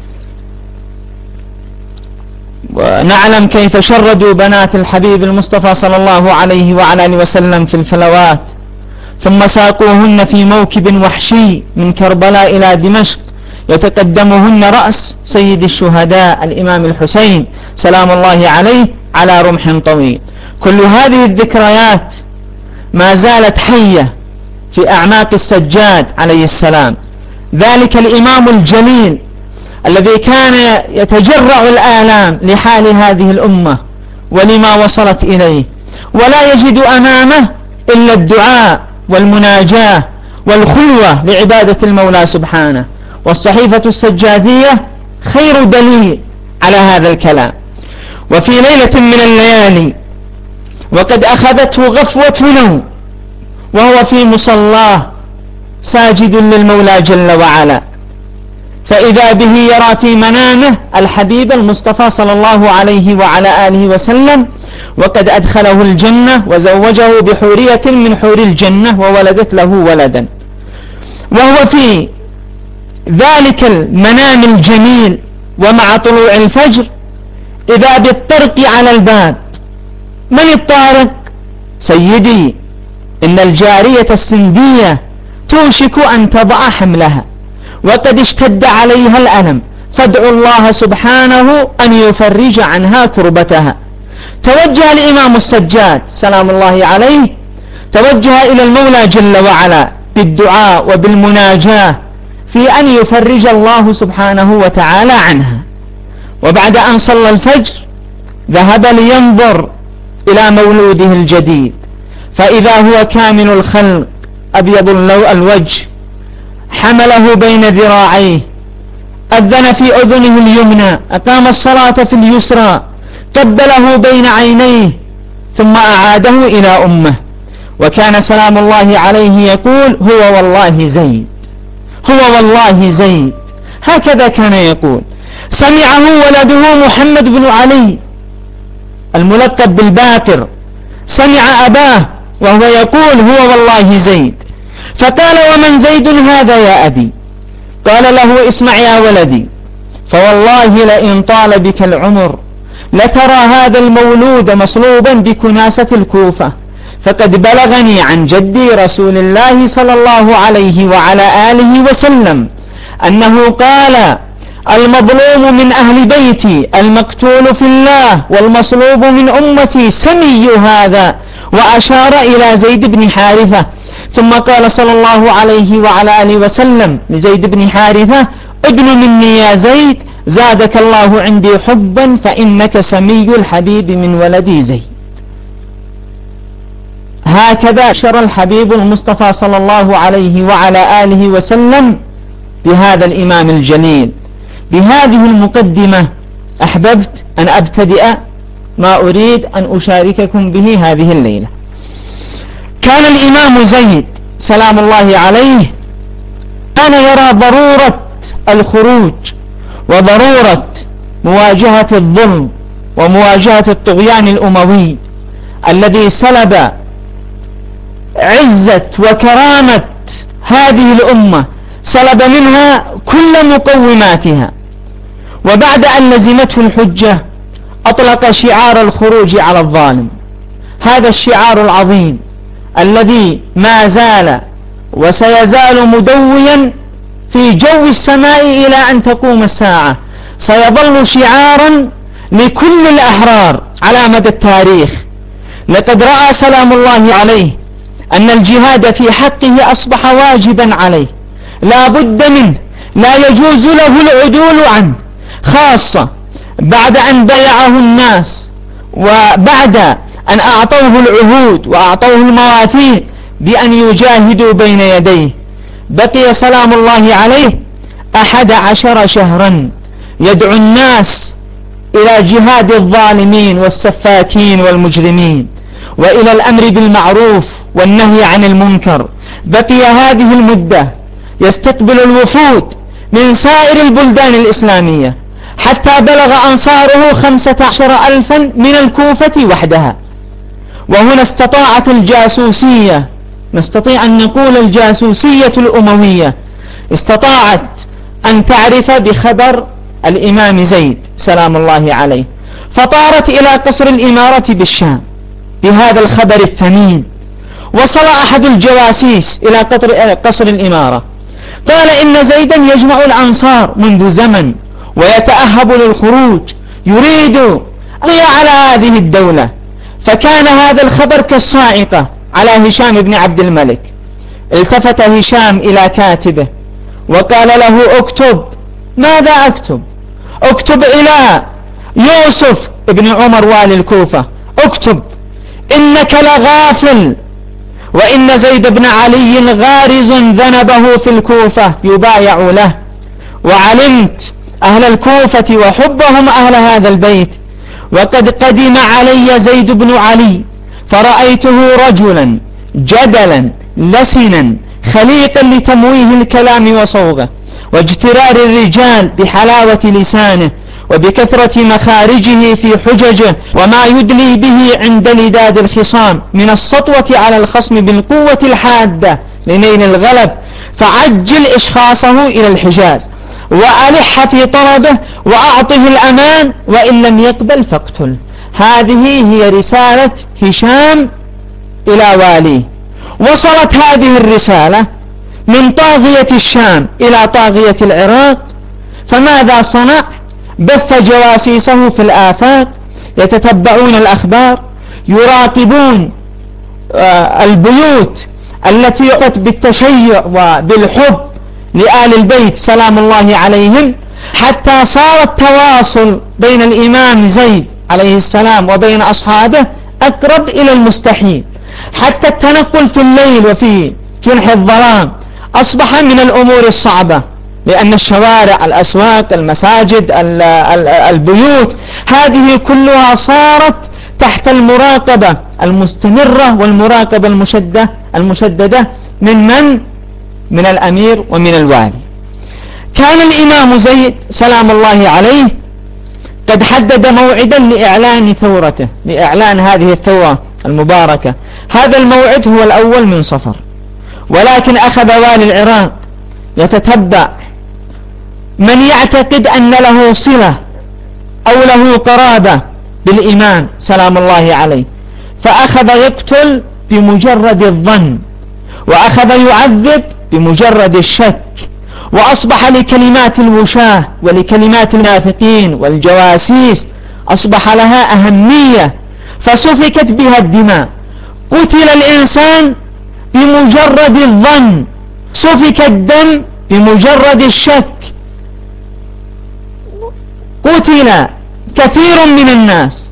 ونعلم كيف شردوا بنات الحبيب المصطفى صلى الله عليه وعلى آله وسلم في الفلوات، ثم ساقوهن في موكب وحشي من كربلاء إلى دمشق، يتقدمهن رأس سيد الشهداء الإمام الحسين سلام الله عليه على رمح طويل. كل هذه الذكريات ما زالت حية في أعماق السجاد عليه السلام، ذلك الإمام الجليل الذي كان يتجرع الآلام لحال هذه الأمة ولما وصلت إليه، ولا يجد أمامه إلا الدعاء والمناجاة والخلوة لعبادة المولى سبحانه. والصحيفة السجادية خير دليل على هذا الكلام. وفي ليلة من الليالي وقد أخذته غفوة نوم وهو في مصلاه ساجد للمولى جل وعلا، فإذا به يرى في منامه الحبيب المصطفى صلى الله عليه وعلى آله وسلم، وقد أدخله الجنة وزوجه بحورية من حور الجنة وولدت له ولدا. وهو في ذلك المنام الجميل ومع طلوع الفجر إذا بالطرق على الباب. من الطارق؟ سيدي، إن الجارية السندية توشك أن تضع حملها وقد اشتد عليها الألم، فادعوا الله سبحانه أن يفرج عنها كربتها. توجه الإمام السجاد سلام الله عليه، توجه إلى المولى جل وعلا بالدعاء وبالمناجاة في أن يفرج الله سبحانه وتعالى عنها. وبعد أن صلى الفجر ذهب لينظر إلى مولوده الجديد، فإذا هو كامل الخلق أبيض الوجه، حمله بين ذراعيه، أذن في أذنه اليمنى، أقام الصلاة في اليسرى، قبله بين عينيه، ثم أعاده إلى أمه. وكان سلام الله عليه يقول: هو والله زيد، هو والله زيد، هكذا كان يقول. سمعه ولده محمد بن علي الملقب بالباقر، سمع أباه وهو يقول: هو والله زيد، فقال: ومن زيد هذا يا أبي؟ قال له: اسمع يا ولدي، فوالله لئن طال بك العمر لترى هذا المولود مصلوبا بكناسة الكوفة، فقد بلغني عن جدي رسول الله صلى الله عليه وعلى آله وسلم أنه قال: المظلوم من أهل بيتي المقتول في الله والمصلوب من أمتي سمي هذا، وأشار إلى زيد بن حارثة. ثم قال صلى الله عليه وعلى آله وسلم لزيد بن حارثة: ادن مني يا زيد زادك الله عندي حبا فإنك سمي الحبيب من ولدي زيد. هكذا شر الحبيب المصطفى صلى الله عليه وعلى آله وسلم بهذا الإمام الجليل. بهذه المقدمة أحببت أن أبتدئ ما أريد أن أشارككم به هذه الليلة. كان الإمام زيد سلام الله عليه كان يرى ضرورة الخروج وضرورة مواجهة الظلم ومواجهة الطغيان الأموي الذي سلب عزة وكرامة هذه الأمة، سلب منها كل مقوماتها. وبعد أن لزمته الحجة أطلق شعار الخروج على الظالم، هذا الشعار العظيم الذي ما زال وسيزال مدويا في جو السماء إلى أن تقوم الساعة، سيظل شعارا لكل الأحرار على مدى التاريخ. لقد رأى سلام الله عليه أن الجهاد في حقه أصبح واجبا عليه، لا بد منه، لا يجوز له العدول عنه، خاصة بعد أن بيعه الناس وبعد أن أعطوه العهود وأعطوه المواثيق بأن يجاهدوا بين يديه. بقي سلام الله عليه أحد عشر شهرا يدعو الناس إلى جهاد الظالمين والسفاكين والمجرمين وإلى الأمر بالمعروف والنهي عن المنكر. بقي هذه المدة يستقبل الوفود من سائر البلدان الإسلامية حتى بلغ أنصاره خمسة عشر ألفا من الكوفة وحدها. وهنا استطاعت الجاسوسية، نستطيع أن نقول الجاسوسية الأموية، استطاعت أن تعرف بخبر الإمام زيد سلام الله عليه، فطارت إلى قصر الإمارة بالشام بهذا الخبر الثمين. وصل أحد الجواسيس إلى قصر الإمارة قال إن زيدا يجمع الأنصار منذ زمن ويتأهب للخروج، يريد أن على هذه الدولة. فكان هذا الخبر كالصاعقة على هشام بن عبد الملك. التفت هشام إلى كاتبه وقال له: اكتب. ماذا أكتب؟ اكتب إلى يوسف بن عمر والي الكوفة، اكتب: إنك لغافل، وإن زيد بن علي غارز ذنبه في الكوفة يبايع له، وعلمت أهل الكوفة وحبهم أهل هذا البيت، وقد قدم علي زيد بن علي فرأيته رجلا جدلا لسنا خليقا لتمويه الكلام وصوغه واجترار الرجال بحلاوة لسانه وبكثرة مخارجه في حججه، وما يدلي به عند لداد الخصام من السطوة على الخصم بالقوة الحادة لنيل الغلب، فعجل إشخاصه إلى الحجاز وألح في طلبه وأعطه الأمان، وإن لم يقبل فاقتل. هذه هي رسالة هشام إلى واليه. وصلت هذه الرسالة من طاغية الشام إلى طاغية العراق، فماذا صنع؟ بث جواسيسه في الآفاق يتتبعون الأخبار، يراقبون البيوت التي يعطت بالتشيع وبالحب لآل البيت سلام الله عليهم، حتى صار التواصل بين الإمام زيد عليه السلام وبين أصحابه أقرب إلى المستحيل، حتى التنقل في الليل وفي جنح الظلام أصبح من الأمور الصعبة، لأن الشوارع، الأسواق، المساجد، البيوت هذه كلها صارت تحت المراقبة المستمرة والمراقبة المشددة المشددة من من؟ من الأمير ومن الوالي. كان الإمام زيد سلام الله عليه قد حدد موعدا لإعلان ثورته، لإعلان هذه الثورة المباركة. هذا الموعد هو الأول من صفر، ولكن أخذ والي العراق يتتبع من يعتقد أن له صلة أو له قرابة بالإمام سلام الله عليه، فأخذ يقتل بمجرد الظن، وأخذ يعذب بمجرد الشك، وأصبح لكلمات الوشاة ولكلمات المنافقين والجواسيس أصبح لها أهمية، فسفكت بها الدماء. قتل الإنسان بمجرد الظن، سفك الدم بمجرد الشك، قتل كثير من الناس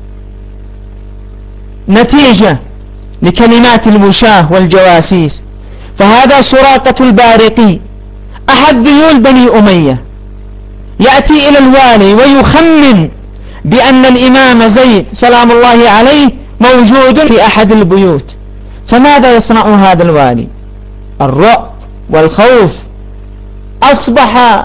نتيجة لكلمات الوشاة والجواسيس. فهذا سراقة البارقي أحد ذيول بني أمية يأتي إلى الوالي ويخمن بأن الإمام زيد سلام الله عليه موجود في أحد البيوت، فماذا يصنع هذا الوالي؟ الرعب والخوف أصبح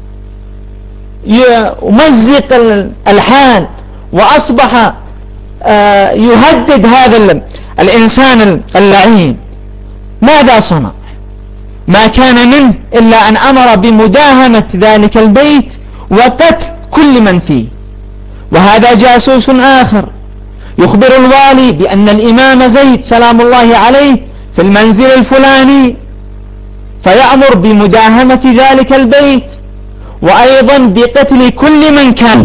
يمزق الحال، وأصبح يهدد هذا الإنسان اللعين. ماذا صنع؟ ما كان منه إلا أن أمر بمداهمة ذلك البيت وقتل كل من فيه. وهذا جاسوس آخر يخبر الوالي بأن الإمام زيد سلام الله عليه في المنزل الفلاني، فيأمر بمداهمة ذلك البيت وأيضا بقتل كل من كان.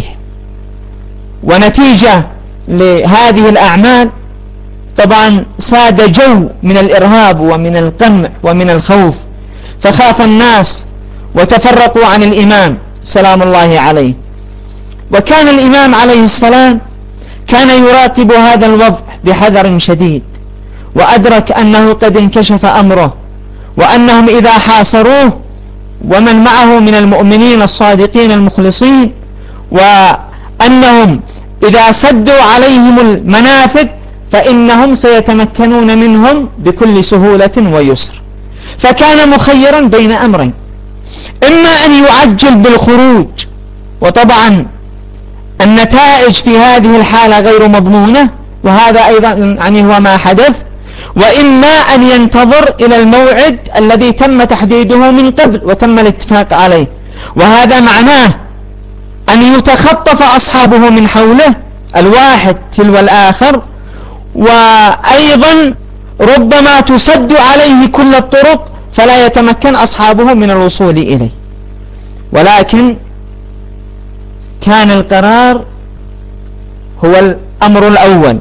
ونتيجة لهذه الأعمال طبعا ساد جو من الإرهاب ومن القمع ومن الخوف، فخاف الناس وتفرقوا عن الإمام سلام الله عليه. وكان الإمام عليه السلام كان يراقب هذا الوضع بحذر شديد، وأدرك أنه قد انكشف أمره، وأنهم إذا حاصروه ومن معه من المؤمنين الصادقين المخلصين، وأنهم إذا سدوا عليهم المنافذ فإنهم سيتمكنون منهم بكل سهولة ويسر. فكان مخيرا بين أمرين: إما أن يعجل بالخروج، وطبعا النتائج في هذه الحالة غير مضمونة، وهذا أيضا يعني هو ما حدث، وإما أن ينتظر إلى الموعد الذي تم تحديده من قبل وتم الاتفاق عليه، وهذا معناه أن يتخطف أصحابه من حوله الواحد تلو الآخر، وأيضا ربما تسد عليه كل الطرق فلا يتمكن أصحابه من الوصول إليه. ولكن كان القرار هو الأمر الأول.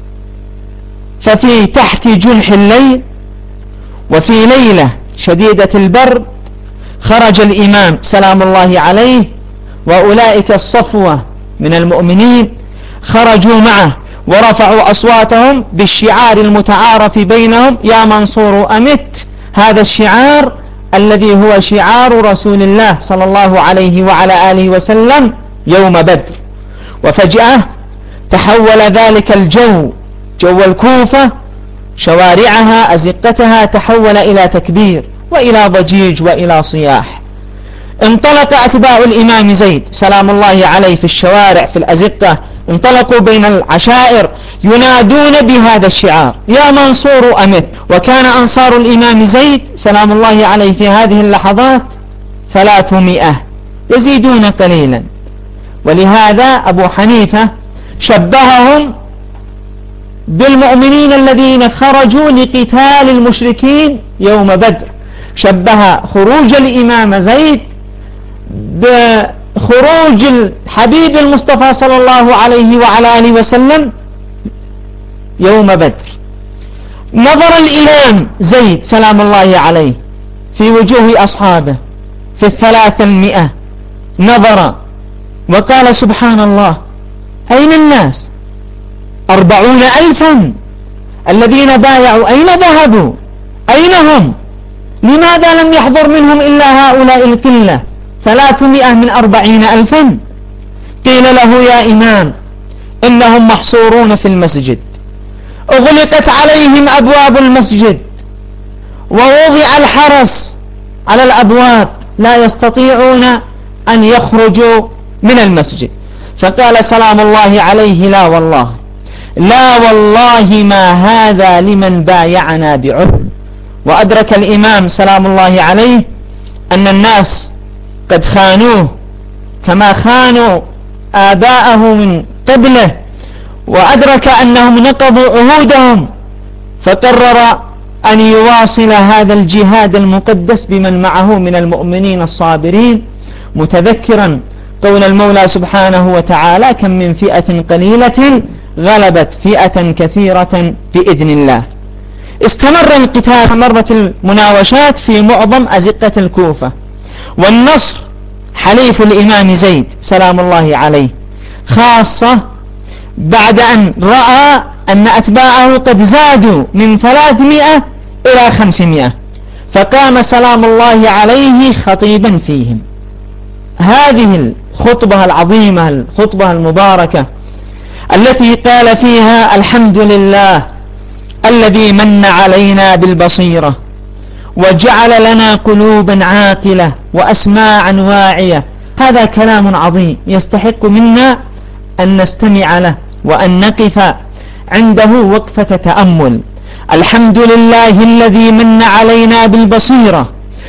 ففي تحت جنح الليل وفي ليلة شديدة البرد خرج الإمام سلام الله عليه، وأولئك الصفوة من المؤمنين خرجوا معه ورفعوا أصواتهم بالشعار المتعارف بينهم: يا منصور أمت. هذا الشعار الذي هو شعار رسول الله صلى الله عليه وعلى آله وسلم يوم بدر. وفجأة تحول ذلك الجو، جو الكوفة، شوارعها أزقتها، تحول إلى تكبير وإلى ضجيج وإلى صياح. انطلق أتباع الإمام زيد سلام الله عليه في الشوارع في الأزقة، انطلقوا بين العشائر ينادون بهذا الشعار: يا منصور أمت. وكان أنصار الإمام زيد سلام الله عليه في هذه اللحظات ثلاثمائة، يزيدون قليلا. ولهذا أبو حنيفة شبههم بالمؤمنين الذين خرجوا لقتال المشركين يوم بدر، شبه خروج الإمام زيد خروج الحبيب المصطفى صلى الله عليه وعلى آله وسلم يوم بدر. نظر الإمام زيد سلام الله عليه في وجوه أصحابه في الثلاثة المئة، نظر وقال سبحان الله، أين الناس؟ أربعون ألفا الذين بايعوا أين ذهبوا؟ أين هم؟ لماذا لم يحضر منهم إلا هؤلاء القلة؟ ثلاثمائة من أربعين ألفا. قيل له يا إمام إنهم محصورون في المسجد، أغلقت عليهم أبواب المسجد ووضع الحرس على الأبواب، لا يستطيعون أن يخرجوا من المسجد. فقال سلام الله عليه لا والله لا والله ما هذا لمن بايعنا بعهد. وأدرك الإمام سلام الله عليه أن الناس قد خانوه كما خانوا آباءه من قبله، وأدرك أنهم نقضوا عهودهم، فقرر أن يواصل هذا الجهاد المقدس بمن معه من المؤمنين الصابرين، متذكرا قول المولى سبحانه وتعالى كم من فئة قليلة غلبت فئة كثيرة بإذن الله. استمر القتال، مرت المناوشات في معظم أزقة الكوفة، والنصر حليف الإمام زيد سلام الله عليه، خاصة بعد أن رأى أن أتباعه قد زادوا من ثلاثمائة إلى خمسمائة، فقام سلام الله عليه خطيبا فيهم. هذه الخطبة العظيمة، الخطبة المباركة التي قال فيها الحمد لله الذي من علينا بالبصيرة وجعل لنا قلوبا عاقلة وأسماعا واعية. هذا كلام عظيم يستحق منا أن نستمع له وأن نقف عنده وقفة تأمل. الحمد لله الذي من علينا بالبصيرة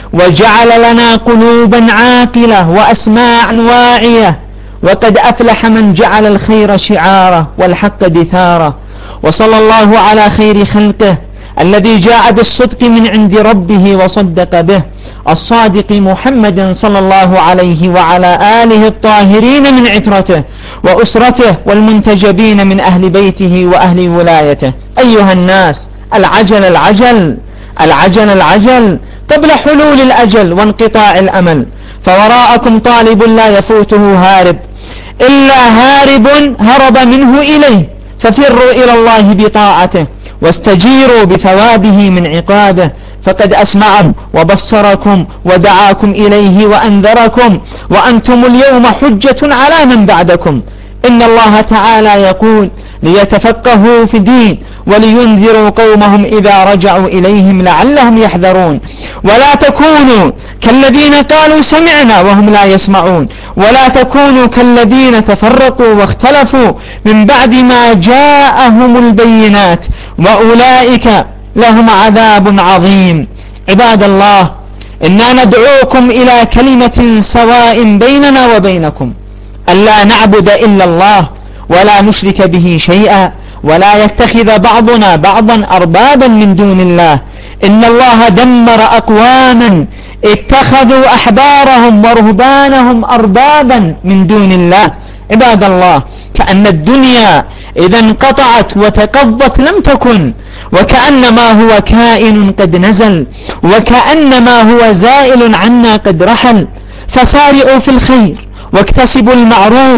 وجعل لنا قلوبا عاقلة وأسماعا واعية، وقد أفلح من جعل الخير شعاره والحق دثاره. وصلى الله على خير خلقه الذي جاء بالصدق من عند ربه وصدق به، الصادق محمد صلى الله عليه وعلى آله الطاهرين من عترته وأسرته والمنتجبين من أهل بيته وأهل ولايته. أيها الناس، العجل العجل العجل العجل قبل حلول الأجل وانقطاع الأمل، فوراءكم طالب لا يفوته هارب إلا هارب هرب منه إليه، ففروا إلى الله بطاعته واستجيروا بثوابه من عقابه، فقد أسمعكم وبصركم ودعاكم إليه وأنذركم، وأنتم اليوم حجة على من بعدكم. إن الله تعالى يقول ليتفقهوا في الدين ولينذروا قومهم إذا رجعوا إليهم لعلهم يحذرون. ولا تكونوا كالذين قالوا سمعنا وهم لا يسمعون، ولا تكونوا كالذين تفرقوا واختلفوا من بعد ما جاءهم البينات وأولئك لهم عذاب عظيم. عباد الله، إنا ندعوكم إلى كلمة سواء بيننا وبينكم، ألا نعبد إلا الله ولا نشرك به شيئا، ولا يتخذ بعضنا بعضا أربابا من دون الله. إن الله دمر أقواما اتخذوا أحبارهم ورهبانهم أربابا من دون الله. عباد الله، كأن الدنيا إذا انقطعت وتقضت لم تكن، وكأن ما هو كائن قد نزل، وكأن ما هو زائل عنا قد رحل. فسارعوا في الخير واكتسبوا المعروف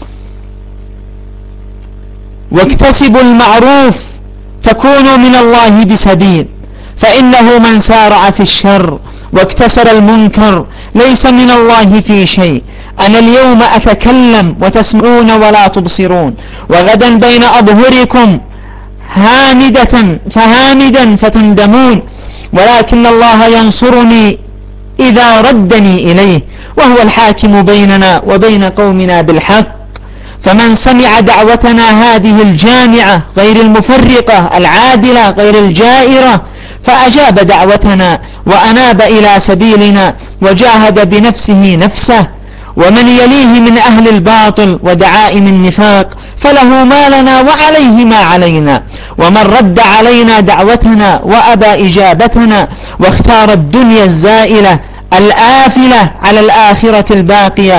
واكتسبوا المعروف تكونوا من الله بسبيل، فإنه من سارع في الشر واكتسر المنكر ليس من الله في شيء. أنا اليوم أتكلم وتسمعون ولا تبصرون، وغدا بين أظهركم هامدة فهامدا فتندمون، ولكن الله ينصرني إذا ردني إليه، وهو الحاكم بيننا وبين قومنا بالحق. فمن سمع دعوتنا هذه الجامعة غير المفرقة العادلة غير الجائرة فأجاب دعوتنا وأناب إلى سبيلنا وجاهد بنفسه نفسه، ومن يليه من أهل الباطل ودعائم النفاق فله ما لنا وعليه ما علينا. ومن رد علينا دعوتنا وأبى إجابتنا واختار الدنيا الزائلة الآفلة على الآخرة الباقية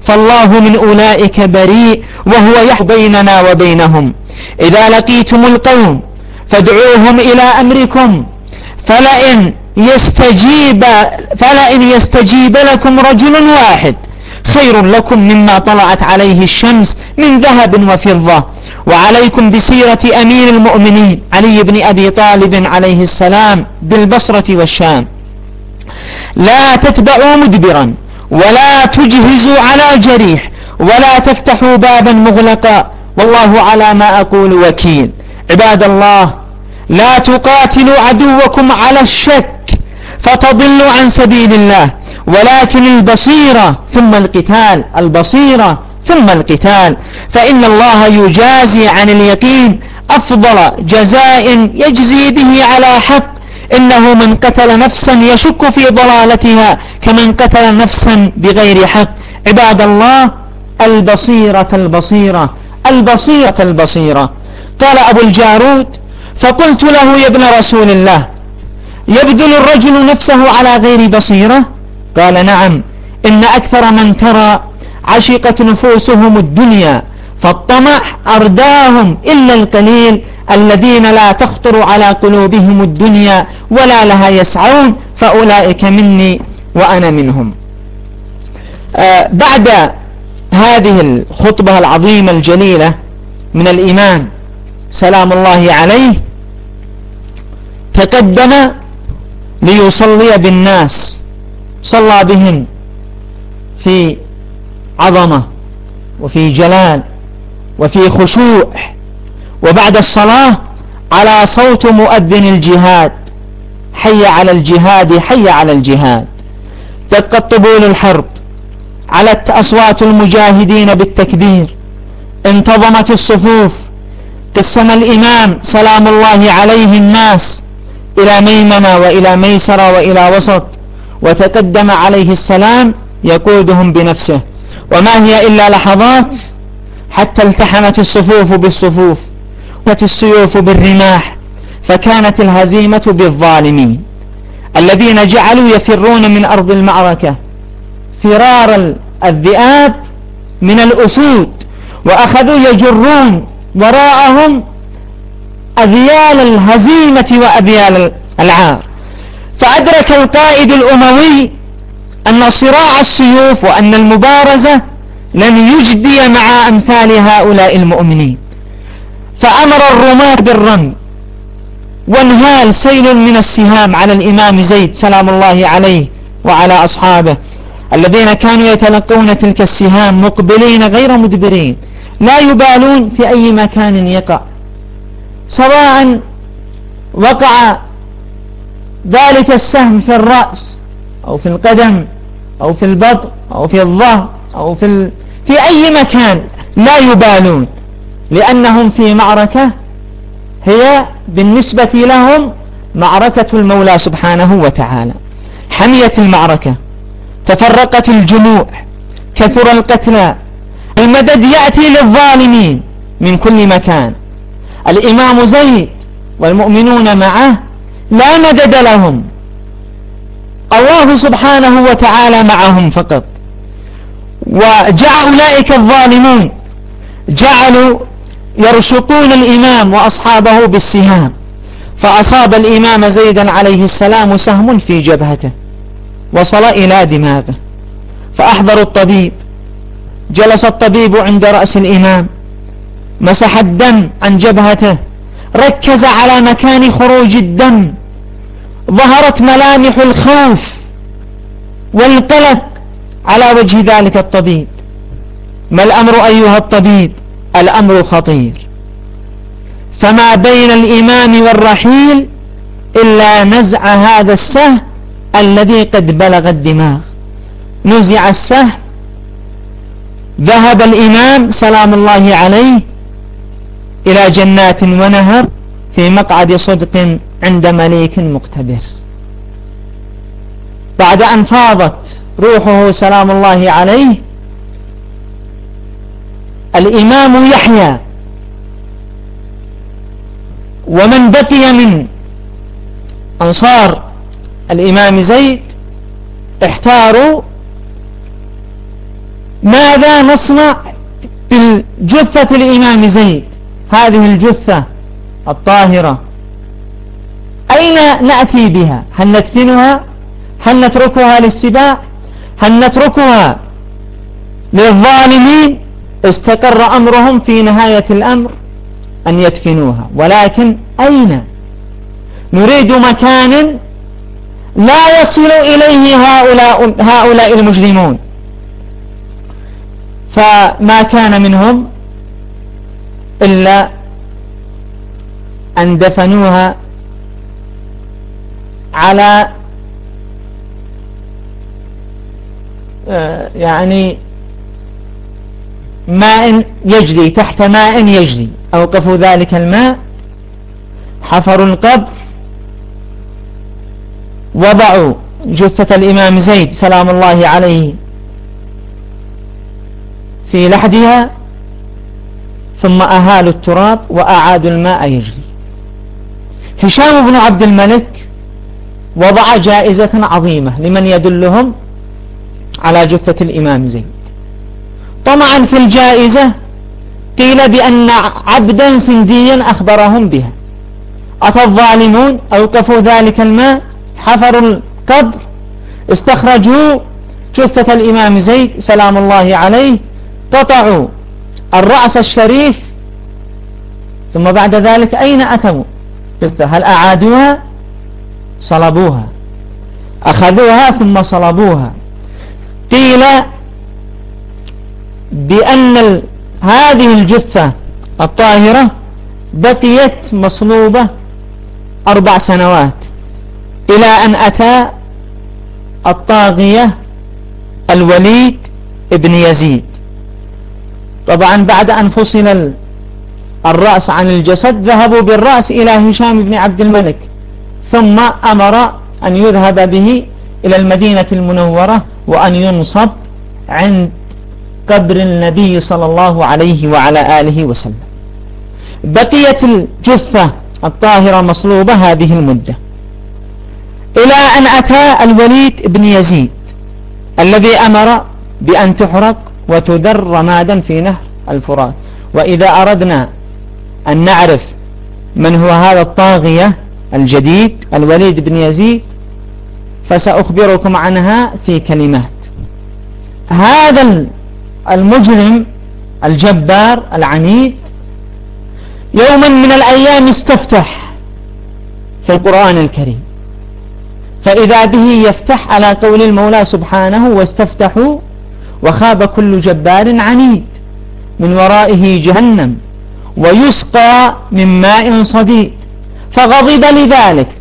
فالله من أولئك بريء وهو يحكم بيننا وبينهم. إذا لقيتم القوم فادعوهم إلى أمركم فلئن يستجيب, فلئن يستجيب لكم رجل واحد خير لكم مما طلعت عليه الشمس من ذهب وفضة. وعليكم بسيرة أمير المؤمنين علي بن أبي طالب عليه السلام بالبصرة والشام. لا تتبعوا مدبرا ولا تجهزوا على جريح ولا تفتحوا بابا مغلقا والله على ما أقول وكيل. عباد الله، لا تقاتلوا عدوكم على الشك فتضلوا عن سبيل الله، ولكن البصيرة ثم القتال، البصيرة ثم القتال، فإن الله يجازي عن اليقين أفضل جزاء يجزي به على حق. إنه من قتل نفسا يشك في ضلالتها كمن قتل نفسا بغير حق. عباد الله، البصيرة البصيرة البصيرة البصيرة. قال أبو الجارود: فقلت له: يا ابن رسول الله، يبذل الرجل نفسه على غير بصيرة؟ قال: نعم، إن أكثر من ترى عشقت نفوسهم الدنيا فالطمع أرداهم إلا القليل الذين لا تخطر على قلوبهم الدنيا ولا لها يسعون، فأولئك مني وأنا منهم. آه بعد هذه الخطبة العظيمة الجليلة من الإمام سلام الله عليه، تقدم ليصلي بالناس، صلى بهم في عظمة وفي جلال وفي خشوع. وبعد الصلاة على صوت مؤذن الجهاد: حي على الجهاد حي على الجهاد. دقت طبول الحرب، علت أصوات المجاهدين بالتكبير، انتظمت الصفوف، قسم الإمام سلام الله عليه الناس إلى ميمنة وإلى ميسرة وإلى وسط، وتقدم عليه السلام يقودهم بنفسه. وما هي إلا لحظات حتى التحمت الصفوف بالصفوف وكانت السيوف بالرماح، فكانت الهزيمة بالظالمين الذين جعلوا يفرون من أرض المعركة فرار الذئاب من الأسود، وأخذوا يجرون وراءهم أذيال الهزيمة وأذيال العار. فأدرك القائد الأموي أن صراع السيوف وأن المبارزة لن يجدي مع أمثال هؤلاء المؤمنين، فأمر الرماة بالرمي، وانهال سيل من السهام على الإمام زيد سلام الله عليه وعلى أصحابه الذين كانوا يتلقون تلك السهام مقبلين غير مدبرين، لا يبالون في أي مكان يقع، سواء وقع ذلك السهم في الرأس أو في القدم أو في البطن أو في الظهر أو في, ال... في أي مكان، لا يبالون، لأنهم في معركة هي بالنسبة لهم معركة المولى سبحانه وتعالى. حميت المعركة، تفرقت الجموع، كثر القتلى، المدد يأتي للظالمين من كل مكان. الإمام زيد والمؤمنون معه لا مدد لهم، الله سبحانه وتعالى معهم فقط. وجاء أولئك الظالمون جعلوا يرشقون الإمام وأصحابه بالسهام، فأصاب الإمام زيدا عليه السلام سهم في جبهته وصل إلى دماغه، فأحضروا الطبيب. جلس الطبيب عند رأس الإمام، مسح الدم عن جبهته، ركز على مكان خروج الدم، ظهرت ملامح الخوف والقلق على وجه ذلك الطبيب. ما الأمر أيها الطبيب؟ الأمر خطير، فما بين الإمام والرحيل إلا نزع هذا السهم الذي قد بلغ الدماغ. نزع السهم، ذهب الإمام سلام الله عليه إلى جنات ونهر في مقعد صدق عند مليك مقتدر. بعد أن فاضت روحه سلام الله عليه، الإمام يحيى ومن بقي من أنصار الإمام زيد احتاروا ماذا نصنع بالجثة الإمام زيد هذه الجثة الطاهرة؟ أين نأتي بها؟ هل ندفنها؟ هل نتركها للسباع؟ هل نتركها للظالمين؟ استقر أمرهم في نهاية الأمر أن يدفنوها، ولكن أين؟ نريد مكان لا يصل إليه هؤلاء, هؤلاء المجرمون، فما كان منهم إلا أن دفنوها على يعني ماء يجري، تحت ماء يجري، أوقفوا ذلك الماء، حفروا القبر، وضعوا جثة الإمام زيد سلام الله عليه في لحدها، ثم أهالوا التراب وأعادوا الماء يجري. هشام بن عبد الملك وضع جائزة عظيمة لمن يدلهم على جثة الإمام زيد. طمعا في الجائزة قيل بأن عبدا سنديا أخبرهم بها. أتى الظالمون أوقفوا ذلك الماء، حفروا القبر، استخرجوا جثة الإمام زيد سلام الله عليه، قطعوا الرأس الشريف، ثم بعد ذلك أين أتوا جثة؟ هل أعادوها؟ صلبوها، أخذوها ثم صلبوها. قيل بأن هذه الجثة الطاهرة بقيت مصلوبة أربع سنوات إلى أن أتى الطاغية الوليد ابن يزيد. طبعا بعد أن فصل الرأس عن الجسد ذهبوا بالرأس إلى هشام بن عبد الملك، ثم أمر أن يذهب به إلى المدينة المنورة وأن ينصب عند قبر النبي صلى الله عليه وعلى آله وسلم. بقيت الجثة الطاهرة مصلوبة هذه المدة إلى أن أتى الوليد بن يزيد الذي أمر بأن تحرق وتذر رمادا في نهر الفرات. وإذا أردنا أن نعرف من هو هذا الطاغية الجديد الوليد بن يزيد فسأخبركم عنها في كلمات. هذا المجرم الجبار العنيد يوما من الأيام استفتح في القرآن الكريم، فإذا به يفتح على قول المولى سبحانه: واستفتحوا وخاب كل جبار عنيد من ورائه جهنم ويسقى من ماء صديد، فغضب لذلك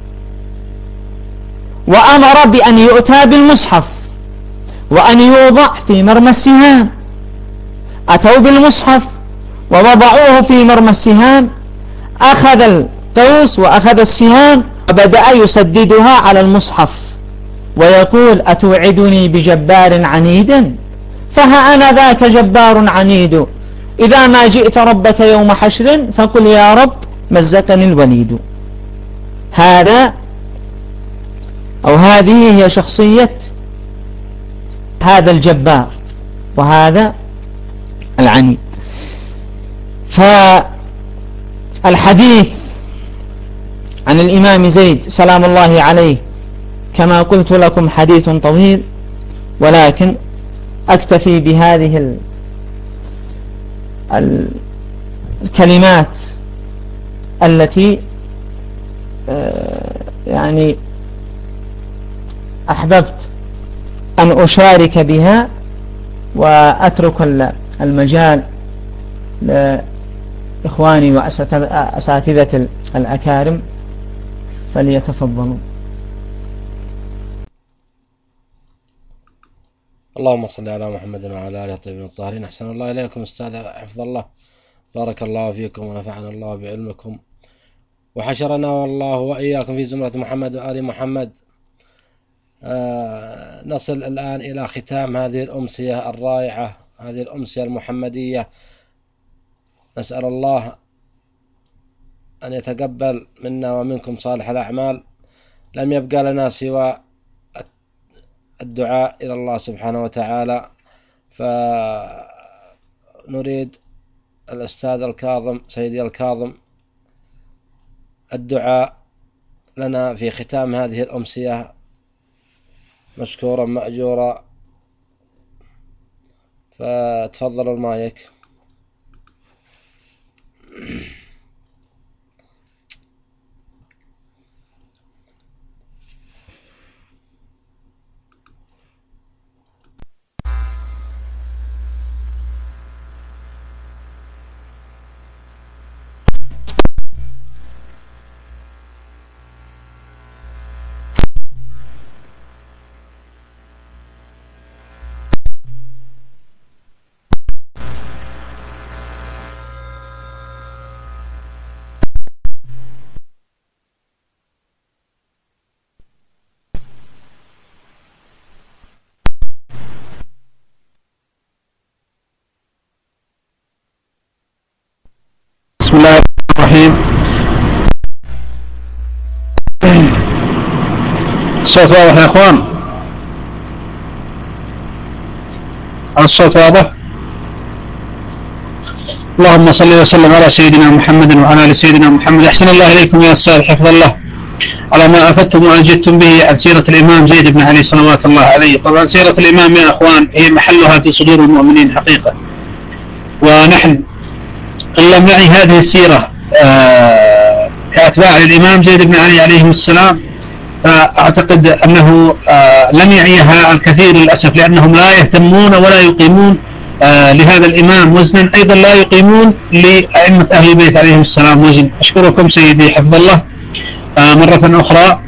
وأمر بأن يؤتى بالمصحف وأن يوضع في مرمى السهام. أتوا بالمصحف ووضعوه في مرمى السهام، أخذ القوس وأخذ السهام وبدأ يسددها على المصحف ويقول: أتوعدني بجبار عنيد؟ فها أنا ذاك جبار عنيد، إذا ما جئت ربك يوم حشر فقل يا رب مزقني الوليد. هذا أو هذه هي شخصية هذا الجبار وهذا العنيد. فالحديث عن الإمام زيد سلام الله عليه كما قلت لكم حديث طويل، ولكن أكتفي بهذه الكلمات التي يعني أحببت أن أشارك بها، وأترك المجال لإخواني وأساتذة الأكارم فليتفضلوا. اللهم صل على محمد وعلى آله الطيبين الطاهرين. أحسن الله إليكم أستاذ حفظ الله، بارك الله فيكم ونفعنا الله بعلمكم وحشرنا والله وإياكم في زمرة محمد وآل محمد. آه نصل الآن إلى ختام هذه الأمسية الرائعة، هذه الأمسية المحمدية. نسأل الله أن يتقبل منا ومنكم صالح الأعمال. لم يبقى لنا سوى الدعاء إلى الله سبحانه وتعالى، فنريد الأستاذ الكاظم سيدي الكاظم الدعاء لنا في ختام هذه الأمسية مشكورا مأجورا، فتفضل المايك. بسم الله الرحمن الرحيم. الصوت واضح يا اخوان؟ الصوت واضح؟ اللهم صل وسلم على سيدنا محمد وعلى ال سيدنا محمد. احسن الله اليكم يا استاذ حفظ الله على ما افدتم واجدتم به عن سيره الامام زيد بن علي صلوات الله عليه. طبعا سيره الامام يا اخوان هي محلها في صدور المؤمنين حقيقه، ونحن إن لم نعي هذه السيرة آه كأتباع للإمام زيد بن علي عليه السلام، فأعتقد أنه آه لم يعيها الكثير للأسف، لأنهم لا يهتمون ولا يقيمون آه لهذا الإمام وزنا، أيضا لا يقيمون لأئمة أهل البيت عليهم السلام وزن. أشكركم سيدي حفظ الله آه مرة أخرى.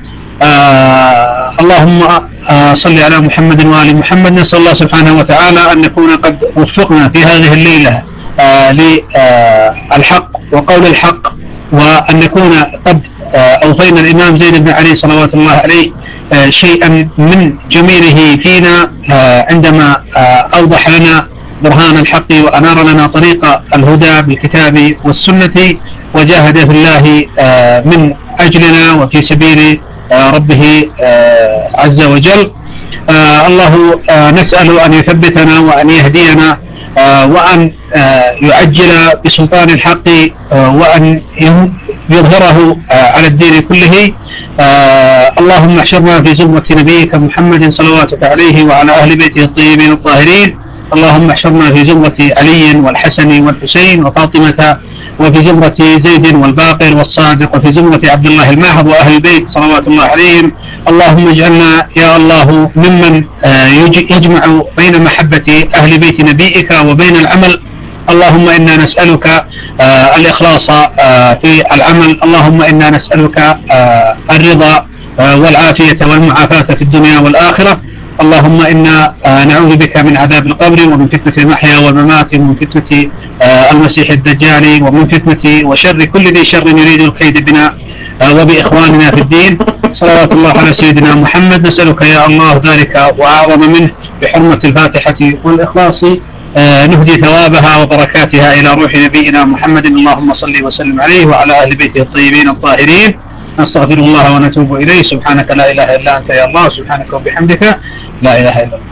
آه اللهم آه صل على محمد وآل محمد. نسأل الله سبحانه وتعالى أن نكون قد وفقنا في هذه الليلة آه للحق وقول الحق، وأن نكون قد آه أوفينا الإمام زيد بن علي صلوات الله عليه آه شيئا من جميله فينا آه عندما آه أوضح لنا برهان الحق وأنار لنا طريق الهدى بالكتاب والسنة، وجاهد في الله آه من أجلنا وفي سبيل آه ربه آه عز وجل. آه الله آه نسأل أن يثبتنا وأن يهدينا آه وأن آه يعجل بسلطان الحق آه وأن يظهره آه على الدين كله. آه اللهم احشرنا في زمرة نبيك محمد صلواتك عليه وعلى أهل بيته الطيبين الطاهرين. اللهم احشرنا في زمرة علي والحسن والحسين وفاطمة، وفي زمرة زيد والباقر والصادق، وفي زمرة عبد الله الماحض وأهل البيت صلوات الله عليهم. اللهم اجعلنا يا الله ممن يجمع بين محبة أهل بيت نبيك وبين العمل. اللهم إنا نسألك الإخلاص في العمل. اللهم إنا نسألك الرضا والعافية والمعافاة في الدنيا والآخرة. اللهم إنا نعوذ بك من عذاب القبر ومن فتنة المحيا والممات ومن فتنة المسيح الدجال ومن فتنة وشر كل ذي شر يريد الكيد بنا وبإخواننا في الدين. صلوات الله على سيدنا محمد. نسألك يا الله ذلك وأعظم منه بحرمة الفاتحة والإخلاص نهدي ثوابها وبركاتها إلى روح نبينا محمد. اللهم صل وسلم عليه وعلى أهل بيته الطيبين الطاهرين. نستغفر الله ونتوب إليه. سبحانك لا إله إلا أنت يا الله، سبحانك وبحمدك لا إله إلا الله.